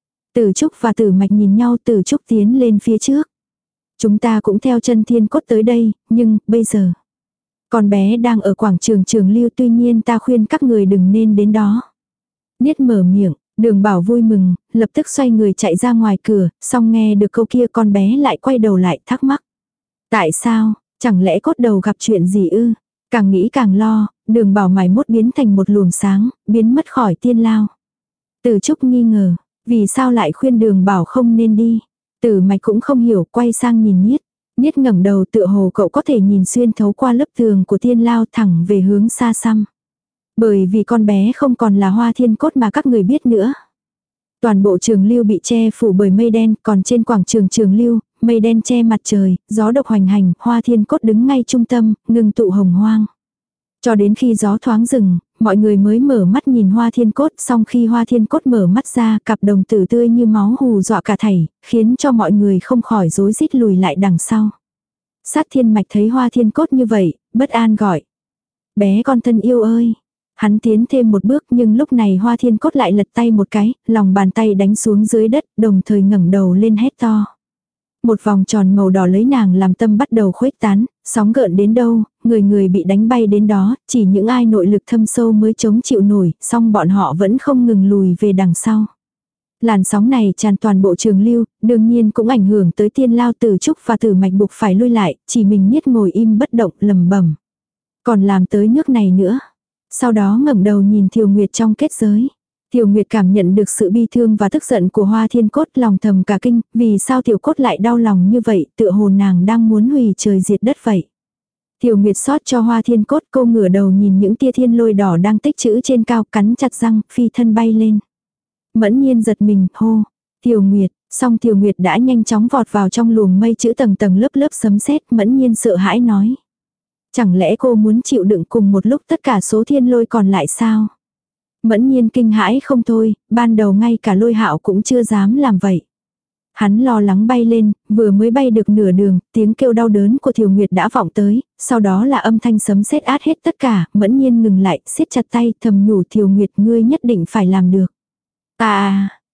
Tử Trúc và Tử Mạch nhìn nhau, Tử Trúc tiến lên phía trước. Chúng ta cũng theo chân Thiên Cốt tới đây, nhưng, bây giờ. Con bé đang ở quảng trường Trường Lưu, tuy nhiên ta khuyên các người đừng nên đến đó. Niết mở miệng, Đường Bảo vui mừng, lập tức xoay người chạy ra ngoài cửa, xong nghe được câu kia con bé lại quay đầu lại thắc mắc. Tại sao, chẳng lẽ Cốt Đầu gặp chuyện gì ư? Càng nghĩ càng lo, Đường Bảo mày mốt biến thành một luồng sáng, biến mất khỏi Tiên Lao. Tử Trúc nghi ngờ, vì sao lại khuyên Đường Bảo không nên đi? Tử Mạch cũng không hiểu, quay sang nhìn Niết. Niết ngẩng đầu, tựa hồ cậu có thể nhìn xuyên thấu qua lớp tường của Tiên Lao thẳng về hướng xa xăm. Bởi vì con bé không còn là Hoa Thiên Cốt mà các người biết nữa. Toàn bộ Trường Lưu bị che phủ bởi mây đen, còn trên quảng trường Trường Lưu, mây đen che mặt trời, gió độc hoành hành, Hoa Thiên Cốt đứng ngay trung tâm, ngừng tụ hồng hoang. Cho đến khi gió thoáng dừng, mọi người mới mở mắt nhìn Hoa Thiên Cốt, xong khi Hoa Thiên Cốt mở mắt ra, cặp đồng tử tươi như máu hù dọa cả thảy, khiến cho mọi người không khỏi rối rít lùi lại đằng sau. Sát Thiên Mạch thấy Hoa Thiên Cốt như vậy, bất an gọi. Bé con thân yêu ơi! Hắn tiến thêm một bước nhưng lúc này Hoa Thiên Cốt lại lật tay một cái, lòng bàn tay đánh xuống dưới đất, đồng thời ngẩng đầu lên hét to. Một vòng tròn màu đỏ lấy nàng làm tâm bắt đầu khuếch tán, sóng gợn đến đâu, người người bị đánh bay đến đó, chỉ những ai nội lực thâm sâu mới chống chịu nổi, song bọn họ vẫn không ngừng lùi về đằng sau. Làn sóng này tràn toàn bộ Trường Lưu, đương nhiên cũng ảnh hưởng tới Tiên Lao, Tử Trúc và Tử Mạch buộc phải lui lại, chỉ mình Niết ngồi im bất động lẩm bẩm. Còn làm tới nước này nữa. Sau đó ngẩng đầu nhìn Thiều Nguyệt trong kết giới. Thiều Nguyệt cảm nhận được sự bi thương và tức giận của Hoa Thiên Cốt, lòng thầm cả kinh, vì sao Tiểu Cốt lại đau lòng như vậy, tựa hồ nàng đang muốn hủy trời diệt đất vậy. Thiều Nguyệt xót cho Hoa Thiên Cốt, cô ngửa đầu nhìn những tia thiên lôi đỏ đang tích trữ trên cao, cắn chặt răng, phi thân bay lên. Mẫn Nhiên giật mình, hô, Thiều Nguyệt, song Thiều Nguyệt đã nhanh chóng vọt vào trong luồng mây chữ tầng tầng lớp lớp sấm sét. Mẫn Nhiên sợ hãi nói. Chẳng lẽ cô muốn chịu đựng cùng một lúc tất cả số thiên lôi còn lại sao? Mẫn Nhiên kinh hãi không thôi, ban đầu ngay cả Lôi Hạo cũng chưa dám làm vậy. Hắn lo lắng bay lên, vừa mới bay được nửa đường, tiếng kêu đau đớn của Thiều Nguyệt đã vọng tới, sau đó là âm thanh sấm sét át hết tất cả. Mẫn Nhiên ngừng lại, siết chặt tay, thầm nhủ Thiều Nguyệt, ngươi nhất định phải làm được. À,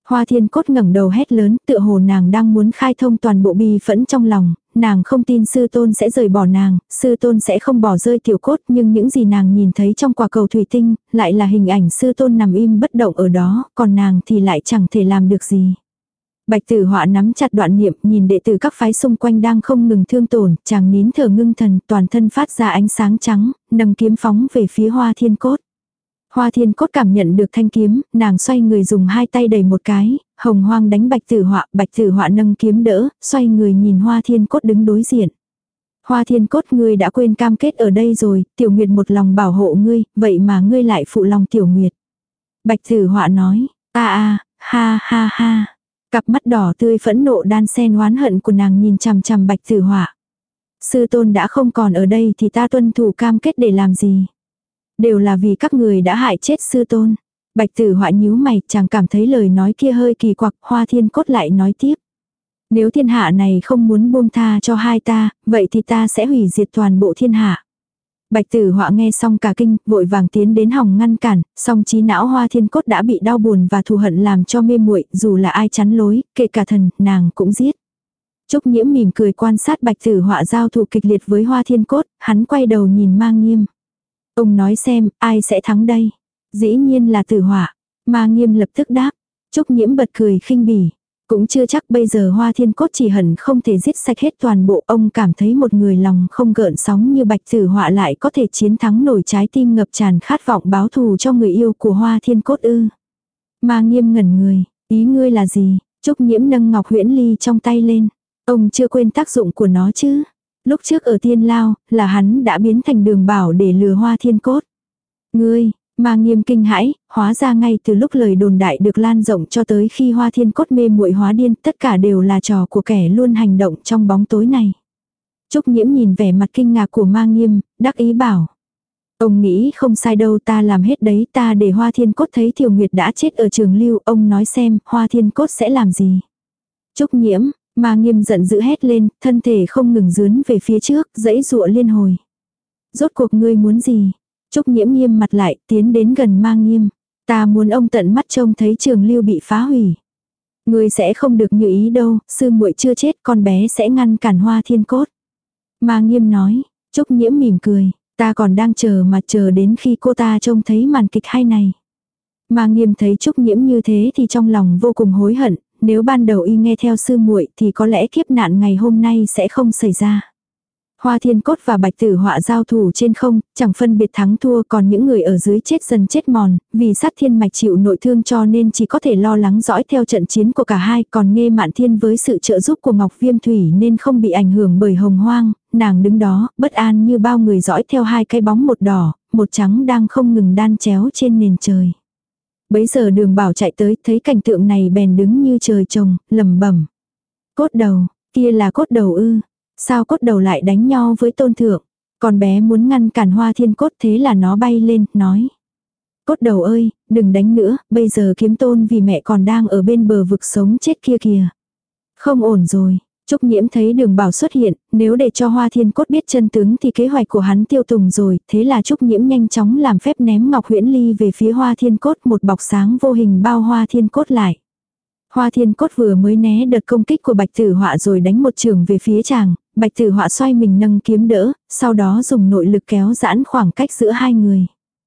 Hoa Thiên Cốt ngẩng đầu hét lớn, tựa hồ nàng đang muốn khai thông toàn bộ bi phẫn trong lòng, nàng không tin sư tôn sẽ rời bỏ nàng, sư tôn sẽ không bỏ rơi tiểu cốt, nhưng những gì nàng nhìn thấy trong quả cầu thủy tinh, lại là hình ảnh sư tôn nằm im bất động ở đó, còn nàng thì lại chẳng thể làm được gì. Bạch Tử Họa nắm chặt đoạn niệm, nhìn đệ tử các phái xung quanh đang không ngừng thương tổn, chàng nín thở ngưng thần, toàn thân phát ra ánh sáng trắng, nâng kiếm phóng về phía Hoa Thiên Cốt. Hoa Thiên Cốt cảm nhận được thanh kiếm, nàng xoay người dùng hai tay đẩy một cái, hồng hoang đánh Bạch Tử Họa, Bạch Tử Họa nâng kiếm đỡ, xoay người nhìn Hoa Thiên Cốt đứng đối diện. Hoa Thiên Cốt, ngươi đã quên cam kết ở đây rồi, Tiểu Nguyệt một lòng bảo hộ ngươi, vậy mà ngươi lại phụ lòng Tiểu Nguyệt. Bạch Tử Họa nói, a a, ha ha ha. Cặp mắt đỏ tươi phẫn nộ đan xen oán hận của nàng nhìn chằm chằm Bạch Tử Họa. Sư tôn đã không còn ở đây thì ta tuân thủ cam kết để làm gì? Đều là vì các người đã hại chết sư tôn. Bạch Tử Họa nhíu mày, chàng cảm thấy lời nói kia hơi kỳ quặc, Hoa Thiên Cốt lại nói tiếp. Nếu thiên hạ này không muốn buông tha cho hai ta, vậy thì ta sẽ hủy diệt toàn bộ thiên hạ. Bạch Tử Họa nghe xong cả kinh, vội vàng tiến đến hòng ngăn cản, song trí não Hoa Thiên Cốt đã bị đau buồn và thù hận làm cho mê muội, dù là ai chắn lối, kể cả thần, nàng cũng giết. Trúc Nhiễm mỉm cười quan sát Bạch Tử Họa giao thủ kịch liệt với Hoa Thiên Cốt, hắn quay đầu nhìn Ma Nghiêm. Ông nói xem, ai sẽ thắng đây? Dĩ nhiên là Tử Họa. Ma Nghiêm lập tức đáp. Trúc Nhiễm bật cười khinh bỉ. Cũng chưa chắc, bây giờ Hoa Thiên Cốt chỉ hận không thể giết sạch hết toàn bộ. Ông cảm thấy một người lòng không gợn sóng như Bạch Tử Họa lại có thể chiến thắng nổi trái tim ngập tràn khát vọng báo thù cho người yêu của Hoa Thiên Cốt ư? Ma Nghiêm ngẩn người. Ý ngươi là gì? Trúc Nhiễm nâng ngọc huyễn ly trong tay lên. Ông chưa quên tác dụng của nó chứ? Lúc trước ở Tiên Lao, là hắn đã biến thành Đường Bảo để lừa Hoa Thiên Cốt. Ngươi, Ma Nghiêm kinh hãi, hóa ra ngay từ lúc lời đồn đại được lan rộng cho tới khi Hoa Thiên Cốt mê muội hóa điên, tất cả đều là trò của kẻ luôn hành động trong bóng tối này. Trúc Nhiễm nhìn vẻ mặt kinh ngạc của Ma Nghiêm, đắc ý bảo. Ông nghĩ không sai đâu, ta làm hết đấy, ta để Hoa Thiên Cốt thấy Tiểu Nguyệt đã chết ở Trường Lưu, ông nói xem, Hoa Thiên Cốt sẽ làm gì? Trúc Nhiễm, Ma Nghiêm giận dữ hét lên, thân thể không ngừng dướn về phía trước, giãy giụa liên hồi. Rốt cuộc ngươi muốn gì? Trúc Nhiễm nghiêm mặt lại, tiến đến gần Ma Nghiêm. Ta muốn ông tận mắt trông thấy Trường Lưu bị phá hủy. Ngươi sẽ không được như ý đâu, sư muội chưa chết, con bé sẽ ngăn cản Hoa Thiên Cốt. Ma Nghiêm nói. Trúc Nhiễm mỉm cười, ta còn đang chờ mà chờ đến khi cô ta trông thấy màn kịch hay này. Ma Nghiêm thấy Trúc Nhiễm như thế thì trong lòng vô cùng hối hận. Nếu ban đầu y nghe theo sư muội thì có lẽ kiếp nạn ngày hôm nay sẽ không xảy ra. Hoa Thiên Cốt và Bạch Tử Họa giao thủ trên không, chẳng phân biệt thắng thua, còn những người ở dưới chết dần chết mòn, vì sát thiên mạch chịu nội thương cho nên chỉ có thể lo lắng dõi theo trận chiến của cả hai, còn Nghê Mạn Thiên với sự trợ giúp của Ngọc Viêm Thủy nên không bị ảnh hưởng bởi hồng hoang, nàng đứng đó, bất an như bao người dõi theo hai cái bóng một đỏ, một trắng đang không ngừng đan chéo trên nền trời. Bấy giờ Đường Bảo chạy tới, thấy cảnh tượng này bèn đứng như trời trồng, lẩm bẩm. Cốt đầu, kia là cốt đầu ư? Sao cốt đầu lại đánh nhau với Tôn Thượng? Con bé muốn ngăn cản Hoa Thiên Cốt, thế là nó bay lên, nói. Cốt đầu ơi, đừng đánh nữa, bây giờ Kiếm Tôn vì mẹ còn đang ở bên bờ vực sống chết kia kìa. Không ổn rồi. Trúc Nhiễm thấy Đường Bảo xuất hiện, nếu để cho Hoa Thiên Cốt biết chân tướng thì kế hoạch của hắn tiêu tùng rồi, thế là Trúc Nhiễm nhanh chóng làm phép ném ngọc huyễn ly về phía Hoa Thiên Cốt, một bọc sáng vô hình bao Hoa Thiên Cốt lại. Hoa Thiên Cốt vừa mới né đợt công kích của Bạch Tử Họa rồi đánh một trường về phía chàng, Bạch Tử Họa xoay mình nâng kiếm đỡ, sau đó dùng nội lực kéo giãn khoảng cách giữa hai người.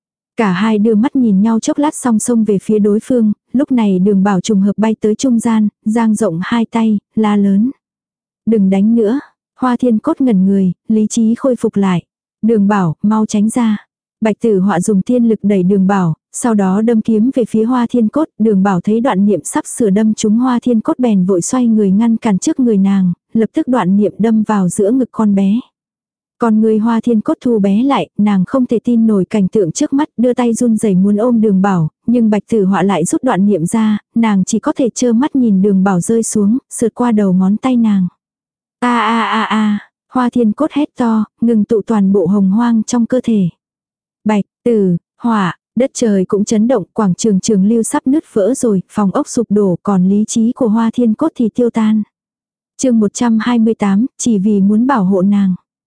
Cả hai đưa mắt nhìn nhau chốc lát song song về phía đối phương, lúc này Đường Bảo trùng hợp bay tới trung gian, dang rộng hai tay, la lớn. Đừng đánh nữa. Hoa Thiên Cốt ngẩn người, lý trí khôi phục lại. Đường Bảo, mau tránh ra. Bạch Tử Họa dùng thiên lực đẩy Đường Bảo, sau đó đâm kiếm về phía Hoa Thiên Cốt. Đường Bảo thấy đoạn niệm sắp sửa đâm trúng Hoa Thiên Cốt bèn vội xoay người ngăn cản trước người nàng, lập tức đoạn niệm đâm vào giữa ngực con bé. Còn người Hoa Thiên Cốt thu bé lại, nàng không thể tin nổi cảnh tượng trước mắt, đưa tay run rẩy muốn ôm Đường Bảo, nhưng Bạch Tử Họa lại rút đoạn niệm ra, nàng chỉ có thể trơ mắt nhìn Đường Bảo rơi xuống, sượt qua đầu ngón tay nàng. A a a a, Hoa Thiên Cốt hét to, ngừng tụ toàn bộ hồng hoang trong cơ thể. Bạch, Tử, Họa, đất trời cũng chấn động, quảng trường Trường Lưu sắp nứt vỡ rồi, phòng ốc sụp đổ, còn lý trí của Hoa Thiên Cốt thì tiêu tan. Chương một trăm hai mươi tám, chỉ vì muốn bảo hộ nàng.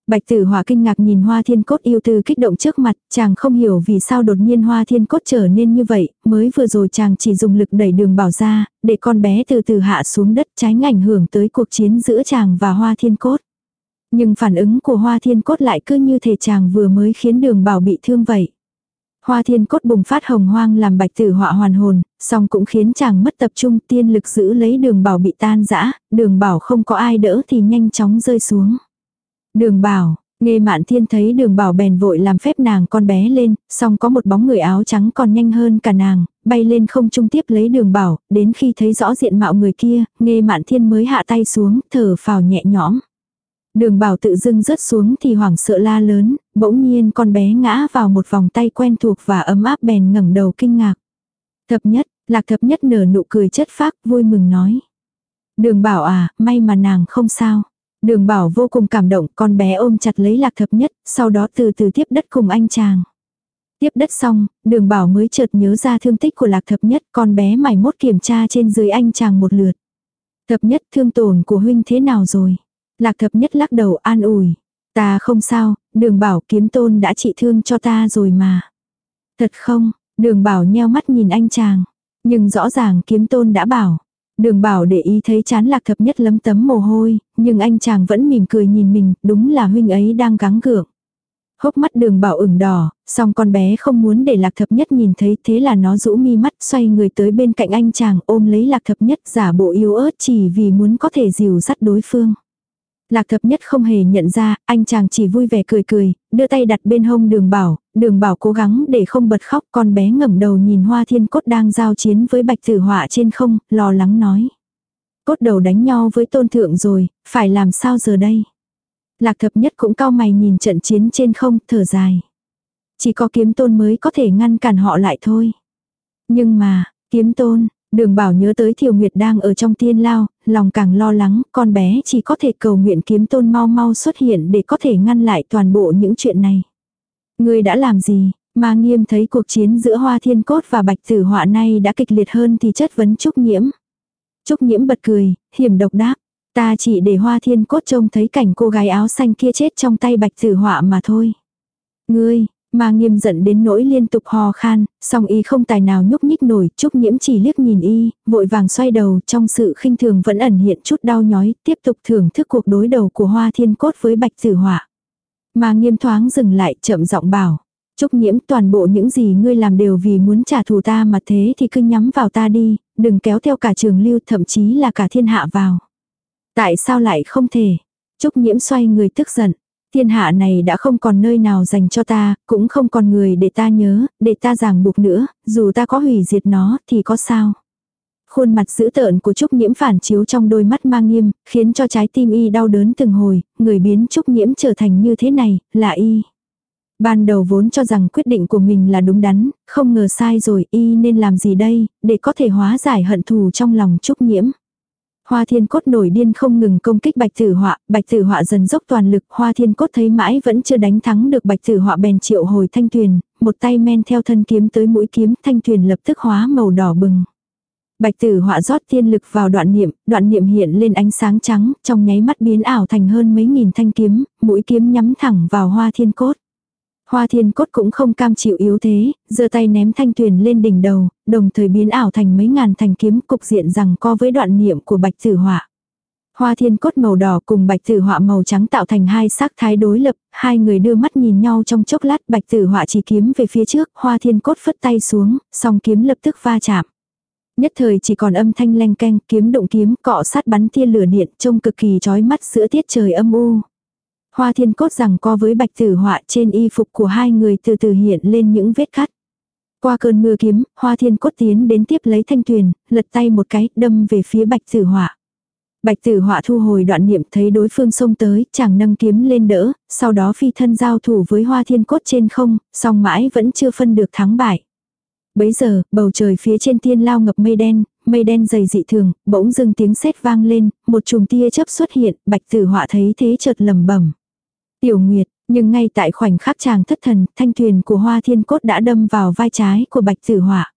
Bạch Tử Họa kinh ngạc nhìn Hoa Thiên Cốt yêu tư kích động trước mặt, chàng không hiểu vì sao đột nhiên Hoa Thiên Cốt trở nên như vậy, mới vừa rồi chàng chỉ dùng lực đẩy Đường Bảo ra, để con bé từ từ hạ xuống đất tránh ảnh hưởng tới cuộc chiến giữa chàng và Hoa Thiên Cốt. Nhưng phản ứng của Hoa Thiên Cốt lại cứ như thể chàng vừa mới khiến Đường Bảo bị thương vậy. Hoa Thiên Cốt bùng phát hồng hoang làm Bạch Tử Họa hoàn hồn, song cũng khiến chàng mất tập trung, tiên lực giữ lấy Đường Bảo bị tan rã, Đường Bảo không có ai đỡ thì nhanh chóng rơi xuống. Đường Bảo, Nghe Mạn Thiên thấy Đường Bảo bèn vội làm phép nàng con bé lên, song có một bóng người áo trắng còn nhanh hơn cả nàng, bay lên không trung tiếp lấy Đường Bảo, đến khi thấy rõ diện mạo người kia, Nghe Mạn Thiên mới hạ tay xuống, thở phào nhẹ nhõm. Đường Bảo tự dưng rớt xuống thì hoảng sợ la lớn, bỗng nhiên con bé ngã vào một vòng tay quen thuộc và ấm áp bèn ngẩng đầu kinh ngạc. Thập Nhất, Lạc Thập Nhất nở nụ cười chất phác vui mừng nói. Đường Bảo à, may mà nàng không sao. Đường Bảo vô cùng cảm động, con bé ôm chặt lấy Lạc Thập Nhất, sau đó từ từ tiếp đất cùng anh chàng. Tiếp đất xong, Đường Bảo mới chợt nhớ ra thương tích của Lạc Thập Nhất, con bé mải mốt kiểm tra trên dưới anh chàng một lượt. Thập Nhất, thương tổn của huynh thế nào rồi? Lạc Thập Nhất lắc đầu an ủi. Ta không sao, Đường Bảo kiếm tôn đã trị thương cho ta rồi mà. Thật không? Đường Bảo nheo mắt nhìn anh chàng. Nhưng rõ ràng kiếm tôn đã bảo. Đường Bảo để ý thấy chán Lạc Thập Nhất lấm tấm mồ hôi, nhưng anh chàng vẫn mỉm cười nhìn mình, đúng là huynh ấy đang gắng gượng. Hốc mắt Đường Bảo ửng đỏ, song con bé không muốn để Lạc Thập Nhất nhìn thấy, thế là nó rũ mi mắt xoay người tới bên cạnh anh chàng ôm lấy Lạc Thập Nhất giả bộ yếu ớt chỉ vì muốn có thể dìu dắt đối phương. Lạc Thập Nhất không hề nhận ra, anh chàng chỉ vui vẻ cười cười, đưa tay đặt bên hông Đường Bảo, Đường Bảo cố gắng để không bật khóc, con bé ngẩng đầu nhìn Hoa Thiên Cốt đang giao chiến với Bạch Tử Họa trên không, lo lắng nói. Cốt đầu đánh nhau với Tôn Thượng rồi, phải làm sao giờ đây? Lạc Thập Nhất cũng cau mày nhìn trận chiến trên không, thở dài. Chỉ có kiếm tôn mới có thể ngăn cản họ lại thôi. Nhưng mà, kiếm tôn, Đường Bảo nhớ tới Thiều Nguyệt đang ở trong tiên lao, lòng càng lo lắng, con bé chỉ có thể cầu nguyện kiếm tôn mau mau xuất hiện để có thể ngăn lại toàn bộ những chuyện này. Ngươi đã làm gì? Ma Nghiêm thấy cuộc chiến giữa Hoa Thiên Cốt và Bạch Tử Họa nay đã kịch liệt hơn thì chất vấn Trúc Nhiễm. Trúc Nhiễm bật cười, hiểm độc đáp. Ta chỉ để Hoa Thiên Cốt trông thấy cảnh cô gái áo xanh kia chết trong tay Bạch Tử Họa mà thôi. Ngươi, Ma Nghiêm giận đến nỗi liên tục hò khan, song y không tài nào nhúc nhích nổi, Trúc Nhiễm chỉ liếc nhìn y, vội vàng xoay đầu, trong sự khinh thường vẫn ẩn hiện chút đau nhói, tiếp tục thưởng thức cuộc đối đầu của Hoa Thiên Cốt với Bạch Tử Họa. Ma Nghiêm thoáng dừng lại, chậm giọng bảo, Trúc Nhiễm, toàn bộ những gì ngươi làm đều vì muốn trả thù ta mà, thế thì cứ nhắm vào ta đi, đừng kéo theo cả Trường Lưu, thậm chí là cả thiên hạ vào. Tại sao lại không thể? Trúc Nhiễm xoay người tức giận. Thiên hạ này đã không còn nơi nào dành cho ta, cũng không còn người để ta nhớ, để ta ràng buộc nữa, dù ta có hủy diệt nó thì có sao. Khuôn mặt dữ tợn của Trúc Nhiễm phản chiếu trong đôi mắt Ma Nghiêm, khiến cho trái tim y đau đớn từng hồi, người biến Trúc Nhiễm trở thành như thế này, là y. Ban đầu vốn cho rằng quyết định của mình là đúng đắn, không ngờ sai rồi, y nên làm gì đây, để có thể hóa giải hận thù trong lòng Trúc Nhiễm. Hoa Thiên Cốt nổi điên không ngừng công kích Bạch Tử Họa, Bạch Tử Họa dần dốc toàn lực, Hoa Thiên Cốt thấy mãi vẫn chưa đánh thắng được Bạch Tử Họa bèn triệu hồi Thanh Tuyền, một tay men theo thân kiếm tới mũi kiếm, Thanh Tuyền lập tức hóa màu đỏ bừng. Bạch Tử Họa rót tiên lực vào đoạn niệm, đoạn niệm hiện lên ánh sáng trắng, trong nháy mắt biến ảo thành hơn mấy nghìn thanh kiếm, mũi kiếm nhắm thẳng vào Hoa Thiên Cốt. Hoa Thiên Cốt cũng không cam chịu yếu thế, giơ tay ném Thanh Tuyền lên đỉnh đầu, đồng thời biến ảo thành mấy ngàn thanh kiếm, cục diện rằng co với đoạn niệm của Bạch Tử Họa. Hoa Thiên Cốt màu đỏ cùng Bạch Tử Họa màu trắng tạo thành hai sắc thái đối lập, hai người đưa mắt nhìn nhau trong chốc lát, Bạch Tử Họa chỉ kiếm về phía trước, Hoa Thiên Cốt phất tay xuống, song kiếm lập tức va chạm. Nhất thời chỉ còn âm thanh leng keng, kiếm động kiếm, cọ sát bắn tia lửa điện, trông cực kỳ chói mắt giữa tiết trời âm u. Hoa Thiên Cốt rằng co với Bạch Tử Họa, trên y phục của hai người từ từ hiện lên những vết cắt. Qua cơn mưa kiếm, Hoa Thiên Cốt tiến đến tiếp lấy Thanh Tuyền, lật tay một cái, đâm về phía Bạch Tử Họa. Bạch Tử Họa thu hồi đoạn niệm, thấy đối phương xông tới, chàng nâng kiếm lên đỡ, sau đó phi thân giao thủ với Hoa Thiên Cốt trên không, song mãi vẫn chưa phân được thắng bại. Bấy giờ, bầu trời phía trên tiên lao ngập mây đen, mây đen dày dị thường, bỗng dưng tiếng sét vang lên, một chùm tia chớp xuất hiện, Bạch Tử Họa thấy thế chợt lẩm bẩm. Tiểu Nguyệt, nhưng ngay tại khoảnh khắc chàng thất thần, Thanh Tuyền của Hoa Thiên Cốt đã đâm vào vai trái của Bạch Tử Họa.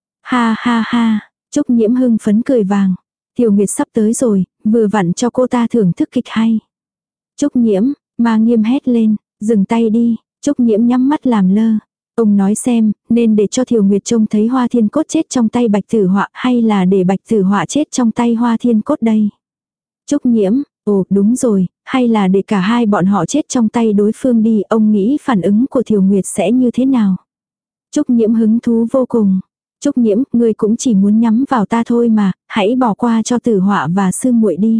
Ha ha ha, Trúc Nhiễm hưng phấn cười vàng. Tiểu Nguyệt sắp tới rồi, vừa vặn cho cô ta thưởng thức kịch hay. Trúc Nhiễm, Ma Nghiêm hét lên, dừng tay đi, Trúc Nhiễm nhắm mắt làm lơ. Ông nói xem, nên để cho Thiều Nguyệt trông thấy Hoa Thiên Cốt chết trong tay Bạch Tử Họa hay là để Bạch Tử Họa chết trong tay Hoa Thiên Cốt đây? Trúc Nhiễm, ồ đúng rồi, hay là để cả hai bọn họ chết trong tay đối phương đi, ông nghĩ phản ứng của Thiều Nguyệt sẽ như thế nào? Trúc Nhiễm hứng thú vô cùng. Trúc Nhiễm, ngươi cũng chỉ muốn nhắm vào ta thôi mà, hãy bỏ qua cho Tử Họa và sư muội đi.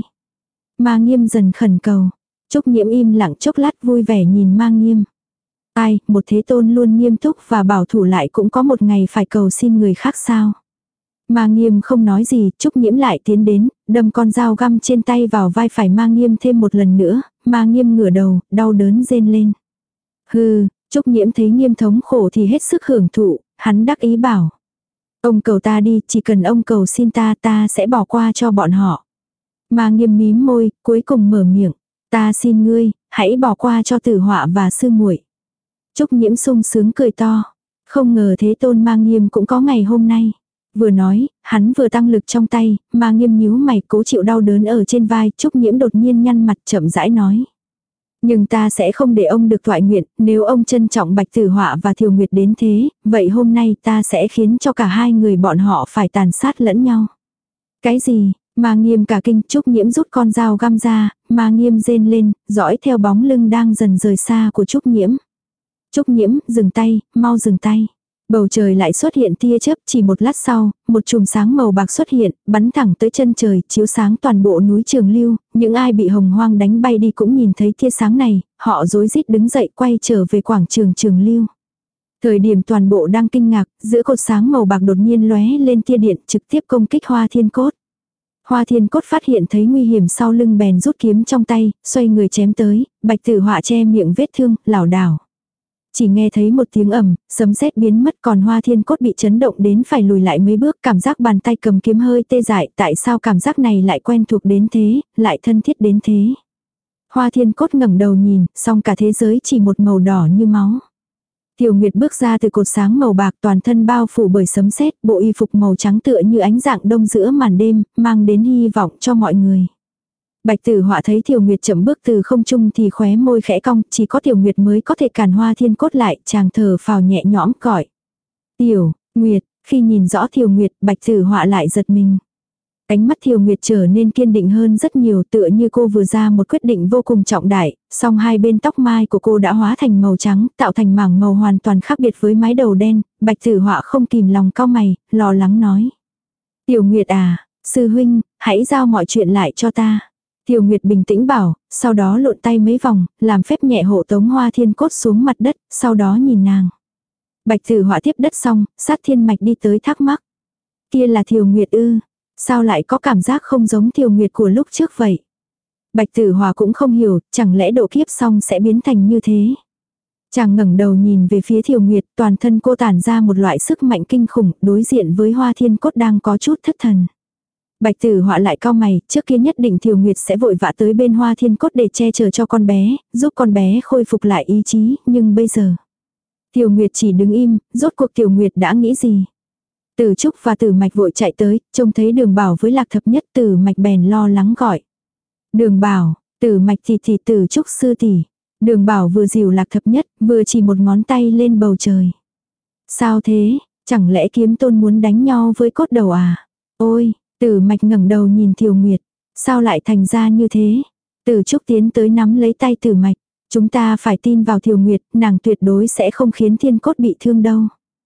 Ma Nghiêm dần khẩn cầu. Trúc Nhiễm im lặng chốc lát vui vẻ nhìn Ma Nghiêm. Ai, một thế tôn luôn nghiêm túc và bảo thủ lại cũng có một ngày phải cầu xin người khác sao? Ma Nghiêm không nói gì, Trúc Nhiễm lại tiến đến, đâm con dao găm trên tay vào vai phải Ma Nghiêm thêm một lần nữa, Ma Nghiêm ngửa đầu, đau đớn rên lên. Hừ, Trúc Nhiễm thấy Nghiêm thống khổ thì hết sức hưởng thụ, hắn đắc ý bảo. Ông cầu ta đi, chỉ cần ông cầu xin ta, ta sẽ bỏ qua cho bọn họ. Ma Nghiêm mím môi, cuối cùng mở miệng. Ta xin ngươi, hãy bỏ qua cho Tử Họa và sư muội. Trúc Nhiễm sung sướng cười to. Không ngờ thế tôn Ma Nghiêm cũng có ngày hôm nay. Vừa nói, hắn vừa tăng lực trong tay, Ma Nghiêm nhíu mày cố chịu đau đớn ở trên vai. Trúc Nhiễm đột nhiên nhăn mặt chậm rãi nói. Nhưng ta sẽ không để ông được toại nguyện, nếu ông trân trọng Bạch Tử Họa và Thiều Nguyệt đến thế, vậy hôm nay ta sẽ khiến cho cả hai người bọn họ phải tàn sát lẫn nhau. Cái gì? Ma Nghiêm cả kinh. Trúc Nhiễm rút con dao găm ra, Ma Nghiêm rên lên, dõi theo bóng lưng đang dần rời xa của Trúc Nhiễm. Trúc Nhiễm, dừng tay, mau dừng tay. Bầu trời lại xuất hiện tia chớp, chỉ một lát sau, một chùm sáng màu bạc xuất hiện, bắn thẳng tới chân trời, chiếu sáng toàn bộ núi Trường Lưu, những ai bị hồng hoang đánh bay đi cũng nhìn thấy tia sáng này, họ rối rít đứng dậy quay trở về quảng trường Trường Lưu. Thời điểm toàn bộ đang kinh ngạc, giữa cột sáng màu bạc đột nhiên lóe lên tia điện trực tiếp công kích Hoa Thiên Cốt. Hoa Thiên Cốt phát hiện thấy nguy hiểm sau lưng bèn rút kiếm trong tay, xoay người chém tới, Bạch Tử Họa che miệng vết thương, lảo đảo. Chỉ nghe thấy một tiếng ầm, sấm sét biến mất, còn Hoa Thiên Cốt bị chấn động đến phải lùi lại mấy bước, cảm giác bàn tay cầm kiếm hơi tê dại, tại sao cảm giác này lại quen thuộc đến thế, lại thân thiết đến thế. Hoa Thiên Cốt ngẩng đầu nhìn, song cả thế giới chỉ một màu đỏ như máu. Thiều Nguyệt bước ra từ cột sáng màu bạc, toàn thân bao phủ bởi sấm sét, bộ y phục màu trắng tựa như ánh dạng đông giữa màn đêm, mang đến hy vọng cho mọi người. Bạch Tử Họa thấy Thiều Nguyệt chậm bước từ không trung thì khóe môi khẽ cong, chỉ có Thiều Nguyệt mới có thể cản Hoa Thiên Cốt lại, chàng thở phào nhẹ nhõm gọi. Tiểu Nguyệt, khi nhìn rõ Thiều Nguyệt, Bạch Tử Họa lại giật mình. Ánh mắt Thiều Nguyệt trở nên kiên định hơn rất nhiều, tựa như cô vừa ra một quyết định vô cùng trọng đại, song hai bên tóc mai của cô đã hóa thành màu trắng, tạo thành mảng màu hoàn toàn khác biệt với mái đầu đen. Bạch Tử Họa không kìm lòng cau mày, lo lắng nói. Tiểu Nguyệt à, sư huynh, hãy giao mọi chuyện lại cho ta. Thiều Nguyệt bình tĩnh bảo, sau đó lộn tay mấy vòng, làm phép nhẹ hộ tống Hoa Thiên Cốt xuống mặt đất, sau đó nhìn nàng. Bạch Tử Họa tiếp đất xong, Sát Thiên Mạch đi tới thắc mắc. Kia là Thiều Nguyệt ư, sao lại có cảm giác không giống Thiều Nguyệt của lúc trước vậy? Bạch Tử Họa cũng không hiểu, chẳng lẽ độ kiếp xong sẽ biến thành như thế? Chàng ngẩng đầu nhìn về phía Thiều Nguyệt, toàn thân cô tản ra một loại sức mạnh kinh khủng, đối diện với Hoa Thiên Cốt đang có chút thất thần. Bạch Tử Họa lại cau mày, trước kia nhất định Thiều Nguyệt sẽ vội vã tới bên Hoa Thiên Cốt để che chở cho con bé, giúp con bé khôi phục lại ý chí, nhưng bây giờ Thiều Nguyệt chỉ đứng im, rốt cuộc Thiều Nguyệt đã nghĩ gì? Tử Trúc và Tử Mạch vội chạy tới, trông thấy Đường Bảo với Lạc Thập Nhất, Tử Mạch bèn lo lắng gọi. Đường Bảo, Tử Mạch thì thì Tử Trúc sư tỷ. Đường Bảo vừa dìu Lạc Thập Nhất, vừa chỉ một ngón tay lên bầu trời. Sao thế, chẳng lẽ Kiếm Tôn muốn đánh nhau với Cốt Đầu à? Ôi, Tử Mạch ngẩng đầu nhìn Thiều Nguyệt, sao lại thành ra như thế? Tử Trúc tiến tới nắm lấy tay Tử Mạch, chúng ta phải tin vào Thiều Nguyệt, nàng tuyệt đối sẽ không khiến Thiên Cốt bị thương đâu.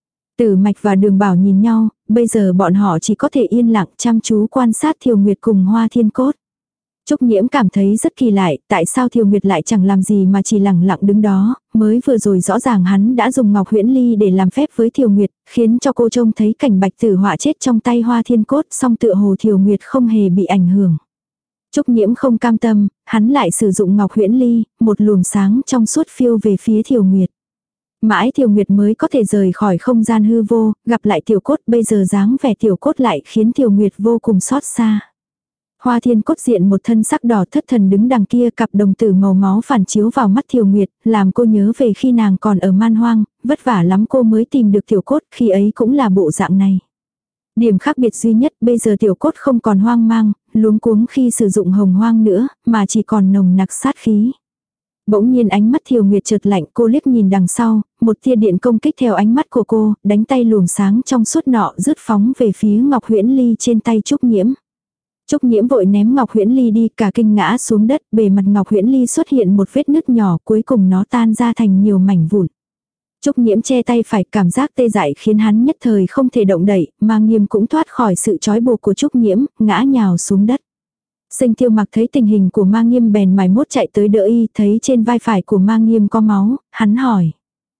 Tử Mạch và Đường Bảo nhìn nhau, bây giờ bọn họ chỉ có thể yên lặng chăm chú quan sát Thiều Nguyệt cùng Hoa Thiên Cốt. Trúc Nhiễm cảm thấy rất kỳ lạ, tại sao Thiều Nguyệt lại chẳng làm gì mà chỉ lặng lặng đứng đó, mới vừa rồi rõ ràng hắn đã dùng Ngọc Huyễn Ly để làm phép với Thiều Nguyệt, khiến cho cô trông thấy cảnh Bạch Tử Họa chết trong tay Hoa Thiên Cốt, song tựa hồ Thiều Nguyệt không hề bị ảnh hưởng. Trúc Nhiễm không cam tâm, hắn lại sử dụng Ngọc Huyễn Ly, một luồng sáng trong suốt phiêu về phía Thiều Nguyệt. Mãi Thiều Nguyệt mới có thể rời khỏi không gian hư vô, gặp lại Tiểu Cốt, bây giờ dáng vẻ Tiểu Cốt lại khiến Thiều Nguyệt vô cùng xót xa. Hoa Thiên Cốt diện một thân sắc đỏ thất thần đứng đằng kia, cặp đồng tử màu máu phản chiếu vào mắt Thiều Nguyệt, làm cô nhớ về khi nàng còn ở Man Hoang, vất vả lắm cô mới tìm được Tiểu Cốt, khi ấy cũng là bộ dạng này. Điểm khác biệt duy nhất bây giờ Tiểu Cốt không còn hoang mang, luống cuống khi sử dụng hồng hoang nữa, mà chỉ còn nồng nặc sát khí. Bỗng nhiên ánh mắt Thiều Nguyệt chợt lạnh, cô liếc nhìn đằng sau, một tia điện công kích theo ánh mắt của cô, đánh tay luồng sáng trong suốt nọ rứt phóng về phía Ngọc Huyễn Ly trên tay Trúc Nhiễm. Trúc Nhiễm vội ném Ngọc Huyễn Ly đi, cả kinh ngã xuống đất, bề mặt Ngọc Huyễn Ly xuất hiện một vết nứt nhỏ, cuối cùng nó tan ra thành nhiều mảnh vụn. Trúc Nhiễm che tay phải, cảm giác tê dại khiến hắn nhất thời không thể động đậy, Mang Nghiêm cũng thoát khỏi sự trói buộc của Trúc Nhiễm, ngã nhào xuống đất. Sinh Tiêu Mặc thấy tình hình của Mang Nghiêm bèn mải mốt chạy tới đỡ y, thấy trên vai phải của Mang Nghiêm có máu, hắn hỏi.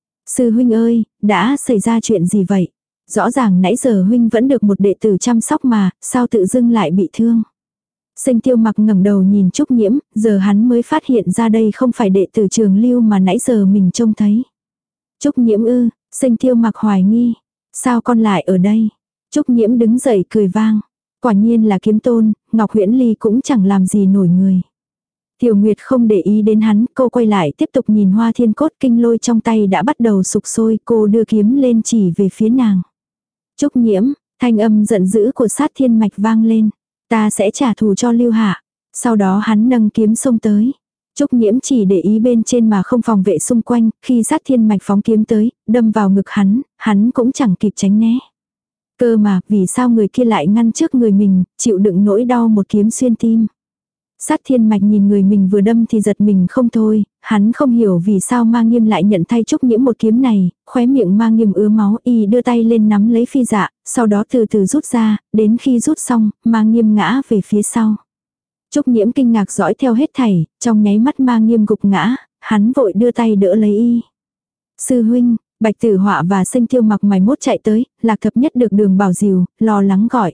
Sư huynh ơi, đã xảy ra chuyện gì vậy? Rõ ràng nãy giờ huynh vẫn được một đệ tử chăm sóc mà, sao tự dưng lại bị thương? Sinh Tiêu Mặc ngẩng đầu nhìn Trúc Nhiễm, giờ hắn mới phát hiện ra đây không phải đệ tử Trường Lưu mà nãy giờ mình trông thấy. Trúc Nhiễm ư, Sinh Tiêu Mặc hoài nghi. Sao con lại ở đây? Trúc Nhiễm đứng dậy cười vang. Quả nhiên là Kiếm Tôn, Ngọc Huyễn Ly cũng chẳng làm gì nổi người. Tiểu Nguyệt không để ý đến hắn, cô quay lại tiếp tục nhìn Hoa Thiên Cốt, kinh lôi trong tay đã bắt đầu sục sôi, cô đưa kiếm lên chỉ về phía nàng. Trúc Nhiễm, thanh âm giận dữ của Sát Thiên Mạch vang lên. Ta sẽ trả thù cho Lưu Hạ. Sau đó hắn nâng kiếm xông tới. Trúc Nhiễm chỉ để ý bên trên mà không phòng vệ xung quanh, khi Sát Thiên Mạch phóng kiếm tới, đâm vào ngực hắn, hắn cũng chẳng kịp tránh né. Cơ mà, vì sao người kia lại ngăn trước người mình, chịu đựng nỗi đau một kiếm xuyên tim. Sát Thiên Mạch nhìn người mình vừa đâm thì giật mình không thôi, hắn không hiểu vì sao Mang Nghiêm lại nhận thay Trúc Nhiễm một kiếm này, khóe miệng Mang Nghiêm ứa máu, y đưa tay lên nắm lấy phi dạ, sau đó từ từ rút ra, đến khi rút xong, Mang Nghiêm ngã về phía sau. Trúc Nhiễm kinh ngạc dõi theo hết thảy, trong nháy mắt Mang Nghiêm gục ngã, hắn vội đưa tay đỡ lấy y. Sư huynh, Bạch Tử Họa và Sinh Tiêu Mặc mày mốt chạy tới, Lạc Thập Nhất được Đường Bảo dìu, lo lắng gọi.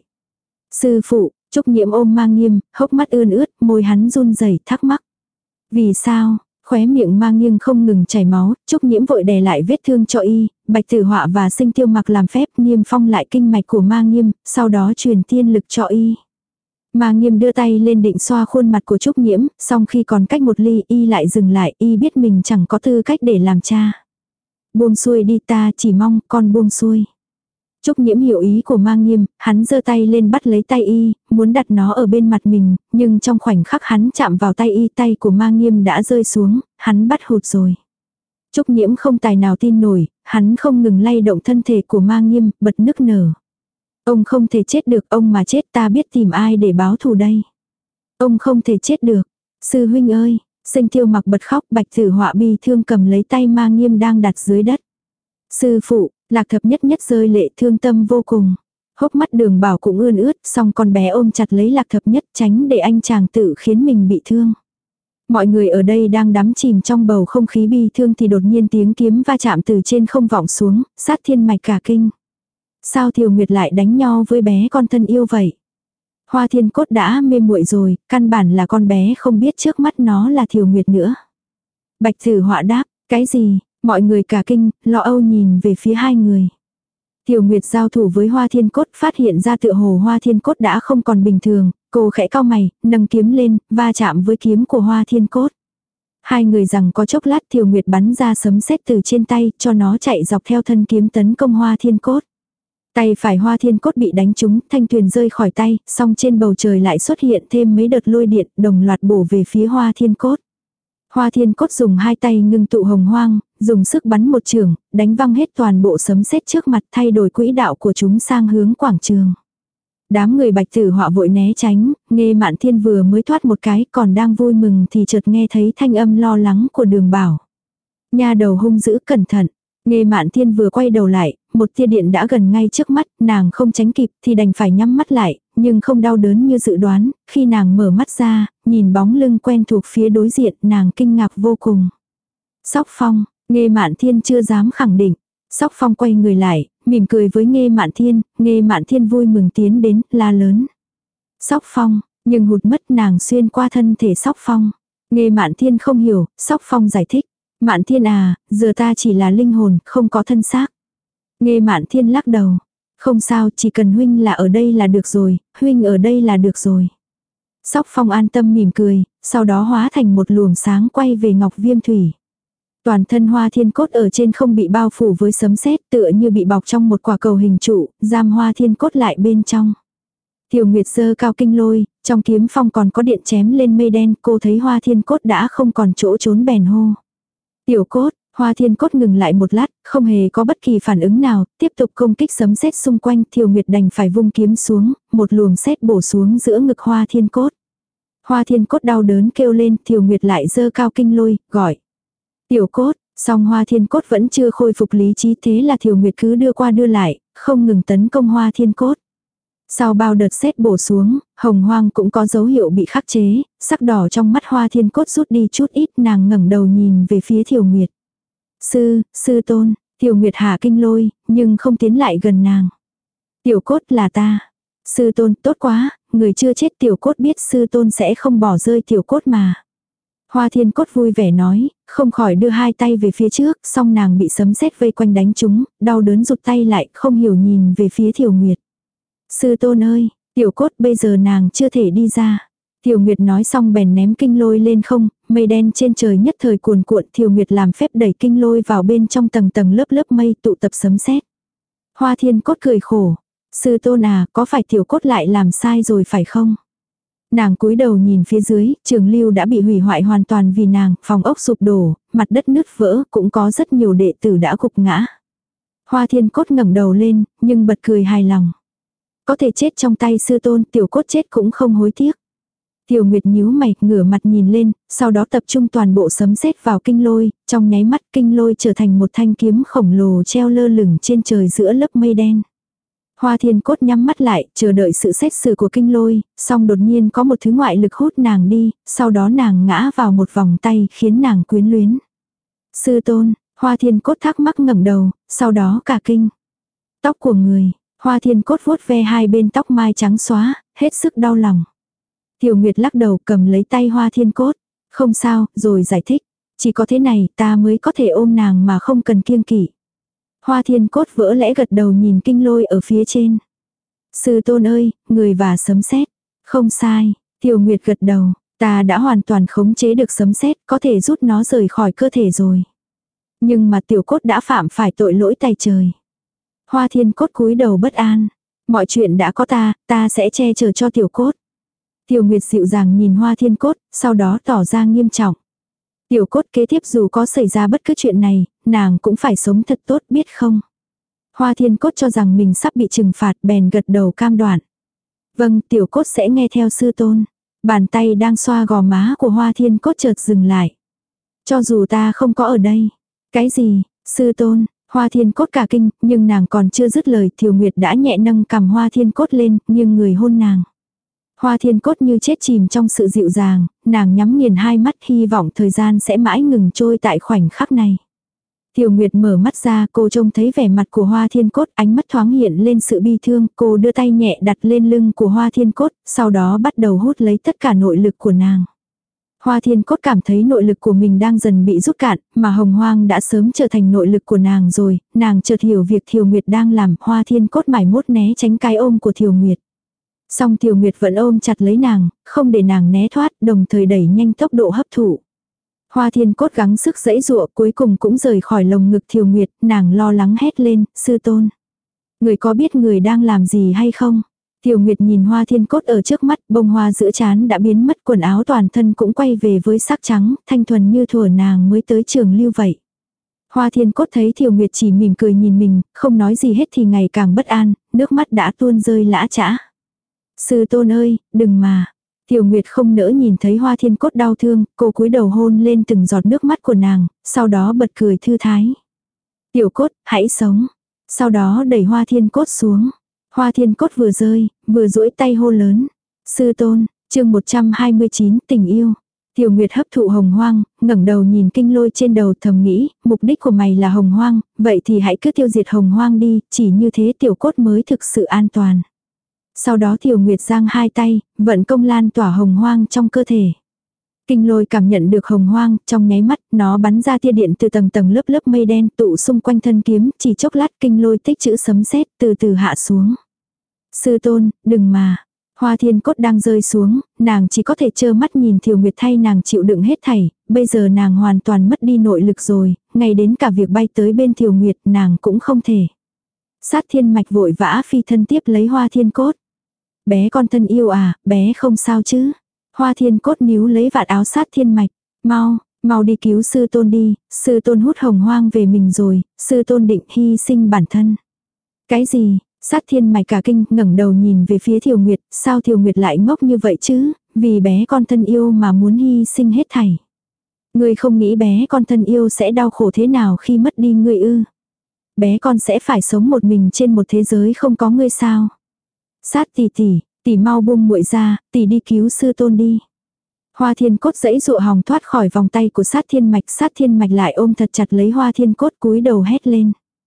Sư phụ, Trúc Nhiễm ôm Mang Nghiêm, hốc mắt ươn ướt, môi hắn run rẩy thắc mắc. Vì sao? Khóe miệng Mang Nghiêm không ngừng chảy máu, Trúc Nhiễm vội đè lại vết thương cho y, Bạch Tử Họa và Sinh Tiêu Mặc làm phép niêm phong lại kinh mạch của Mang Nghiêm, sau đó truyền tiên lực cho y. Mang Nghiêm đưa tay lên định xoa khuôn mặt của Trúc Nhiễm, song khi còn cách một ly y lại dừng lại, y biết mình chẳng có tư cách để làm cha. Buông xuôi đi, ta chỉ mong con buông xuôi. Trúc Nhiễm hiểu ý của Mang Nghiêm, hắn giơ tay lên bắt lấy tay y, muốn đặt nó ở bên mặt mình, nhưng trong khoảnh khắc hắn chạm vào tay y, tay của Mang Nghiêm đã rơi xuống, hắn bắt hụt rồi. Trúc Nhiễm không tài nào tin nổi, hắn không ngừng lay động thân thể của Mang Nghiêm, bật nức nở. Ông không thể chết được, ông mà chết ta biết tìm ai để báo thù đây. Ông không thể chết được. Sư huynh ơi, Sinh Tiêu Mặc bật khóc, Bạch Tử Họa bi thương cầm lấy tay Mang Nghiêm đang đặt dưới đất. Sư phụ, Lạc Thập Nhất nhất rơi lệ thương tâm vô cùng. Hốc mắt Đường Bảo cũng ươn ướt, song con bé ôm chặt lấy Lạc Thập Nhất tránh để anh chàng tự khiến mình bị thương. Mọi người ở đây đang đắm chìm trong bầu không khí bi thương thì đột nhiên tiếng kiếm va chạm từ trên không vọng xuống, Sát Thiên Mạch cả kinh. Sao Thiều Nguyệt lại đánh nhau với bé con thân yêu vậy? Hoa Thiên Cốt đã mê muội rồi, căn bản là con bé không biết trước mắt nó là Thiều Nguyệt nữa. Bạch Tử Họa đáp, cái gì? Mọi người cả kinh, lo âu nhìn về phía hai người. Thiều Nguyệt giao thủ với Hoa Thiên Cốt, phát hiện ra tựa hồ Hoa Thiên Cốt đã không còn bình thường, cô khẽ cau mày, nâng kiếm lên, va chạm với kiếm của Hoa Thiên Cốt. Hai người rằng có chốc lát Thiều Nguyệt bắn ra sấm sét từ trên tay, cho nó chạy dọc theo thân kiếm tấn công Hoa Thiên Cốt. Tay phải Hoa Thiên Cốt bị đánh trúng, thanh thuyền rơi khỏi tay, song trên bầu trời lại xuất hiện thêm mấy đợt lôi điện, đồng loạt bổ về phía Hoa Thiên Cốt. Hoa Thiên Cốt dùng hai tay ngưng tụ hồng hoang, dùng sức bắn một trường, đánh văng hết toàn bộ sấm sét trước mặt, thay đổi quỹ đạo của chúng sang hướng quảng trường. Đám người Bạch Tử Họa vội né tránh, Nghê Mạn Thiên vừa mới thoát một cái, còn đang vui mừng thì chợt nghe thấy thanh âm lo lắng của Đường Bảo. Nha đầu hung dữ, cẩn thận. Nghê Mạn Thiên vừa quay đầu lại, một tia điện đã gần ngay trước mắt, nàng không tránh kịp thì đành phải nhắm mắt lại, nhưng không đau đớn như dự đoán, khi nàng mở mắt ra, nhìn bóng lưng quen thuộc phía đối diện, nàng kinh ngạc vô cùng. Sóc Phong, Nghê Mạn Thiên chưa dám khẳng định. Sóc Phong quay người lại, mỉm cười với Nghê Mạn Thiên, Nghê Mạn Thiên vui mừng tiến đến, la lớn. Sóc Phong, nhưng hụt mất nàng xuyên qua thân thể Sóc Phong. Nghê Mạn Thiên không hiểu, Sóc Phong giải thích. Mạn Thiên à, giờ ta chỉ là linh hồn, không có thân xác. Nghê Mạn Thiên lắc đầu. Không sao, chỉ cần huynh là ở đây là được rồi, huynh ở đây là được rồi. Sóc Phong an tâm mỉm cười, sau đó hóa thành một luồng sáng quay về Ngọc Viêm Thủy. Toàn thân Hoa Thiên Cốt ở trên không bị bao phủ với sấm sét, tựa như bị bọc trong một quả cầu hình trụ, giam Hoa Thiên Cốt lại bên trong. Tiểu Nguyệt giơ cao kinh lôi, trong kiếm phong còn có điện chém lên mây đen, cô thấy Hoa Thiên Cốt đã không còn chỗ trốn bèn hô. Tiểu Cốt, Hoa Thiên Cốt ngừng lại một lát, không hề có bất kỳ phản ứng nào, tiếp tục công kích sấm sét xung quanh, Tiểu Nguyệt đành phải vung kiếm xuống, một luồng sét bổ xuống giữa ngực Hoa Thiên Cốt. Hoa Thiên Cốt đau đớn kêu lên, Tiểu Nguyệt lại giơ cao kinh lôi, gọi. Tiểu Cốt, song Hoa Thiên Cốt vẫn chưa khôi phục lý trí, thế là Tiểu Nguyệt cứ đưa qua đưa lại, không ngừng tấn công Hoa Thiên Cốt. Sau bao đợt sét bổ xuống, hồng hoang cũng có dấu hiệu bị khắc chế, sắc đỏ trong mắt Hoa Thiên Cốt rút đi chút ít, nàng ngẩng đầu nhìn về phía Tiểu Nguyệt. Sư, sư tôn, Tiểu Nguyệt hạ kinh lôi, nhưng không tiến lại gần nàng. Tiểu Cốt là ta. Sư tôn, tốt quá, người chưa chết. Tiểu Cốt biết sư tôn sẽ không bỏ rơi Tiểu Cốt mà. Hoa Thiên Cốt vui vẻ nói, không khỏi đưa hai tay về phía trước, song nàng bị sấm sét vây quanh đánh trúng, đau đớn rụt tay lại, không hiểu nhìn về phía Tiểu Nguyệt. Sư tôn ơi, Tiểu Cốt bây giờ nàng chưa thể đi ra. Tiểu Nguyệt nói xong bèn ném kinh lôi lên không, mây đen trên trời nhất thời cuồn cuộn, Tiểu Nguyệt làm phép đẩy kinh lôi vào bên trong tầng tầng lớp lớp mây tụ tập sấm sét. Hoa Thiên Cốt cười khổ, sư tôn à, có phải Tiểu Cốt lại làm sai rồi phải không? Nàng cúi đầu nhìn phía dưới, trường lưu đã bị hủy hoại hoàn toàn vì nàng, phòng ốc sụp đổ, mặt đất nứt vỡ, cũng có rất nhiều đệ tử đã gục ngã. Hoa Thiên Cốt ngẩng đầu lên, nhưng bật cười hài lòng. Có thể chết trong tay sư tôn, Tiểu Cốt chết cũng không hối tiếc. Tiểu Nguyệt nhíu mày, ngửa mặt nhìn lên, sau đó tập trung toàn bộ sấm sét vào kinh lôi, trong nháy mắt kinh lôi trở thành một thanh kiếm khổng lồ treo lơ lửng trên trời giữa lớp mây đen. Hoa Thiên Cốt nhắm mắt lại, chờ đợi sự xét xử của kinh lôi, song đột nhiên có một thứ ngoại lực hút nàng đi, sau đó nàng ngã vào một vòng tay khiến nàng quyến luyến. Sư tôn, Hoa Thiên Cốt thắc mắc ngẩng đầu, sau đó cả kinh. Tóc của người, Hoa Thiên Cốt vuốt ve hai bên tóc mai trắng xóa, hết sức đau lòng. Tiểu Nguyệt lắc đầu cầm lấy tay Hoa Thiên Cốt. Không sao, rồi giải thích. Chỉ có thế này ta mới có thể ôm nàng mà không cần kiêng kỵ. Hoa Thiên Cốt vỡ lẽ gật đầu nhìn kinh lôi ở phía trên. Sư tôn ơi, người và sấm sét. Không sai, Tiểu Nguyệt gật đầu. Ta đã hoàn toàn khống chế được sấm sét, có thể rút nó rời khỏi cơ thể rồi. Nhưng mà Tiểu Cốt đã phạm phải tội lỗi tày trời. Hoa Thiên Cốt cúi đầu bất an. Mọi chuyện đã có ta, ta sẽ che chở cho Tiểu Cốt. Tiểu Nguyệt dịu dàng nhìn Hoa Thiên Cốt, sau đó tỏ ra nghiêm trọng. Tiểu Cốt kế tiếp dù có xảy ra bất cứ chuyện này, nàng cũng phải sống thật tốt biết không. Hoa Thiên Cốt cho rằng mình sắp bị trừng phạt bèn gật đầu cam đoan. Vâng, Tiểu Cốt sẽ nghe theo sư tôn. Bàn tay đang xoa gò má của Hoa Thiên Cốt chợt dừng lại. Cho dù ta không có ở đây. Cái gì, sư tôn? Hoa Thiên Cốt cả kinh, nhưng nàng còn chưa dứt lời, Tiểu Nguyệt đã nhẹ nâng cầm Hoa Thiên Cốt lên, nhưng người hôn nàng. Hoa Thiên Cốt như chết chìm trong sự dịu dàng, nàng nhắm nghiền hai mắt hy vọng thời gian sẽ mãi ngừng trôi tại khoảnh khắc này. Tiểu Nguyệt mở mắt ra, cô trông thấy vẻ mặt của Hoa Thiên Cốt, ánh mắt thoáng hiện lên sự bi thương, cô đưa tay nhẹ đặt lên lưng của Hoa Thiên Cốt, sau đó bắt đầu hút lấy tất cả nội lực của nàng. Hoa Thiên Cốt cảm thấy nội lực của mình đang dần bị rút cạn, mà hồng hoang đã sớm trở thành nội lực của nàng rồi, nàng chợt hiểu việc Tiểu Nguyệt đang làm, Hoa Thiên Cốt mải mốt né tránh cái ôm của Tiểu Nguyệt. Song Tiểu Nguyệt vẫn ôm chặt lấy nàng, không để nàng né thoát, đồng thời đẩy nhanh tốc độ hấp thụ. Hoa Thiên Cốt gắng sức giãy giụa, cuối cùng cũng rời khỏi lồng ngực Tiểu Nguyệt, nàng lo lắng hét lên, sư tôn. Người có biết người đang làm gì hay không? Tiểu Nguyệt nhìn Hoa Thiên Cốt ở trước mắt, bông hoa giữa trán đã biến mất, quần áo toàn thân cũng quay về với sắc trắng, thanh thuần như thuở nàng mới tới trường lưu vậy. Hoa Thiên Cốt thấy Tiểu Nguyệt chỉ mỉm cười nhìn mình, không nói gì hết thì ngày càng bất an, nước mắt đã tuôn rơi lã chã. Sư tôn ơi, đừng mà. Tiểu Nguyệt không nỡ nhìn thấy Hoa Thiên Cốt đau thương, cô cúi đầu hôn lên từng giọt nước mắt của nàng, sau đó bật cười thư thái. Tiểu Cốt, hãy sống. Sau đó đẩy Hoa Thiên Cốt xuống. Hoa Thiên Cốt vừa rơi, vừa duỗi tay hô lớn. Sư tôn, chương một trăm hai mươi chín, tình yêu. Tiểu Nguyệt hấp thụ hồng hoang, ngẩng đầu nhìn kinh lôi trên đầu thầm nghĩ, mục đích của mày là hồng hoang, vậy thì hãy cứ tiêu diệt hồng hoang đi, chỉ như thế Tiểu Cốt mới thực sự an toàn. Sau đó Tiểu Nguyệt giang hai tay, vận công lan tỏa hồng hoang trong cơ thể. Kinh lôi cảm nhận được hồng hoang, trong nháy mắt, nó bắn ra tia điện từ tầng tầng lớp lớp mây đen tụ xung quanh thân kiếm, chỉ chốc lát kinh lôi tích chữ sấm sét từ từ hạ xuống. Sư tôn, đừng mà. Hoa Thiên Cốt đang rơi xuống, nàng chỉ có thể trơ mắt nhìn Tiểu Nguyệt thay nàng chịu đựng hết thảy, bây giờ nàng hoàn toàn mất đi nội lực rồi, ngay đến cả việc bay tới bên Tiểu Nguyệt nàng cũng không thể. Sát Thiên Mạch vội vã phi thân tiếp lấy Hoa Thiên Cốt. Bé con thân yêu à, bé không sao chứ. Hoa Thiên Cốt níu lấy vạt áo Sát Thiên Mạch. Mau, mau đi cứu sư tôn đi, sư tôn hút hồng hoang về mình rồi, sư tôn định hy sinh bản thân. Cái gì? Sát Thiên Mạch cả kinh ngẩng đầu nhìn về phía Thiều Nguyệt, sao Thiều Nguyệt lại ngốc như vậy chứ, vì bé con thân yêu mà muốn hy sinh hết thảy. Ngươi không nghĩ bé con thân yêu sẽ đau khổ thế nào khi mất đi ngươi ư? Bé con sẽ phải sống một mình trên một thế giới không có ngươi sao? Sát tỷ tỷ, tỷ mau buông muội ra, tỷ đi cứu sư tôn đi. Hoa Thiên Cốt giãy dụa hòng thoát khỏi vòng tay của Sát Thiên Mạch, Sát Thiên Mạch lại ôm thật chặt lấy Hoa Thiên Cốt cúi đầu hét lên.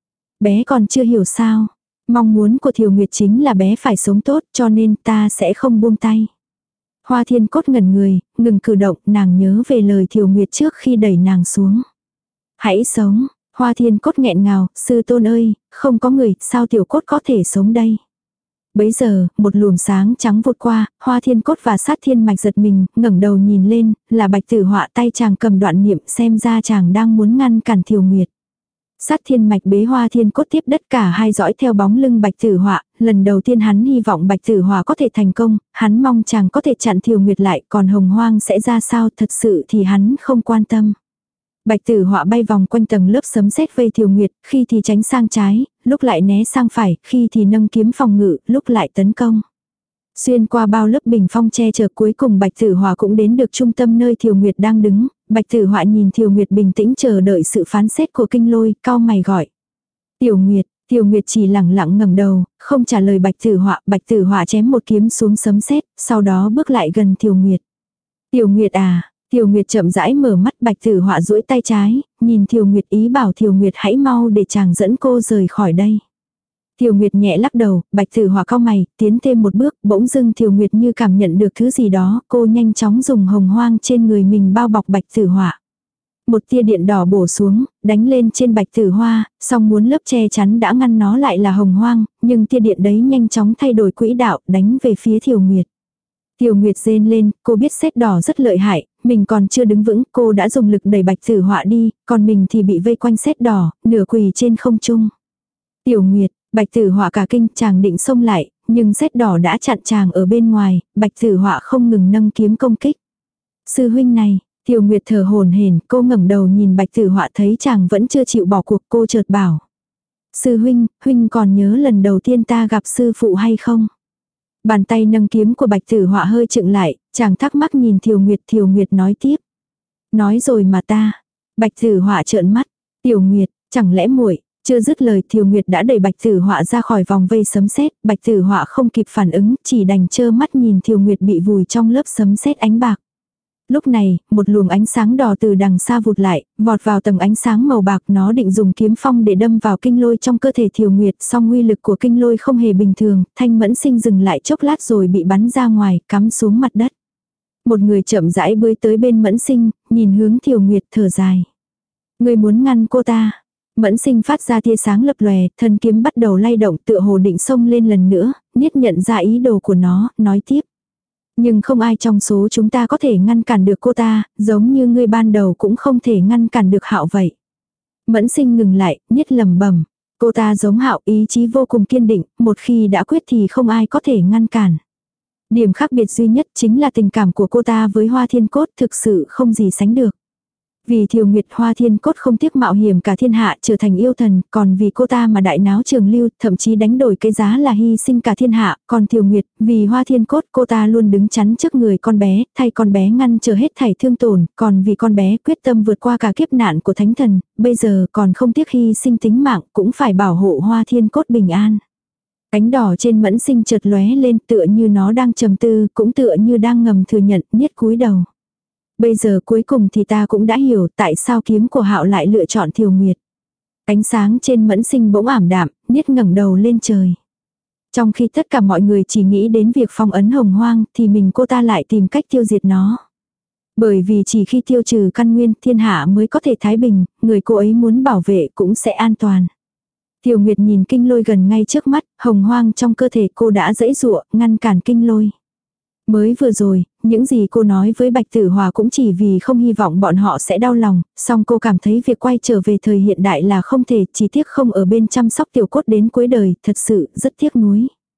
Bé còn chưa hiểu sao? Mong muốn của Thiều Nguyệt chính là bé phải sống tốt, cho nên ta sẽ không buông tay. Hoa Thiên Cốt ngẩn người, ngừng cử động, nàng nhớ về lời Thiều Nguyệt trước khi đẩy nàng xuống. Hãy sống, Hoa Thiên Cốt nghẹn ngào, sư tôn ơi, không có người, sao Tiểu Cốt có thể sống đây? Bấy giờ, một luồng sáng trắng vụt qua, Hoa Thiên Cốt và Sát Thiên Mạch giật mình, ngẩng đầu nhìn lên, là Bạch Tử Họa, tay chàng cầm đoạn niệm, xem ra chàng đang muốn ngăn cản Thiều Nguyệt. Sát Thiên Mạch bế Hoa Thiên Cốt tiếp đất, cả hai dõi theo bóng lưng Bạch Tử Họa, lần đầu tiên hắn hy vọng Bạch Tử Họa có thể thành công, hắn mong chàng có thể chặn Thiều Nguyệt lại, còn Hồng Hoang sẽ ra sao thật sự thì hắn không quan tâm. Bạch Tử Họa bay vòng quanh tầng lớp sấm sét vây Thiều Nguyệt, khi thì tránh sang trái, lúc lại né sang phải, khi thì nâng kiếm phòng ngự, lúc lại tấn công. Xuyên qua bao lớp bình phong che chở, cuối cùng Bạch Tử Họa cũng đến được trung tâm nơi Thiều Nguyệt đang đứng. Bạch Tử Họa nhìn Thiều Nguyệt bình tĩnh chờ đợi sự phán xét của Kinh Lôi, cau mày gọi. Tiểu Nguyệt, Tiểu Nguyệt chỉ lẳng lặng ngẩng đầu, không trả lời Bạch Tử Họa. Bạch Tử Họa chém một kiếm xuống sấm sét, sau đó bước lại gần Thiều Nguyệt. Tiểu Nguyệt à, Thiều Nguyệt chậm rãi mở mắt. Bạch Tử Họa duỗi tay trái, nhìn Thiều Nguyệt ý bảo Thiều Nguyệt hãy mau để chàng dẫn cô rời khỏi đây. Thiều Nguyệt nhẹ lắc đầu, Bạch Tử Họa cau mày, tiến thêm một bước, bỗng dưng Thiều Nguyệt như cảm nhận được thứ gì đó, cô nhanh chóng dùng hồng hoang trên người mình bao bọc Bạch Tử Họa. Một tia điện đỏ bổ xuống, đánh lên trên Bạch Tử Hoa, song muốn lớp che chắn đã ngăn nó lại là hồng hoang, nhưng tia điện đấy nhanh chóng thay đổi quỹ đạo, đánh về phía Thiều Nguyệt. Thiều Nguyệt rên lên, cô biết sét đỏ rất lợi hại, mình còn chưa đứng vững, cô đã dùng lực đẩy Bạch Tử Họa đi, còn mình thì bị vây quanh sét đỏ, nửa quỳ trên không trung. Tiểu Nguyệt, Bạch Tử Họa cả kinh, chàng định xông lại, nhưng sét đỏ đã chặn chàng ở bên ngoài, Bạch Tử Họa không ngừng nâng kiếm công kích. Sư huynh này, Tiểu Nguyệt thở hổn hển, cô ngẩng đầu nhìn Bạch Tử Họa thấy chàng vẫn chưa chịu bỏ cuộc, cô chợt bảo. Sư huynh, huynh còn nhớ lần đầu tiên ta gặp sư phụ hay không? Bàn tay nâng kiếm của Bạch Tử Họa hơi chững lại, chàng thắc mắc nhìn Thiều Nguyệt, Thiều Nguyệt nói tiếp. Nói rồi mà ta. Bạch Tử Họa trợn mắt. Tiểu Nguyệt, chẳng lẽ muội? Chưa dứt lời Thiều Nguyệt đã đẩy Bạch Tử Họa ra khỏi vòng vây sấm sét. Bạch Tử Họa không kịp phản ứng, chỉ đành trơ mắt nhìn Thiều Nguyệt bị vùi trong lớp sấm sét ánh bạc. Lúc này, một luồng ánh sáng đỏ từ đằng xa vụt lại, vọt vào tầng ánh sáng màu bạc, nó định dùng kiếm phong để đâm vào kinh lôi trong cơ thể Thiều Nguyệt, song uy lực của kinh lôi không hề bình thường, Thanh Mẫn Sinh dừng lại chốc lát rồi bị bắn ra ngoài, cắm xuống mặt đất. Một người chậm rãi bơi tới bên Mẫn Sinh, nhìn hướng Thiều Nguyệt thở dài. Người muốn ngăn cô ta. Mẫn Sinh phát ra tia sáng lập lòe, thân kiếm bắt đầu lay động tựa hồ định xông lên lần nữa, Niết nhận ra ý đồ của nó, nói tiếp. Nhưng không ai trong số chúng ta có thể ngăn cản được cô ta, giống như ngươi ban đầu cũng không thể ngăn cản được Hạo vậy. Mẫn Sinh ngừng lại, Niết lẩm bẩm. Cô ta giống Hạo, ý chí vô cùng kiên định, một khi đã quyết thì không ai có thể ngăn cản. Điểm khác biệt duy nhất chính là tình cảm của cô ta với Hoa Thiên Cốt thực sự không gì sánh được. Vì Thiều Nguyệt, Hoa Thiên Cốt không tiếc mạo hiểm cả thiên hạ trở thành yêu thần, còn vì cô ta mà đại náo trường lưu, thậm chí đánh đổi cái giá là hy sinh cả thiên hạ, còn Thiều Nguyệt, vì Hoa Thiên Cốt cô ta luôn đứng chắn trước người con bé, thay con bé ngăn trở hết thảy thương tổn, còn vì con bé quyết tâm vượt qua cả kiếp nạn của thánh thần, bây giờ còn không tiếc hy sinh tính mạng cũng phải bảo hộ Hoa Thiên Cốt bình an. Cánh đỏ trên Mẫn Sinh chợt lóe lên tựa như nó đang trầm tư, cũng tựa như đang ngầm thừa nhận, Niết cúi đầu. Bây giờ cuối cùng thì ta cũng đã hiểu tại sao kiếm của Hạo lại lựa chọn Thiều Nguyệt. Ánh sáng trên Mẫn Sinh bỗng ảm đạm, Niết ngẩng đầu lên trời. Trong khi tất cả mọi người chỉ nghĩ đến việc phong ấn hồng hoang thì mình cô ta lại tìm cách tiêu diệt nó. Bởi vì chỉ khi tiêu trừ căn nguyên thiên hạ mới có thể thái bình, người cô ấy muốn bảo vệ cũng sẽ an toàn. Thiều Nguyệt nhìn kinh lôi gần ngay trước mắt, hồng hoang trong cơ thể cô đã giãy giụa, ngăn cản kinh lôi. Mới vừa rồi, những gì cô nói với Bạch Tử Hòa cũng chỉ vì không hy vọng bọn họ sẽ đau lòng, song cô cảm thấy việc quay trở về thời hiện đại là không thể, chỉ tiếc không ở bên chăm sóc Tiểu Cốt đến cuối đời, thật sự rất tiếc nuối.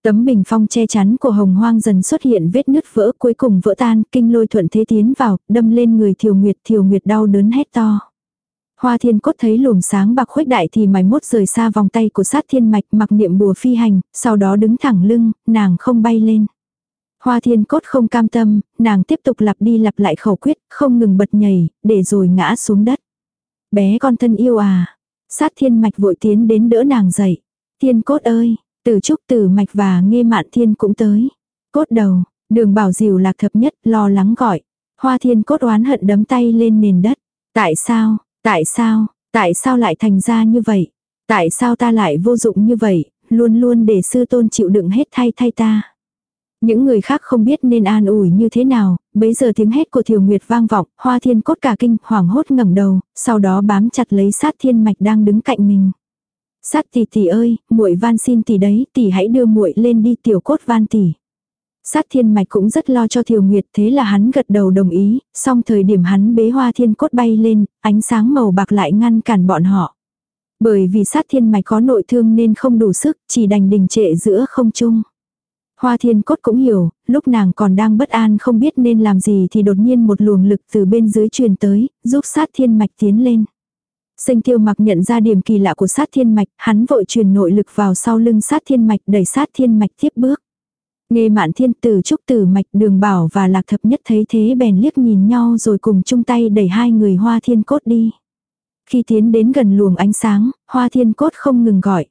Tấm bình phong che chắn của Hồng Hoang dần xuất hiện vết nứt vỡ, cuối cùng vỡ tan, kinh lôi thuận thế tiến vào, đâm lên người Thiều Nguyệt, Thiều Nguyệt đau đớn hét to. Hoa Thiên Cốt thấy luồng sáng bạc khuếch đại thì mày mốt rời xa vòng tay của Sát Thiên Mạch, mặc niệm bùa phi hành, sau đó đứng thẳng lưng, nàng không bay lên. Hoa Thiên Cốt không cam tâm, nàng tiếp tục lặp đi lặp lại khẩu quyết, không ngừng bật nhảy, để rồi ngã xuống đất. Bé con thân yêu à. Sát Thiên Mạch vội tiến đến đỡ nàng dậy. Thiên Cốt ơi, Tử Trúc, Tử Mạch và Nghê Mạn Thiên cũng tới. Cốt đầu, Đường Bảo dìu Lạc Thập Nhất lo lắng gọi. Hoa Thiên Cốt oán hận đấm tay lên nền đất. Tại sao, tại sao, tại sao lại thành ra như vậy? Tại sao ta lại vô dụng như vậy, luôn luôn để sư tôn chịu đựng hết thay thay ta? Những người khác không biết nên an ủi như thế nào, bấy giờ tiếng hét của Thiều Nguyệt vang vọng, Hoa Thiên Cốt cả kinh, hoảng hốt ngẩng đầu, sau đó bám chặt lấy Sát Thiên Mạch đang đứng cạnh mình. Sát tỷ tỷ ơi, muội van xin tỷ đấy, tỷ hãy đưa muội lên đi, Tiểu Cốt van tỷ. Sát Thiên Mạch cũng rất lo cho Thiều Nguyệt, thế là hắn gật đầu đồng ý, song thời điểm hắn bế Hoa Thiên Cốt bay lên, ánh sáng màu bạc lại ngăn cản bọn họ. Bởi vì Sát Thiên Mạch có nội thương nên không đủ sức, chỉ đành đình trệ giữa không trung. Hoa Thiên Cốt cũng hiểu, lúc nàng còn đang bất an không biết nên làm gì thì đột nhiên một luồng lực từ bên dưới truyền tới, giúp Sát Thiên Mạch tiến lên. Sinh Tiêu Mặc nhận ra điểm kỳ lạ của Sát Thiên Mạch, hắn vội truyền nội lực vào sau lưng Sát Thiên Mạch, đẩy Sát Thiên Mạch tiếp bước. Nghê Mạn Thiên, Tử Trúc, Tử Mạch, Đường Bảo và Lạc Thập Nhất thấy thế bèn liếc nhìn nhau rồi cùng chung tay đẩy hai người Hoa Thiên Cốt đi. Khi tiến đến gần luồng ánh sáng, Hoa Thiên Cốt không ngừng gọi.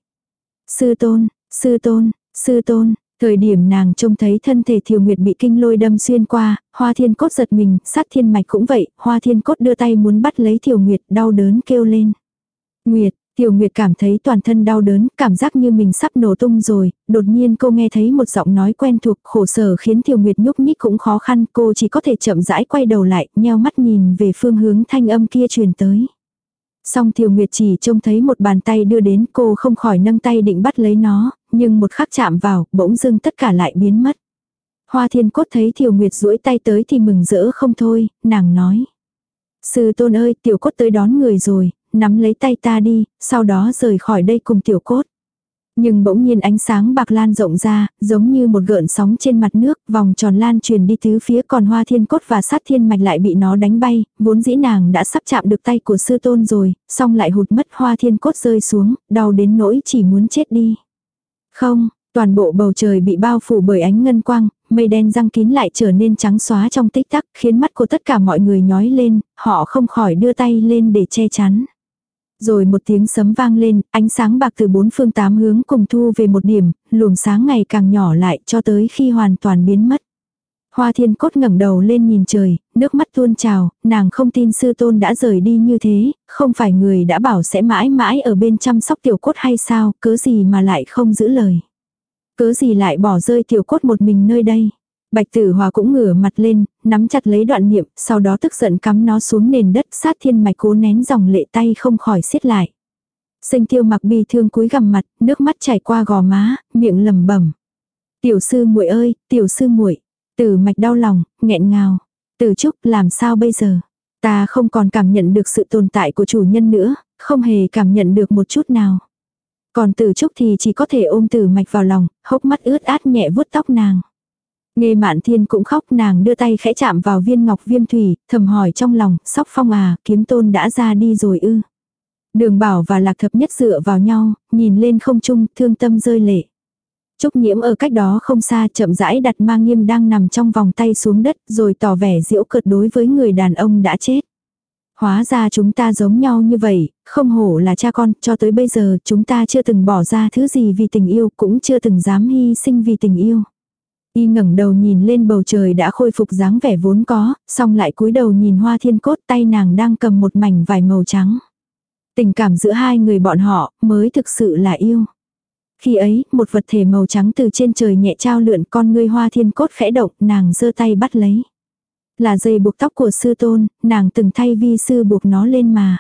Sư tôn, sư tôn, sư tôn. Thời điểm nàng trông thấy thân thể Thiều Nguyệt bị kinh lôi đâm xuyên qua, Hoa Thiên Cốt giật mình, Sát Thiên Mạch cũng vậy, Hoa Thiên Cốt đưa tay muốn bắt lấy Thiều Nguyệt, đau đớn kêu lên. Nguyệt, Thiều Nguyệt cảm thấy toàn thân đau đớn, cảm giác như mình sắp nổ tung rồi, đột nhiên cô nghe thấy một giọng nói quen thuộc, khổ sở khiến Thiều Nguyệt nhúc nhích cũng khó khăn, cô chỉ có thể chậm rãi quay đầu lại, nheo mắt nhìn về phương hướng thanh âm kia truyền tới. Song Thiều Nguyệt chỉ trông thấy một bàn tay đưa đến, cô không khỏi nâng tay định bắt lấy nó, nhưng một khắc chạm vào, bỗng dưng tất cả lại biến mất. Hoa Thiên Cốt thấy Thiều Nguyệt duỗi tay tới thì mừng rỡ không thôi, nàng nói. Sư tôn ơi, Tiểu Cốt tới đón người rồi, nắm lấy tay ta đi, sau đó rời khỏi đây cùng Tiểu Cốt. Nhưng bỗng nhiên ánh sáng bạc lan rộng ra, giống như một gợn sóng trên mặt nước, vòng tròn lan truyền đi tứ phía, còn Hoa Thiên Cốt và Sát Thiên Mạch lại bị nó đánh bay, vốn dĩ nàng đã sắp chạm được tay của sư tôn rồi, song lại hụt mất, Hoa Thiên Cốt rơi xuống, đau đến nỗi chỉ muốn chết đi. Không, toàn bộ bầu trời bị bao phủ bởi ánh ngân quang, mây đen răng kín lại trở nên trắng xóa trong tích tắc, khiến mắt của tất cả mọi người nhói lên, họ không khỏi đưa tay lên để che chắn. Rồi một tiếng sấm vang lên, ánh sáng bạc từ bốn phương tám hướng cùng thu về một điểm, luồng sáng ngày càng nhỏ lại cho tới khi hoàn toàn biến mất. Hoa Thiên Cốt ngẩng đầu lên nhìn trời, nước mắt tuôn trào, nàng không tin sư tôn đã rời đi như thế, không phải người đã bảo sẽ mãi mãi ở bên chăm sóc Tiểu Cốt hay sao, cớ gì mà lại không giữ lời. Cớ gì lại bỏ rơi Tiểu Cốt một mình nơi đây. Bạch Tử Hòa cũng ngửa mặt lên, nắm chặt lấy đoạn niệm, sau đó tức giận cắm nó xuống nền đất. Sát Thiên Mạch cố nén dòng lệ, tay không khỏi siết lại. Sinh Tiêu Mặc bi thương cúi gằm mặt, nước mắt chảy qua gò má, miệng lẩm bẩm. Tiểu sư muội ơi, tiểu sư muội. Tử Mạch đau lòng, nghẹn ngào. Tử Trúc, làm sao bây giờ? Ta không còn cảm nhận được sự tồn tại của chủ nhân nữa, không hề cảm nhận được một chút nào. Còn Tử Trúc thì chỉ có thể ôm Tử Mạch vào lòng, hốc mắt ướt át nhẹ vuốt tóc nàng. Nghê Mạn Thiên cũng khóc, nàng đưa tay khẽ chạm vào viên ngọc viêm thủy, thầm hỏi trong lòng, Sóc Phong à, kiếm tôn đã ra đi rồi ư. Đường Bảo và Lạc Thập Nhất dựa vào nhau, nhìn lên không trung, thương tâm rơi lệ. Trúc Nhiễm ở cách đó không xa chậm rãi đặt Ma Nghiêm đang nằm trong vòng tay xuống đất, rồi tỏ vẻ giễu cợt đối với người đàn ông đã chết. Hóa ra chúng ta giống nhau như vậy, không hổ là cha con, cho tới bây giờ chúng ta chưa từng bỏ ra thứ gì vì tình yêu, cũng chưa từng dám hy sinh vì tình yêu. Y ngẩng đầu nhìn lên bầu trời đã khôi phục dáng vẻ vốn có, xong lại cúi đầu nhìn Hoa Thiên Cốt, tay nàng đang cầm một mảnh vải màu trắng. Tình cảm giữa hai người bọn họ mới thực sự là yêu. Khi ấy, một vật thể màu trắng từ trên trời nhẹ trao lượn, con ngươi Hoa Thiên Cốt khẽ động, nàng giơ tay bắt lấy. Là dây buộc tóc của sư tôn, nàng từng thay vi sư buộc nó lên mà.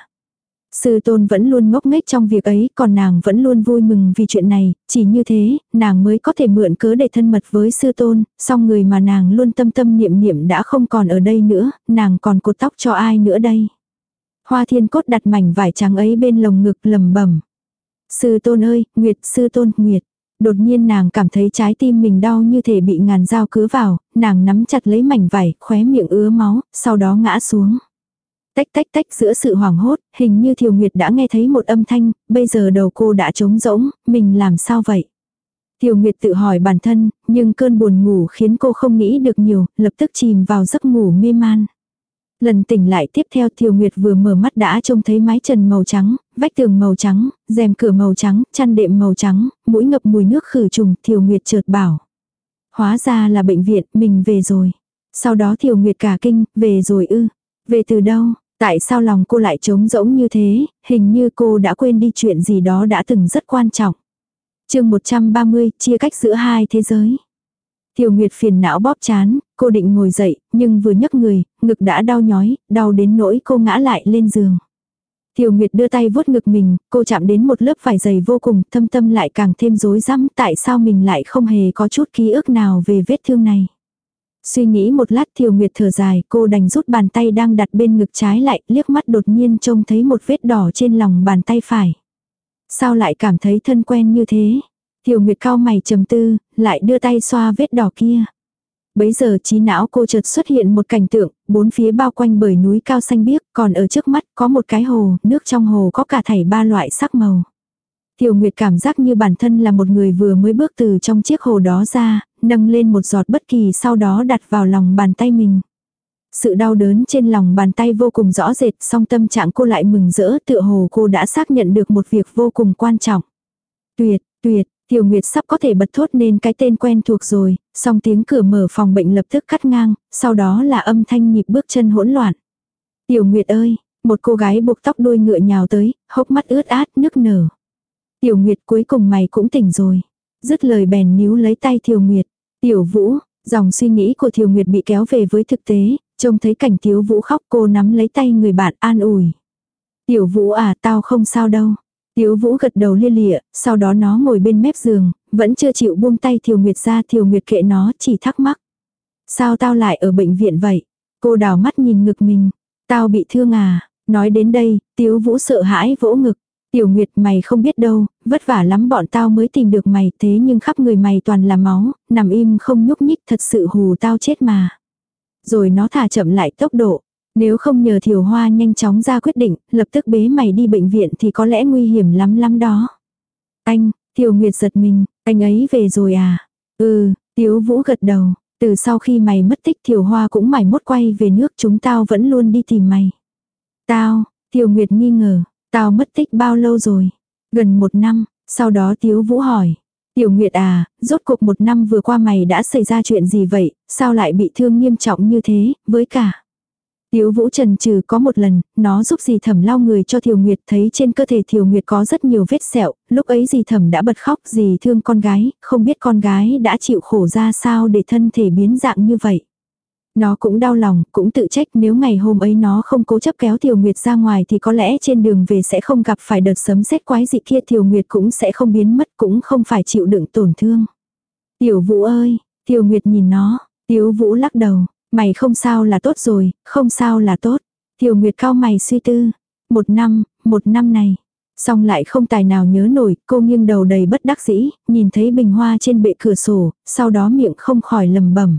Sư tôn vẫn luôn ngốc nghếch trong việc ấy, còn nàng vẫn luôn vui mừng vì chuyện này, chỉ như thế, nàng mới có thể mượn cớ để thân mật với sư tôn, song người mà nàng luôn tâm tâm niệm niệm đã không còn ở đây nữa, nàng còn cột tóc cho ai nữa đây. Hoa Thiên Cốt đặt mảnh vải trắng ấy bên lồng ngực lầm bẩm. Sư tôn ơi, Nguyệt, sư tôn, Nguyệt. Đột nhiên nàng cảm thấy trái tim mình đau như thể bị ngàn dao cứa vào, nàng nắm chặt lấy mảnh vải, khóe miệng ứa máu, sau đó ngã xuống. Tách tách tách, giữa sự hoảng hốt, hình như Thiều Nguyệt đã nghe thấy một âm thanh, bây giờ đầu cô đã trống rỗng, mình làm sao vậy? Thiều Nguyệt tự hỏi bản thân, nhưng cơn buồn ngủ khiến cô không nghĩ được nhiều, lập tức chìm vào giấc ngủ mê man. Lần tỉnh lại tiếp theo Thiều Nguyệt vừa mở mắt đã trông thấy mái trần màu trắng, vách tường màu trắng, rèm cửa màu trắng, chăn đệm màu trắng, mũi ngập mùi nước khử trùng. Thiều Nguyệt chợt bảo. Hóa ra là bệnh viện, mình về rồi. Sau đó Thiều Nguyệt cả kinh, về rồi ư. Về từ đâu? Tại sao lòng cô lại trống rỗng như thế, hình như cô đã quên đi chuyện gì đó đã từng rất quan trọng. Chương một trăm ba mươi, chia cách giữa hai thế giới. Thiều Nguyệt phiền não bóp chán, cô định ngồi dậy, nhưng vừa nhấc người, ngực đã đau nhói, đau đến nỗi cô ngã lại lên giường. Thiều Nguyệt đưa tay vuốt ngực mình, cô chạm đến một lớp vải dày vô cùng, thâm tâm lại càng thêm rối rắm, tại sao mình lại không hề có chút ký ức nào về vết thương này. Suy nghĩ một lát Thiều Nguyệt thở dài, cô đành rút bàn tay đang đặt bên ngực trái lại, liếc mắt đột nhiên trông thấy một vết đỏ trên lòng bàn tay phải. Sao lại cảm thấy thân quen như thế? Thiều Nguyệt cau mày trầm tư, lại đưa tay xoa vết đỏ kia. Bấy giờ trí não cô chợt xuất hiện một cảnh tượng, bốn phía bao quanh bởi núi cao xanh biếc, còn ở trước mắt có một cái hồ, nước trong hồ có cả thảy ba loại sắc màu. Thiều Nguyệt cảm giác như bản thân là một người vừa mới bước từ trong chiếc hồ đó ra, nâng lên một giọt bất kỳ sau đó đặt vào lòng bàn tay mình. Sự đau đớn trên lòng bàn tay vô cùng rõ rệt, song tâm trạng cô lại mừng rỡ, tựa hồ cô đã xác nhận được một việc vô cùng quan trọng. Tuyệt, tuyệt, Thiều Nguyệt sắp có thể bật thốt nên cái tên quen thuộc rồi, song tiếng cửa mở phòng bệnh lập tức cắt ngang, sau đó là âm thanh nhịp bước chân hỗn loạn. Tiểu Nguyệt ơi, một cô gái buộc tóc đuôi ngựa nhào tới, hốc mắt ướt át, nức nở. Tiểu Nguyệt cuối cùng mày cũng tỉnh rồi. Dứt lời bèn níu lấy tay Thiều Nguyệt. Tiểu Vũ, dòng suy nghĩ của Thiều Nguyệt bị kéo về với thực tế, trông thấy cảnh Tiếu Vũ khóc cô nắm lấy tay người bạn an ủi. Tiểu Vũ à, tao không sao đâu. Tiếu Vũ gật đầu lia lịa, sau đó nó ngồi bên mép giường, vẫn chưa chịu buông tay Thiều Nguyệt ra. Thiều Nguyệt kệ nó, chỉ thắc mắc. Sao tao lại ở bệnh viện vậy? Cô đào mắt nhìn ngực mình. Tao bị thương à? Nói đến đây, Tiếu Vũ sợ hãi vỗ ngực. Tiểu Nguyệt, mày không biết đâu, vất vả lắm bọn tao mới tìm được mày, thế nhưng khắp người mày toàn là máu, nằm im không nhúc nhích, thật sự hù tao chết mà. Rồi nó thả chậm lại tốc độ. Nếu không nhờ Thiều Hoa nhanh chóng ra quyết định, lập tức bế mày đi bệnh viện thì có lẽ nguy hiểm lắm lắm đó. Anh, Thiều Nguyệt giật mình, anh ấy về rồi à? Ừ, Tiếu Vũ gật đầu, từ sau khi mày mất tích Thiều Hoa cũng mải mốt quay về nước, chúng tao vẫn luôn đi tìm mày. Tao, Thiều Nguyệt nghi ngờ, tao mất tích bao lâu rồi? Gần một năm, sau đó Tiếu Vũ hỏi. Tiểu Nguyệt à, rốt cuộc một năm vừa qua mày đã xảy ra chuyện gì vậy, sao lại bị thương nghiêm trọng như thế, với cả. Tiếu Vũ trần trừ có một lần, nó giúp dì Thẩm lau người cho Thiều Nguyệt, thấy trên cơ thể Thiều Nguyệt có rất nhiều vết sẹo, lúc ấy dì Thẩm đã bật khóc, dì thương con gái, không biết con gái đã chịu khổ ra sao để thân thể biến dạng như vậy. Nó cũng đau lòng, cũng tự trách nếu ngày hôm ấy nó không cố chấp kéo Thiều Nguyệt ra ngoài thì có lẽ trên đường về sẽ không gặp phải đợt sấm sét quái dị kia, Thiều Nguyệt cũng sẽ không biến mất, cũng không phải chịu đựng tổn thương. Tiểu Vũ ơi, Thiều Nguyệt nhìn nó, Tiếu Vũ lắc đầu. Mày không sao là tốt rồi, không sao là tốt. Thiều Nguyệt cau mày suy tư. Một năm, một năm này. Xong lại không tài nào nhớ nổi, cô nghiêng đầu đầy bất đắc dĩ, nhìn thấy bình hoa trên bệ cửa sổ, sau đó miệng không khỏi lầm bẩm.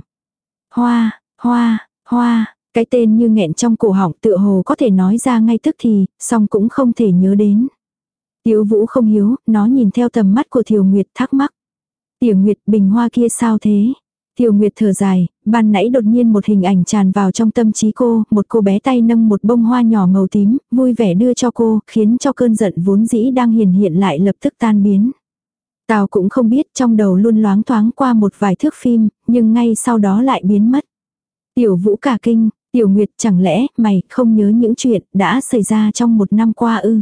Hoa, hoa, hoa, cái tên như nghẹn trong cổ họng tựa hồ có thể nói ra ngay tức thì, song cũng không thể nhớ đến. Tiếu Vũ không hiếu, nó nhìn theo tầm mắt của Thiều Nguyệt thắc mắc. Tiểu Nguyệt, bình hoa kia sao thế? Thiều Nguyệt thở dài, ban nãy đột nhiên một hình ảnh tràn vào trong tâm trí cô, một cô bé tay nâng một bông hoa nhỏ màu tím, vui vẻ đưa cho cô, khiến cho cơn giận vốn dĩ đang hiền hiện lại lập tức tan biến. Tao cũng không biết, trong đầu luôn loáng thoáng qua một vài thước phim, nhưng ngay sau đó lại biến mất. Tiểu Vũ cả kinh, Tiểu Nguyệt, chẳng lẽ mày không nhớ những chuyện đã xảy ra trong một năm qua ư?